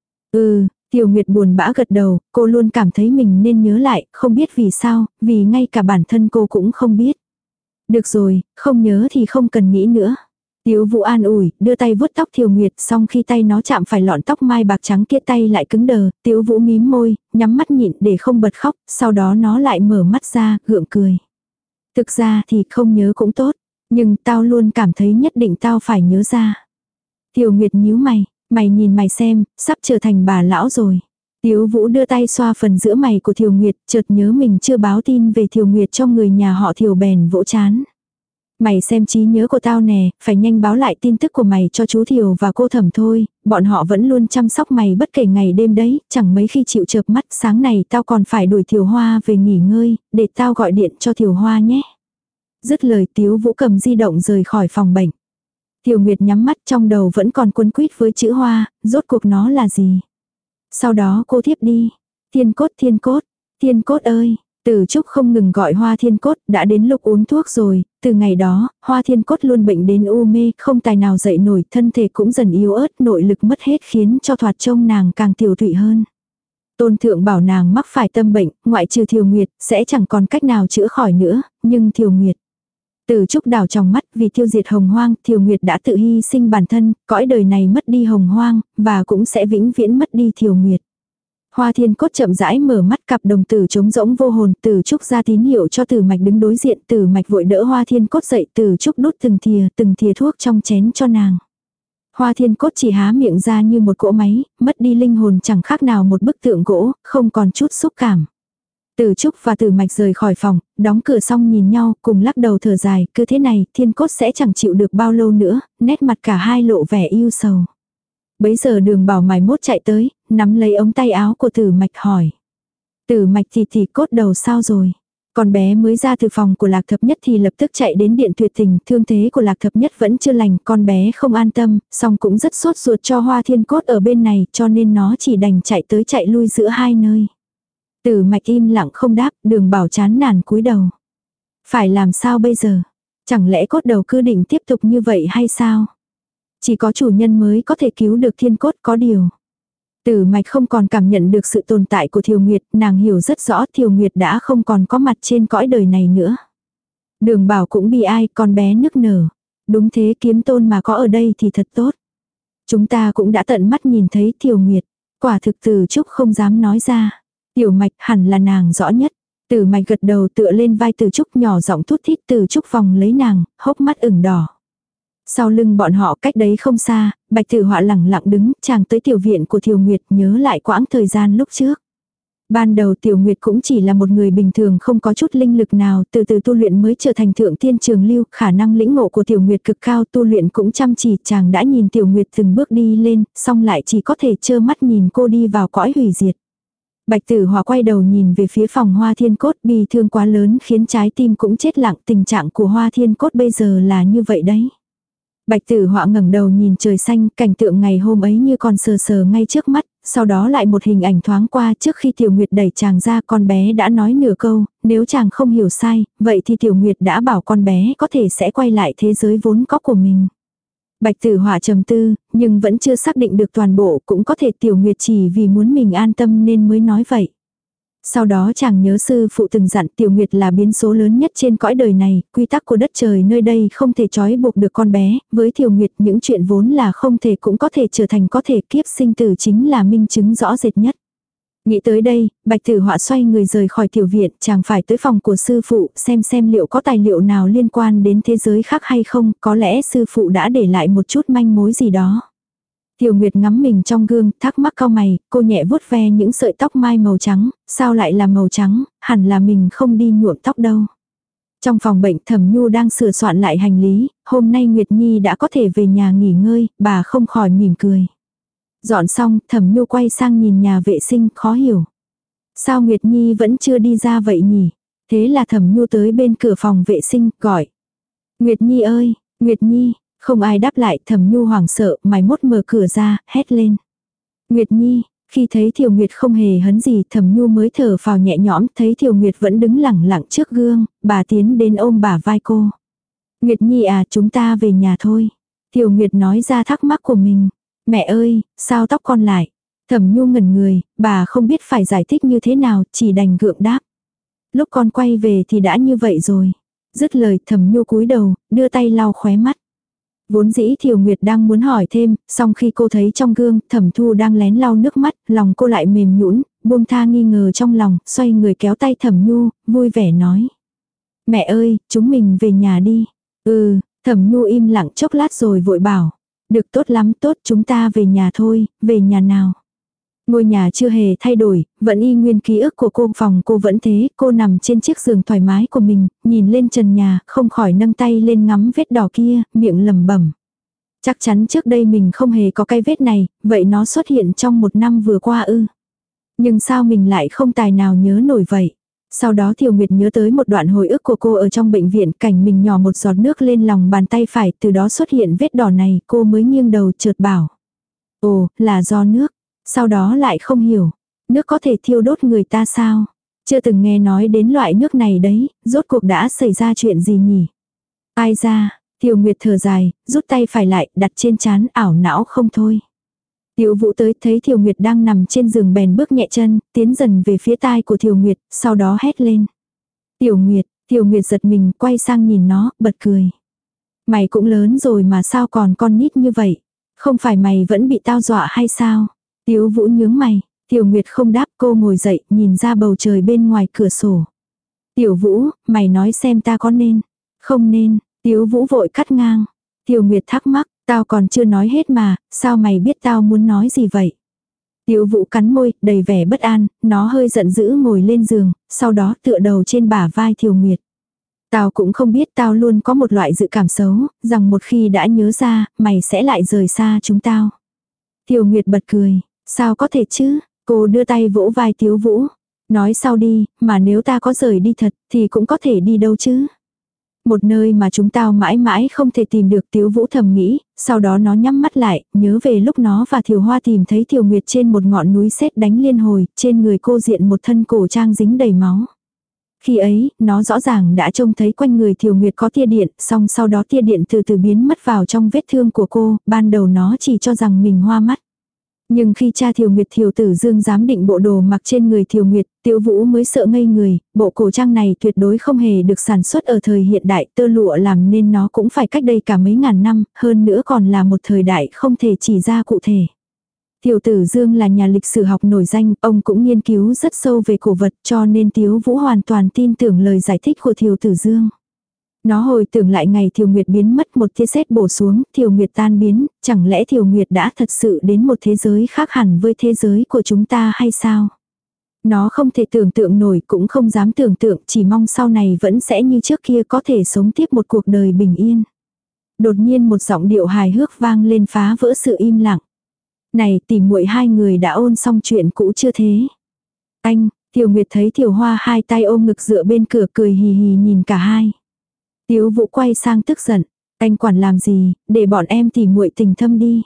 Ừ. Tiểu Nguyệt buồn bã gật đầu, cô luôn cảm thấy mình nên nhớ lại, không biết vì sao, vì ngay cả bản thân cô cũng không biết. Được rồi, không nhớ thì không cần nghĩ nữa. Tiếu Vũ an ủi, đưa tay vuốt tóc Thiều Nguyệt, xong khi tay nó chạm phải lọn tóc mai bạc trắng kia tay lại cứng đờ, Tiếu Vũ mím môi, nhắm mắt nhịn để không bật khóc, sau đó nó lại mở mắt ra, gượng cười. Thực ra thì không nhớ cũng tốt, nhưng tao luôn cảm thấy nhất định tao phải nhớ ra. Thiều Nguyệt nhíu mày. Mày nhìn mày xem, sắp trở thành bà lão rồi. Tiếu Vũ đưa tay xoa phần giữa mày của Thiều Nguyệt, chợt nhớ mình chưa báo tin về Thiều Nguyệt cho người nhà họ Thiều bèn vỗ chán. Mày xem trí nhớ của tao nè, phải nhanh báo lại tin tức của mày cho chú Thiều và cô Thẩm thôi, bọn họ vẫn luôn chăm sóc mày bất kể ngày đêm đấy, chẳng mấy khi chịu chợp mắt. Sáng này tao còn phải đuổi Thiều Hoa về nghỉ ngơi, để tao gọi điện cho Thiều Hoa nhé. Dứt lời Tiếu Vũ cầm di động rời khỏi phòng bệnh. Thiều Nguyệt nhắm mắt, trong đầu vẫn còn quấn quýt với chữ Hoa, rốt cuộc nó là gì. Sau đó cô thiếp đi. Thiên Cốt, Thiên Cốt, Thiên Cốt ơi. Từ Trúc không ngừng gọi Hoa Thiên Cốt, đã đến lúc uống thuốc rồi. Từ ngày đó, Hoa Thiên Cốt luôn bệnh đến u mê, không tài nào dậy nổi, thân thể cũng dần yếu ớt, nội lực mất hết khiến cho thoạt trông nàng càng tiểu tụy hơn. Tôn Thượng bảo nàng mắc phải tâm bệnh, ngoại trừ Thiều Nguyệt, sẽ chẳng còn cách nào chữa khỏi nữa, nhưng Thiều Nguyệt. Từ Trúc đảo trong mắt, vì tiêu diệt Hồng Hoang, Thiều Nguyệt đã tự hy sinh bản thân, cõi đời này mất đi Hồng Hoang, và cũng sẽ vĩnh viễn mất đi Thiều Nguyệt. Hoa Thiên Cốt chậm rãi mở mắt, cặp đồng tử trống rỗng vô hồn. Từ Trúc ra tín hiệu cho Tử Mạch đứng đối diện. Tử Mạch vội đỡ Hoa Thiên Cốt dậy. Từ Trúc đút từng thìa từng thìa thuốc trong chén cho nàng. Hoa Thiên Cốt chỉ há miệng ra như một cỗ máy, mất đi linh hồn chẳng khác nào một bức tượng gỗ, không còn chút xúc cảm. Từ Trúc và Tử Mạch rời khỏi phòng, đóng cửa xong nhìn nhau, cùng lắc đầu thở dài. Cứ thế này, Thiên Cốt sẽ chẳng chịu được bao lâu nữa. Nét mặt cả hai lộ vẻ yêu sầu. Bấy giờ Đường Bảo mài mốt chạy tới, nắm lấy ống tay áo của Tử Mạch hỏi. Tử Mạch thì thì Cốt đầu sao rồi? Con bé mới ra từ phòng của Lạc Thập Nhất thì lập tức chạy đến điện tuyệt tình. Thương thế của Lạc Thập Nhất vẫn chưa lành, con bé không an tâm, song cũng rất sốt ruột cho Hoa Thiên Cốt ở bên này, cho nên nó chỉ đành chạy tới chạy lui giữa hai nơi. Tử Mạch im lặng không đáp, Đường Bảo chán nản cúi đầu. Phải làm sao bây giờ? Chẳng lẽ Cốt đầu cứ định tiếp tục như vậy hay sao? Chỉ có chủ nhân mới có thể cứu được Thiên Cốt, có điều. Tử Mạch không còn cảm nhận được sự tồn tại của Thiều Nguyệt, nàng hiểu rất rõ Thiều Nguyệt đã không còn có mặt trên cõi đời này nữa. Đường Bảo cũng bi ai, con bé nức nở. Đúng thế, Kiếm Tôn mà có ở đây thì thật tốt. Chúng ta cũng đã tận mắt nhìn thấy Thiều Nguyệt, quả thực Từ Trúc không dám nói ra. Tiểu Mạch hẳn là nàng rõ nhất. Tử Mạch gật đầu tựa lên vai Từ Trúc nhỏ giọng thút thít. Từ Trúc vòng lấy nàng, hốc mắt ửng đỏ. Sau lưng bọn họ cách đấy không xa, Bạch Tử Họa lẳng lặng đứng, chàng tới tiểu viện của Thiều Nguyệt, nhớ lại quãng thời gian lúc trước. Ban đầu Tiểu Nguyệt cũng chỉ là một người bình thường không có chút linh lực nào, từ từ tu luyện mới trở thành thượng tiên trường lưu, khả năng lĩnh ngộ của Tiểu Nguyệt cực cao, tu luyện cũng chăm chỉ, chàng đã nhìn Tiểu Nguyệt từng bước đi lên, song lại chỉ có thể trơ mắt nhìn cô đi vào cõi hủy diệt. Bạch Tử Họa quay đầu nhìn về phía phòng Hoa Thiên Cốt, bi thương quá lớn khiến trái tim cũng chết lặng, tình trạng của Hoa Thiên Cốt bây giờ là như vậy đấy. Bạch Tử Họa ngẩng đầu nhìn trời xanh, cảnh tượng ngày hôm ấy như còn sờ sờ ngay trước mắt, sau đó lại một hình ảnh thoáng qua. Trước khi Tiểu Nguyệt đẩy chàng ra, con bé đã nói nửa câu, nếu chàng không hiểu sai, vậy thì Tiểu Nguyệt đã bảo con bé có thể sẽ quay lại thế giới vốn có của mình. Bạch Tử Họa trầm tư, nhưng vẫn chưa xác định được toàn bộ, cũng có thể Tiểu Nguyệt chỉ vì muốn mình an tâm nên mới nói vậy. Sau đó chàng nhớ sư phụ từng dặn Tiểu Nguyệt là biến số lớn nhất trên cõi đời này, quy tắc của đất trời nơi đây không thể trói buộc được con bé, với Tiểu Nguyệt những chuyện vốn là không thể cũng có thể trở thành có thể, kiếp sinh tử chính là minh chứng rõ rệt nhất. Nghĩ tới đây, Bạch Tử Họa xoay người rời khỏi tiểu viện, chàng phải tới phòng của sư phụ, xem xem liệu có tài liệu nào liên quan đến thế giới khác hay không, có lẽ sư phụ đã để lại một chút manh mối gì đó. Tiểu Nguyệt ngắm mình trong gương, thắc mắc cau mày, cô nhẹ vuốt ve những sợi tóc mai màu trắng, sao lại là màu trắng, hẳn là mình không đi nhuộm tóc đâu. Trong phòng bệnh Thẩm Nhu đang sửa soạn lại hành lý, hôm nay Nguyệt Nhi đã có thể về nhà nghỉ ngơi, bà không khỏi mỉm cười. Dọn xong, Thẩm Nhu quay sang nhìn nhà vệ sinh, khó hiểu. Sao Nguyệt Nhi vẫn chưa đi ra vậy nhỉ? Thế là Thẩm Nhu tới bên cửa phòng vệ sinh, gọi. Nguyệt Nhi ơi, Nguyệt Nhi. Không ai đáp lại, Thẩm Nhu hoảng sợ, mày mốt mở cửa ra, hét lên. Nguyệt Nhi, khi thấy Thiều Nguyệt không hề hấn gì, Thẩm Nhu mới thở phào nhẹ nhõm, thấy Thiều Nguyệt vẫn đứng lẳng lặng trước gương, bà tiến đến ôm bả vai cô. Nguyệt Nhi à, chúng ta về nhà thôi. Thiều Nguyệt nói ra thắc mắc của mình. Mẹ ơi, sao tóc con lại? Thẩm Nhu ngẩn người, bà không biết phải giải thích như thế nào, chỉ đành gượng đáp. Lúc con quay về thì đã như vậy rồi. Dứt lời Thẩm Nhu cúi đầu, đưa tay lau khóe mắt. Vốn dĩ Thiều Nguyệt đang muốn hỏi thêm, song khi cô thấy trong gương, Thẩm Thu đang lén lau nước mắt, lòng cô lại mềm nhũn, buông tha nghi ngờ trong lòng, xoay người kéo tay Thẩm Nhu, vui vẻ nói. Mẹ ơi, chúng mình về nhà đi. Ừ, Thẩm Nhu im lặng chốc lát rồi vội bảo. Được, tốt lắm, tốt, chúng ta về nhà thôi, về nhà nào. Ngôi nhà chưa hề thay đổi, vẫn y nguyên ký ức của cô, phòng cô vẫn thế, cô nằm trên chiếc giường thoải mái của mình, nhìn lên trần nhà, không khỏi nâng tay lên ngắm vết đỏ kia, miệng lẩm bẩm. Chắc chắn trước đây mình không hề có cái vết này, vậy nó xuất hiện trong một năm vừa qua ư. Nhưng sao mình lại không tài nào nhớ nổi vậy? Sau đó Thiều Nguyệt nhớ tới một đoạn hồi ức của cô ở trong bệnh viện, cảnh mình nhỏ một giọt nước lên lòng bàn tay phải, từ đó xuất hiện vết đỏ này, cô mới nghiêng đầu chợt bảo. Ồ, là do nước. Sau đó lại không hiểu, nước có thể thiêu đốt người ta sao? Chưa từng nghe nói đến loại nước này đấy, rốt cuộc đã xảy ra chuyện gì nhỉ? Ai ra, Thiều Nguyệt thở dài, rút tay phải lại, đặt trên trán, ảo não không thôi. Tiểu Vũ tới thấy Thiều Nguyệt đang nằm trên giường bèn bước nhẹ chân, tiến dần về phía tai của Thiều Nguyệt, sau đó hét lên. Tiểu Nguyệt, Thiều Nguyệt giật mình, quay sang nhìn nó, bật cười. Mày cũng lớn rồi mà sao còn con nít như vậy? Không phải mày vẫn bị tao dọa hay sao? Tiểu Vũ nhướng mày, Thiều Nguyệt không đáp, cô ngồi dậy, nhìn ra bầu trời bên ngoài cửa sổ. Tiểu Vũ, mày nói xem ta có nên? Không nên, Tiểu Vũ vội cắt ngang. Thiều Nguyệt thắc mắc, tao còn chưa nói hết mà, sao mày biết tao muốn nói gì vậy? Tiểu Vũ cắn môi, đầy vẻ bất an, nó hơi giận dữ ngồi lên giường, sau đó tựa đầu trên bả vai Thiều Nguyệt. Tao cũng không biết, tao luôn có một loại dự cảm xấu, rằng một khi đã nhớ ra, mày sẽ lại rời xa chúng tao. Thiều Nguyệt bật cười, sao có thể chứ? Cô đưa tay vỗ vai Tiểu Vũ. Nói sau đi, mà nếu ta có rời đi thật, thì cũng có thể đi đâu chứ? Một nơi mà chúng tao mãi mãi không thể tìm được, Tiểu Vũ thầm nghĩ, sau đó nó nhắm mắt lại, nhớ về lúc nó và Thiều Hoa tìm thấy Thiều Nguyệt trên một ngọn núi sét đánh liên hồi, trên người cô diện một thân cổ trang dính đầy máu. Khi ấy, nó rõ ràng đã trông thấy quanh người Thiều Nguyệt có tia điện, song sau đó tia điện từ từ biến mất vào trong vết thương của cô, ban đầu nó chỉ cho rằng mình hoa mắt. Nhưng khi cha Thiều Nguyệt Thiều Tử Dương giám định bộ đồ mặc trên người Thiều Nguyệt, Tiểu Vũ mới sợ ngây người, bộ cổ trang này tuyệt đối không hề được sản xuất ở thời hiện đại, tơ lụa làm nên nó cũng phải cách đây cả mấy ngàn năm, hơn nữa còn là một thời đại không thể chỉ ra cụ thể. Thiều Tử Dương là nhà lịch sử học nổi danh, ông cũng nghiên cứu rất sâu về cổ vật, cho nên Tiểu Vũ hoàn toàn tin tưởng lời giải thích của Thiều Tử Dương. Nó hồi tưởng lại ngày Thiều Nguyệt biến mất, một tia sét bổ xuống, Thiều Nguyệt tan biến, chẳng lẽ Thiều Nguyệt đã thật sự đến một thế giới khác hẳn với thế giới của chúng ta hay sao? Nó không thể tưởng tượng nổi, cũng không dám tưởng tượng, chỉ mong sau này vẫn sẽ như trước kia, có thể sống tiếp một cuộc đời bình yên. Đột nhiên một giọng điệu hài hước vang lên phá vỡ sự im lặng. Này, tỉ muội hai người đã ôn xong chuyện cũ chưa thế? Anh, Thiều Nguyệt thấy Thiều Hoa hai tay ôm ngực dựa bên cửa cười hì hì nhìn cả hai. Tiểu Vũ quay sang tức giận, anh quản làm gì, để bọn em tỉ muội tình thâm đi.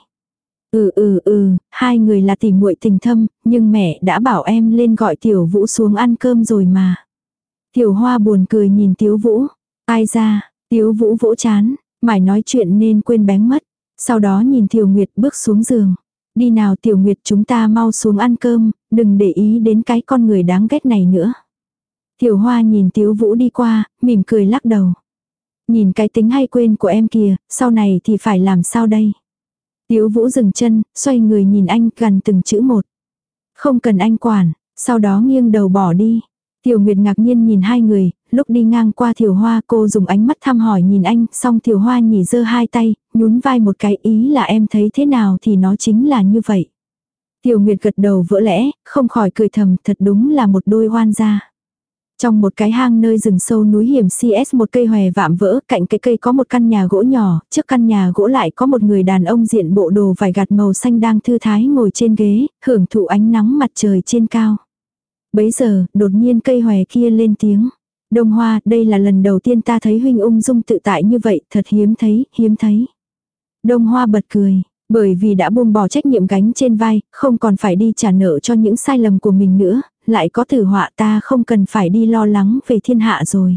Ừ ừ ừ, hai người là tỉ muội tình thâm, nhưng mẹ đã bảo em lên gọi Tiểu Vũ xuống ăn cơm rồi mà. Tiểu Hoa buồn cười nhìn Tiểu Vũ, ai ra, Tiểu Vũ vỗ chán, mải nói chuyện nên quên bén mất. Sau đó nhìn Thiều Nguyệt bước xuống giường. Đi nào Tiểu Nguyệt, chúng ta mau xuống ăn cơm, đừng để ý đến cái con người đáng ghét này nữa. Tiểu Hoa nhìn Tiểu Vũ đi qua, mỉm cười lắc đầu. Nhìn cái tính hay quên của em kìa, sau này thì phải làm sao đây? Tiểu Vũ dừng chân, xoay người nhìn anh gần từng chữ một. Không cần anh quản, sau đó nghiêng đầu bỏ đi. Tiểu Nguyệt ngạc nhiên nhìn hai người, lúc đi ngang qua Thiều Hoa cô dùng ánh mắt thăm hỏi nhìn anh, xong Thiều Hoa nhỉ giơ hai tay, nhún vai một cái, ý là em thấy thế nào thì nó chính là như vậy. Tiểu Nguyệt gật đầu vỡ lẽ, không khỏi cười thầm, thật đúng là một đôi oan gia. Trong một cái hang nơi rừng sâu núi hiểm xê ét, một cây hòe vạm vỡ, cạnh cái cây có một căn nhà gỗ nhỏ, trước căn nhà gỗ lại có một người đàn ông diện bộ đồ vải gạt màu xanh đang thư thái ngồi trên ghế, hưởng thụ ánh nắng mặt trời trên cao. Bấy giờ, đột nhiên cây hòe kia lên tiếng. Đông Hoa, đây là lần đầu tiên ta thấy huynh ung dung tự tại như vậy, thật hiếm thấy, hiếm thấy. Đông Hoa bật cười. Bởi vì đã buông bỏ trách nhiệm gánh trên vai, không còn phải đi trả nợ cho những sai lầm của mình nữa, lại có tử họa, ta không cần phải đi lo lắng về thiên hạ rồi.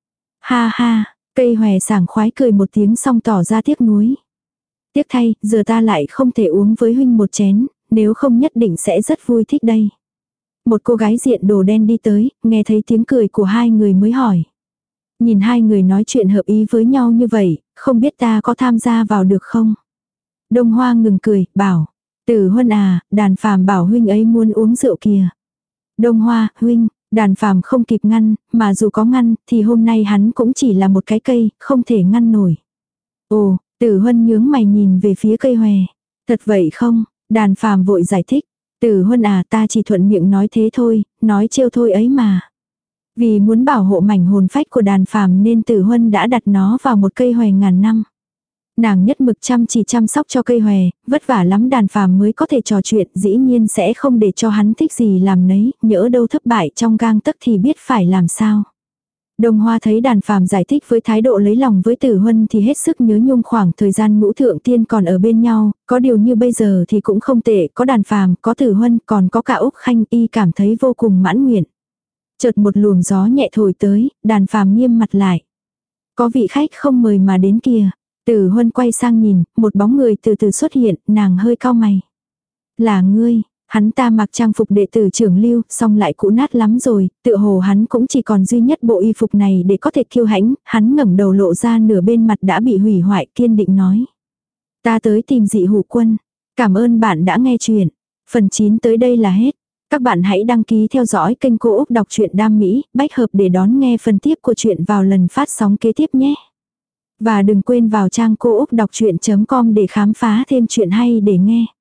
Ha ha, cây hòe sảng khoái cười một tiếng xong tỏ ra tiếc nuối. Tiếc thay, giờ ta lại không thể uống với huynh một chén, nếu không nhất định sẽ rất vui thích đây. Một cô gái diện đồ đen đi tới, nghe thấy tiếng cười của hai người mới hỏi. Nhìn hai người nói chuyện hợp ý với nhau như vậy, không biết ta có tham gia vào được không? Đông Hoa ngừng cười, bảo. Tử Huân à, Đàn Phàm bảo huynh ấy muốn uống rượu kìa. Đông Hoa, huynh, Đàn Phàm không kịp ngăn, mà dù có ngăn, thì hôm nay hắn cũng chỉ là một cái cây, không thể ngăn nổi. Ồ, Tử Huân nhướng mày nhìn về phía cây hòe. Thật vậy không? Đàn Phàm vội giải thích. Tử Huân à, ta chỉ thuận miệng nói thế thôi, nói trêu thôi ấy mà. Vì muốn bảo hộ mảnh hồn phách của đàn phàm nên Tử Huân đã đặt nó vào một cây hòe ngàn năm. Nàng nhất mực chăm chỉ chăm sóc cho cây hòe, vất vả lắm đàn phàm mới có thể trò chuyện, dĩ nhiên sẽ không để cho hắn thích gì làm nấy, nhỡ đâu thất bại trong gang tấc thì biết phải làm sao. Đông Hoa thấy đàn phàm giải thích với thái độ lấy lòng với Tử Huân thì hết sức nhớ nhung khoảng thời gian ngũ thượng tiên còn ở bên nhau, có điều như bây giờ thì cũng không tệ, có đàn phàm, có Tử Huân, còn có cả Úc Khanh, y cảm thấy vô cùng mãn nguyện. Chợt một luồng gió nhẹ thổi tới, đàn phàm nghiêm mặt lại. Có vị khách không mời mà đến kìa. Tử Huân quay sang nhìn, một bóng người từ từ xuất hiện, nàng hơi cau mày. Là ngươi, hắn ta mặc trang phục đệ tử trưởng lưu, song lại cũ nát lắm rồi, tựa hồ hắn cũng chỉ còn duy nhất bộ y phục này để có thể kiêu hãnh, hắn ngẩng đầu lộ ra nửa bên mặt đã bị hủy hoại, kiên định nói. Ta tới tìm Dị Hủ Quân, cảm ơn bạn đã nghe chuyện. Phần chín tới đây là hết. Các bạn hãy đăng ký theo dõi kênh Cô Úc Đọc truyện Đam Mỹ, bách hợp để đón nghe phần tiếp của chuyện vào lần phát sóng kế tiếp nhé. Và đừng quên vào trang cô úc đọc chuyện chấm com để khám phá thêm chuyện hay để nghe.